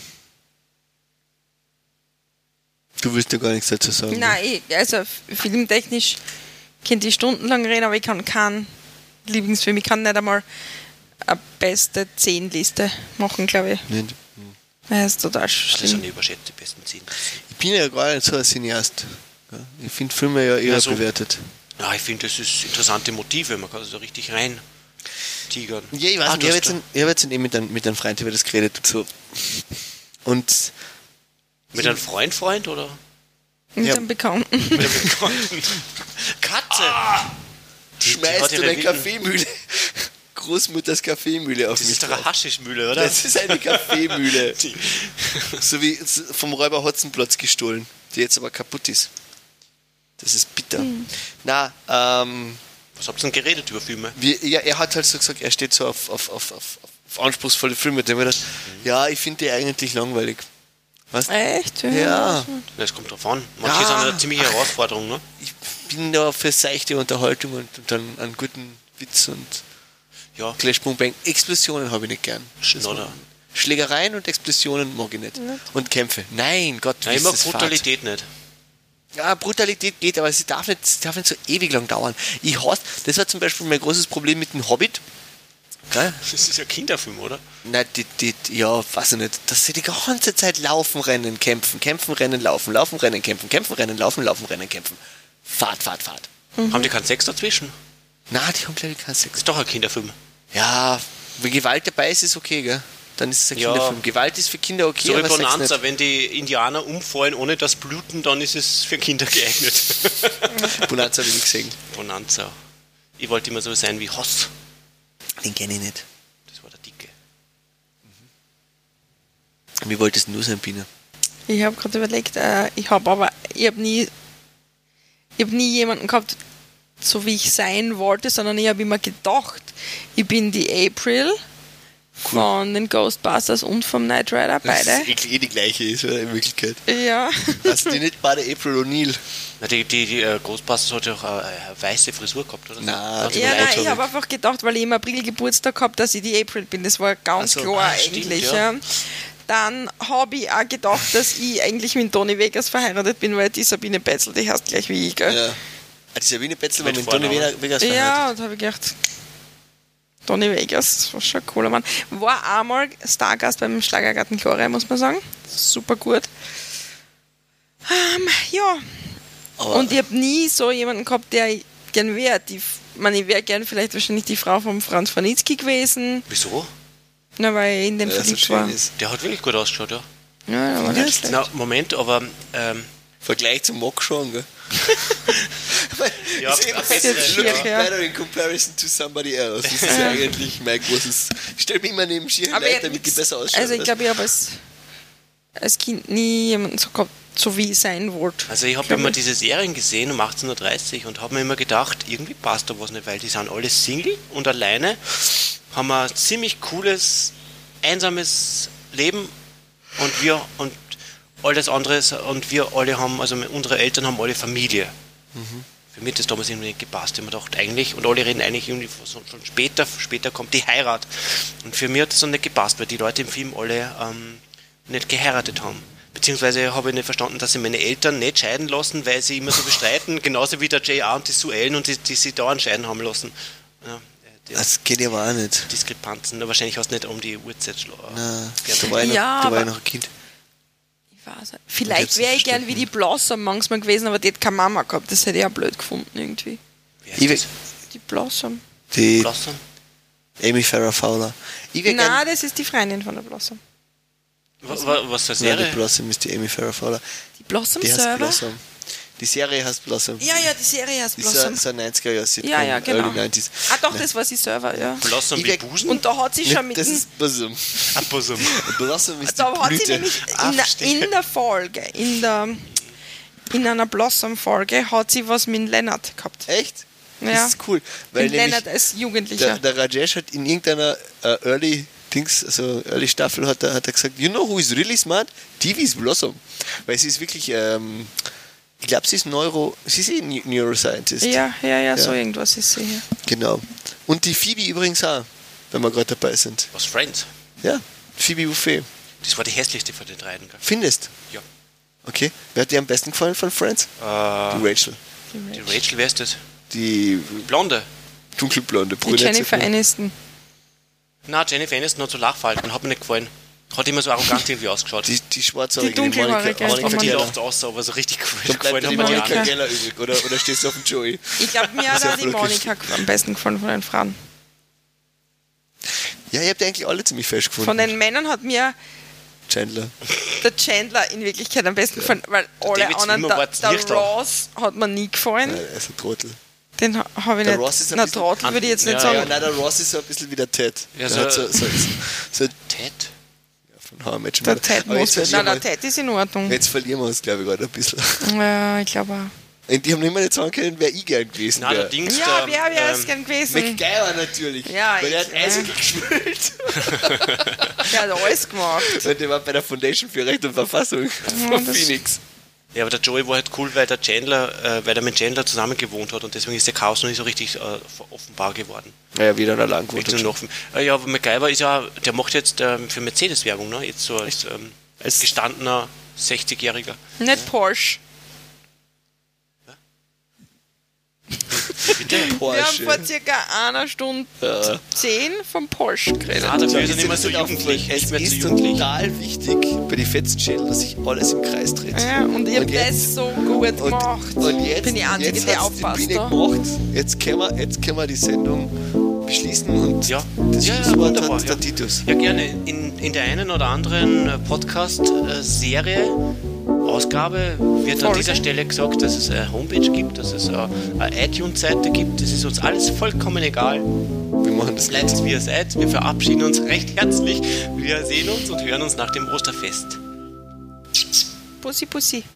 Du willst ja gar nichts dazu sagen. Nein, ich, also filmtechnisch könnte ich stundenlang reden, aber ich kann keinen Lieblingsfilm, ich kann nicht einmal eine beste zehn Liste machen, glaube ich. Nicht. Das ist total Das schlimm. sind überschätzt die besten zehn. Ich bin ja gar nicht so ein Cineast. Ich finde Filme ja eher also, bewertet. Ja, ich finde, das ist interessante Motive, man kann so richtig rein tigern. Ja, ich weiß ah, nicht, ich habe jetzt, ein, ich hab jetzt eben mit einem, mit einem Freund über das geredet und so. Und mit einem Freund, Freund, oder? Mit ja. einem Bekannten. Mit einem Bekannten. Katze! Ah, die, schmeißt du eine Kaffeemühle. Großmutters Kaffeemühle auf das mich. Das ist doch eine Haschischmühle, oder? Das ist eine Kaffeemühle. So wie vom Räuber Hotzenplotz gestohlen, die jetzt aber kaputt ist. Das ist bitter. Hm. Na, ähm... Was habt ihr denn geredet über Filme? Wie, ja, er hat halt so gesagt, er steht so auf, auf, auf, auf, auf anspruchsvolle Filme. Da haben wir gedacht, mhm. ja, ich finde die eigentlich langweilig. Was? Echt? Ja. Ja, es kommt drauf an. Manche ja. sind eine ziemliche Herausforderung, ne? Ich bin da für seichte Unterhaltung und, und dann einen guten Witz und ja. Clash Boom Bang. Explosionen habe ich nicht gern. Schnodder. Schlägereien und Explosionen mag ich nicht. nicht. Und Kämpfe. Nein, Gott, wie ist das? Ich mag Brutalität nicht. Ja, Brutalität geht, aber sie darf nicht, sie darf nicht so ewig lang dauern. Ich hasse, das war zum Beispiel mein großes Problem mit dem Hobbit. Gell? Das ist ja ein Kinderfilm, oder? Nein, die, die, ja, weiß ich nicht. Dass sie die ganze Zeit laufen, rennen, kämpfen, kämpfen, rennen, laufen, laufen, rennen, kämpfen, kämpfen, rennen, laufen, laufen, rennen, kämpfen. Fahrt, Fahrt, Fahrt. Mhm. Haben die keinen Sex dazwischen? Nein, die haben glaube ich keinen Sex. Das ist doch ein Kinderfilm. Ja, wenn Gewalt dabei ist, ist okay, gell? Dann ist es ein ja. Kinderfilm. Gewalt ist für Kinder okay, so aber wie Bonanza, wenn die Indianer umfallen ohne das Bluten, dann ist es für Kinder geeignet. Bonanza habe ich nicht gesehen. Bonanza. Ich wollte immer so sein wie Hoss. Den kenne ich nicht. Das war der Dicke. Mhm. Wie wolltest du sein, Biene? Ich habe gerade überlegt, äh, ich habe aber, ich habe nie, ich habe nie jemanden gehabt, so wie ich sein wollte, sondern ich habe immer gedacht, ich bin die April. Cool. Von den Ghostbusters und vom Knight Rider, beide. Das ist eh die gleiche ist, oder? In Wirklichkeit. Ja. Hast du die nicht beide April O'Neil? Na, die, die, die uh, Ghostbusters hat ja auch eine, eine weiße Frisur gehabt, oder? Nein, ja, nein, ich habe einfach gedacht, weil ich im April Geburtstag gehabt, dass ich die April bin. Das war ganz so, klar ah, eigentlich. Stimmt, ja. Ja. Dann habe ich auch gedacht, dass ich eigentlich mit Toni Vegas verheiratet bin, weil die Sabine Betzel, die heißt gleich wie ich, gell? Ja. Ah, die Sabine Betzel war mit Toni Vegas verheiratet? Ja, und habe ich gedacht... Toni Vegas, das war schon ein cooler Mann. War einmal Stargast beim Schlagergarten Gloria, muss man sagen. Super gut. Ähm, ja. Aber und ich habe nie so jemanden gehabt, der ich gern wäre. Ich meine, ich wäre gern vielleicht wahrscheinlich die Frau von Franz Franitzky gewesen. Wieso? Na, weil ich in den ja, verliebt so war. Ist. Der hat wirklich gut ausgeschaut, ja. Ja, der war nicht schlecht. Na, Moment, aber... Ähm, Vergleich zum Mock schon, gell? Ja, Ich sehe immer, das ist looking schier, ja. better in comparison to somebody else. Das ist ja eigentlich mein großes... Ich stelle mich immer neben schiere Aber Leute, ich- damit die besser ausschauen. Also ich glaube, ich habe als, als Kind nie jemanden so gehabt, so wie ich sein wollte. Also ich habe Glaub immer ich. diese Serien gesehen um achtzehn Uhr dreißig und habe mir immer gedacht, irgendwie passt da was nicht, weil die sind alle Single und alleine, haben ein ziemlich cooles, einsames Leben und wir und alles andere und wir alle haben, also unsere Eltern haben alle Familie. Für mich hat das damals irgendwie nicht gepasst. Ich habe mir gedacht, eigentlich, und alle reden eigentlich irgendwie so, schon später, später kommt die Heirat. Und für mich hat das so nicht gepasst, weil die Leute im Film alle ähm, nicht geheiratet haben. Beziehungsweise habe ich nicht verstanden, dass sie meine Eltern nicht scheiden lassen, weil sie immer so bestreiten, genauso wie der J R und die Sue Ellen und die, die sie dauernd scheiden haben lassen. Ja, die Das geht ja aber auch nicht. Diskrepanzen. Na, wahrscheinlich hast du nicht um die Uhrzeit schlagen. Na, Ja, da war ich noch, Ja, da war ich aber- noch ein Kind. Ich weiß nicht. Vielleicht hab's wäre nicht ich gern wie die Blossom manchmal gewesen, aber die hat keine Mama gehabt. Das hätte ich auch blöd gefunden irgendwie. Wie heißt Ich das? will- Die Blossom. Die Blossom? Amy Farrah Fowler. Ich wäre gern... Nein, das ist die Freundin von der Blossom. Was, was für eine Nein, die Serie? Blossom ist die Amy Farrah Fowler. Die Blossom Die heißt selber? Blossom. Die Serie heißt Blossom. Ja, ja, die Serie heißt Die ist Blossom. so, so ein neunziger-Jahr-Sitcom, Ja, ja, genau. Early neunziger. Ah, doch, das war sie selber, ja. Blossom Ich wie werd- Busen? Und da hat sie schon mit Das dem, ist Blossom. Ah, Bosom. Blossom ist da die hat sie Blüte. nämlich Ah, in, der, verstehe. in der Folge, in der in einer Blossom-Folge hat sie was mit Leonard gehabt. Echt? Ja. Das ist cool. Weil Mit nämlich Leonard als Jugendlicher. der, der Rajesh hat in irgendeiner äh, Early Dings, also Early Staffel hat er, hat er gesagt, you know who is really smart? T V ist Blossom. Weil sie ist wirklich, ähm, ich glaube, sie ist Neuro, sie ist eh Neu- Neuroscientist. Ja, ja, ja, so Ja. irgendwas ist sie hier. Genau. Und die Phoebe übrigens auch, wenn wir gerade dabei sind. Was, Friends? Ja, Phoebe Buffet. Das war die hässlichste von den dreien. gell? Findest? Ja. Okay. Wer hat dir am besten gefallen von Friends? Äh, Die Rachel. die Rachel, wer ist das? Die Blonde. dunkelblonde Die Brünette. Jennifer Aniston. Na, Jennifer Aniston hat so Lachfalten, hat mir nicht gefallen. Hat immer so arrogant irgendwie ausgeschaut. Die, die schwarzhaarige, Die dunkelhaarige, Monika, die Monika die Monika. Geller. lacht aus, aber so richtig cool. Dann bleibt gefallen die hat mir die Monika andere. Geller übrig, oder, oder stehst du auf dem Joey? Ich glaube, mir hat Sehr auch die voll Monika am besten gefallen von den Frauen. Ja, ihr habt ja eigentlich alle ziemlich fest gefunden. Von den Männern hat mir Chandler. der Chandler in Wirklichkeit am besten gefallen, weil alle David anderen, Schwimmer der, war der Licht da. Ross hat mir nie gefallen. Nein, er ist ein Trottel. Den ha- habe ich Der nicht. Ross ist ein Na, bisschen- Trottel würde ich jetzt nicht Ja, sagen. Ja, nein, der Ross ist so ein bisschen wie der Ted. Ja, der so- hat so, so, so, so Ted? ja, von How I Met Your Der Mother. Ted Aber muss. jetzt Nein, verlieren, der Ted ist in Ordnung. wir, jetzt verlieren wir uns, glaube ich, gerade ein bisschen. Ja, ich glaube auch. Und die haben nicht mal nicht sagen können, wer ich gern gewesen Na, der wäre. Dings, Ja, der, wer wäre es ähm, gern gewesen? MacGyver natürlich. Ja, weil er hat ich- Eishockey gespielt. Der hat alles gemacht. Und der war bei der Foundation für Recht und Verfassung von das- Phoenix. Ja, aber der Joey war halt cool, weil der Chandler, äh, weil er mit Chandler zusammen gewohnt hat und deswegen ist der Chaos noch nicht so richtig äh, offenbar geworden. Naja, wieder noch lang gewohnt. Wirklich nur noch, äh, ja, aber MacGyver ist ja, der macht jetzt ähm, für Mercedes Werbung, ne? Jetzt so als, ähm, als gestandener sechzigjähriger. Nicht Porsche. Bitte? Wir haben vor circa einer Stunde Ja. zehn vom Porsche geredet. Ja, dafür ist er Es nicht mehr so jugendlich. Es Nicht mehr so ist jugendlich. total wichtig bei den Fetztschädeln, dass sich alles im Kreis dreht. Ja, und ich habe Und jetzt- das so gut Und, gemacht. und jetzt, bin die Einzige, jetzt die hat's aufpasst. die Biene da. gemacht. Jetzt können, wir, jetzt können wir die Sendung beschließen und Ja, das ja, ja, Schlusswort wunderbar. hat Ja. der Titus. Ja, gerne. In, in der einen oder anderen äh, Podcast-Serie, Ausgabe, wird an Folge. dieser Stelle gesagt, dass es eine Homepage gibt, dass es eine, eine iTunes-Seite gibt. Das ist uns alles vollkommen egal. Wir machen das Bleibt wie ihr seid. Wir verabschieden uns recht herzlich. Wir sehen uns und hören uns nach dem Osterfest. Pussy, Pussy.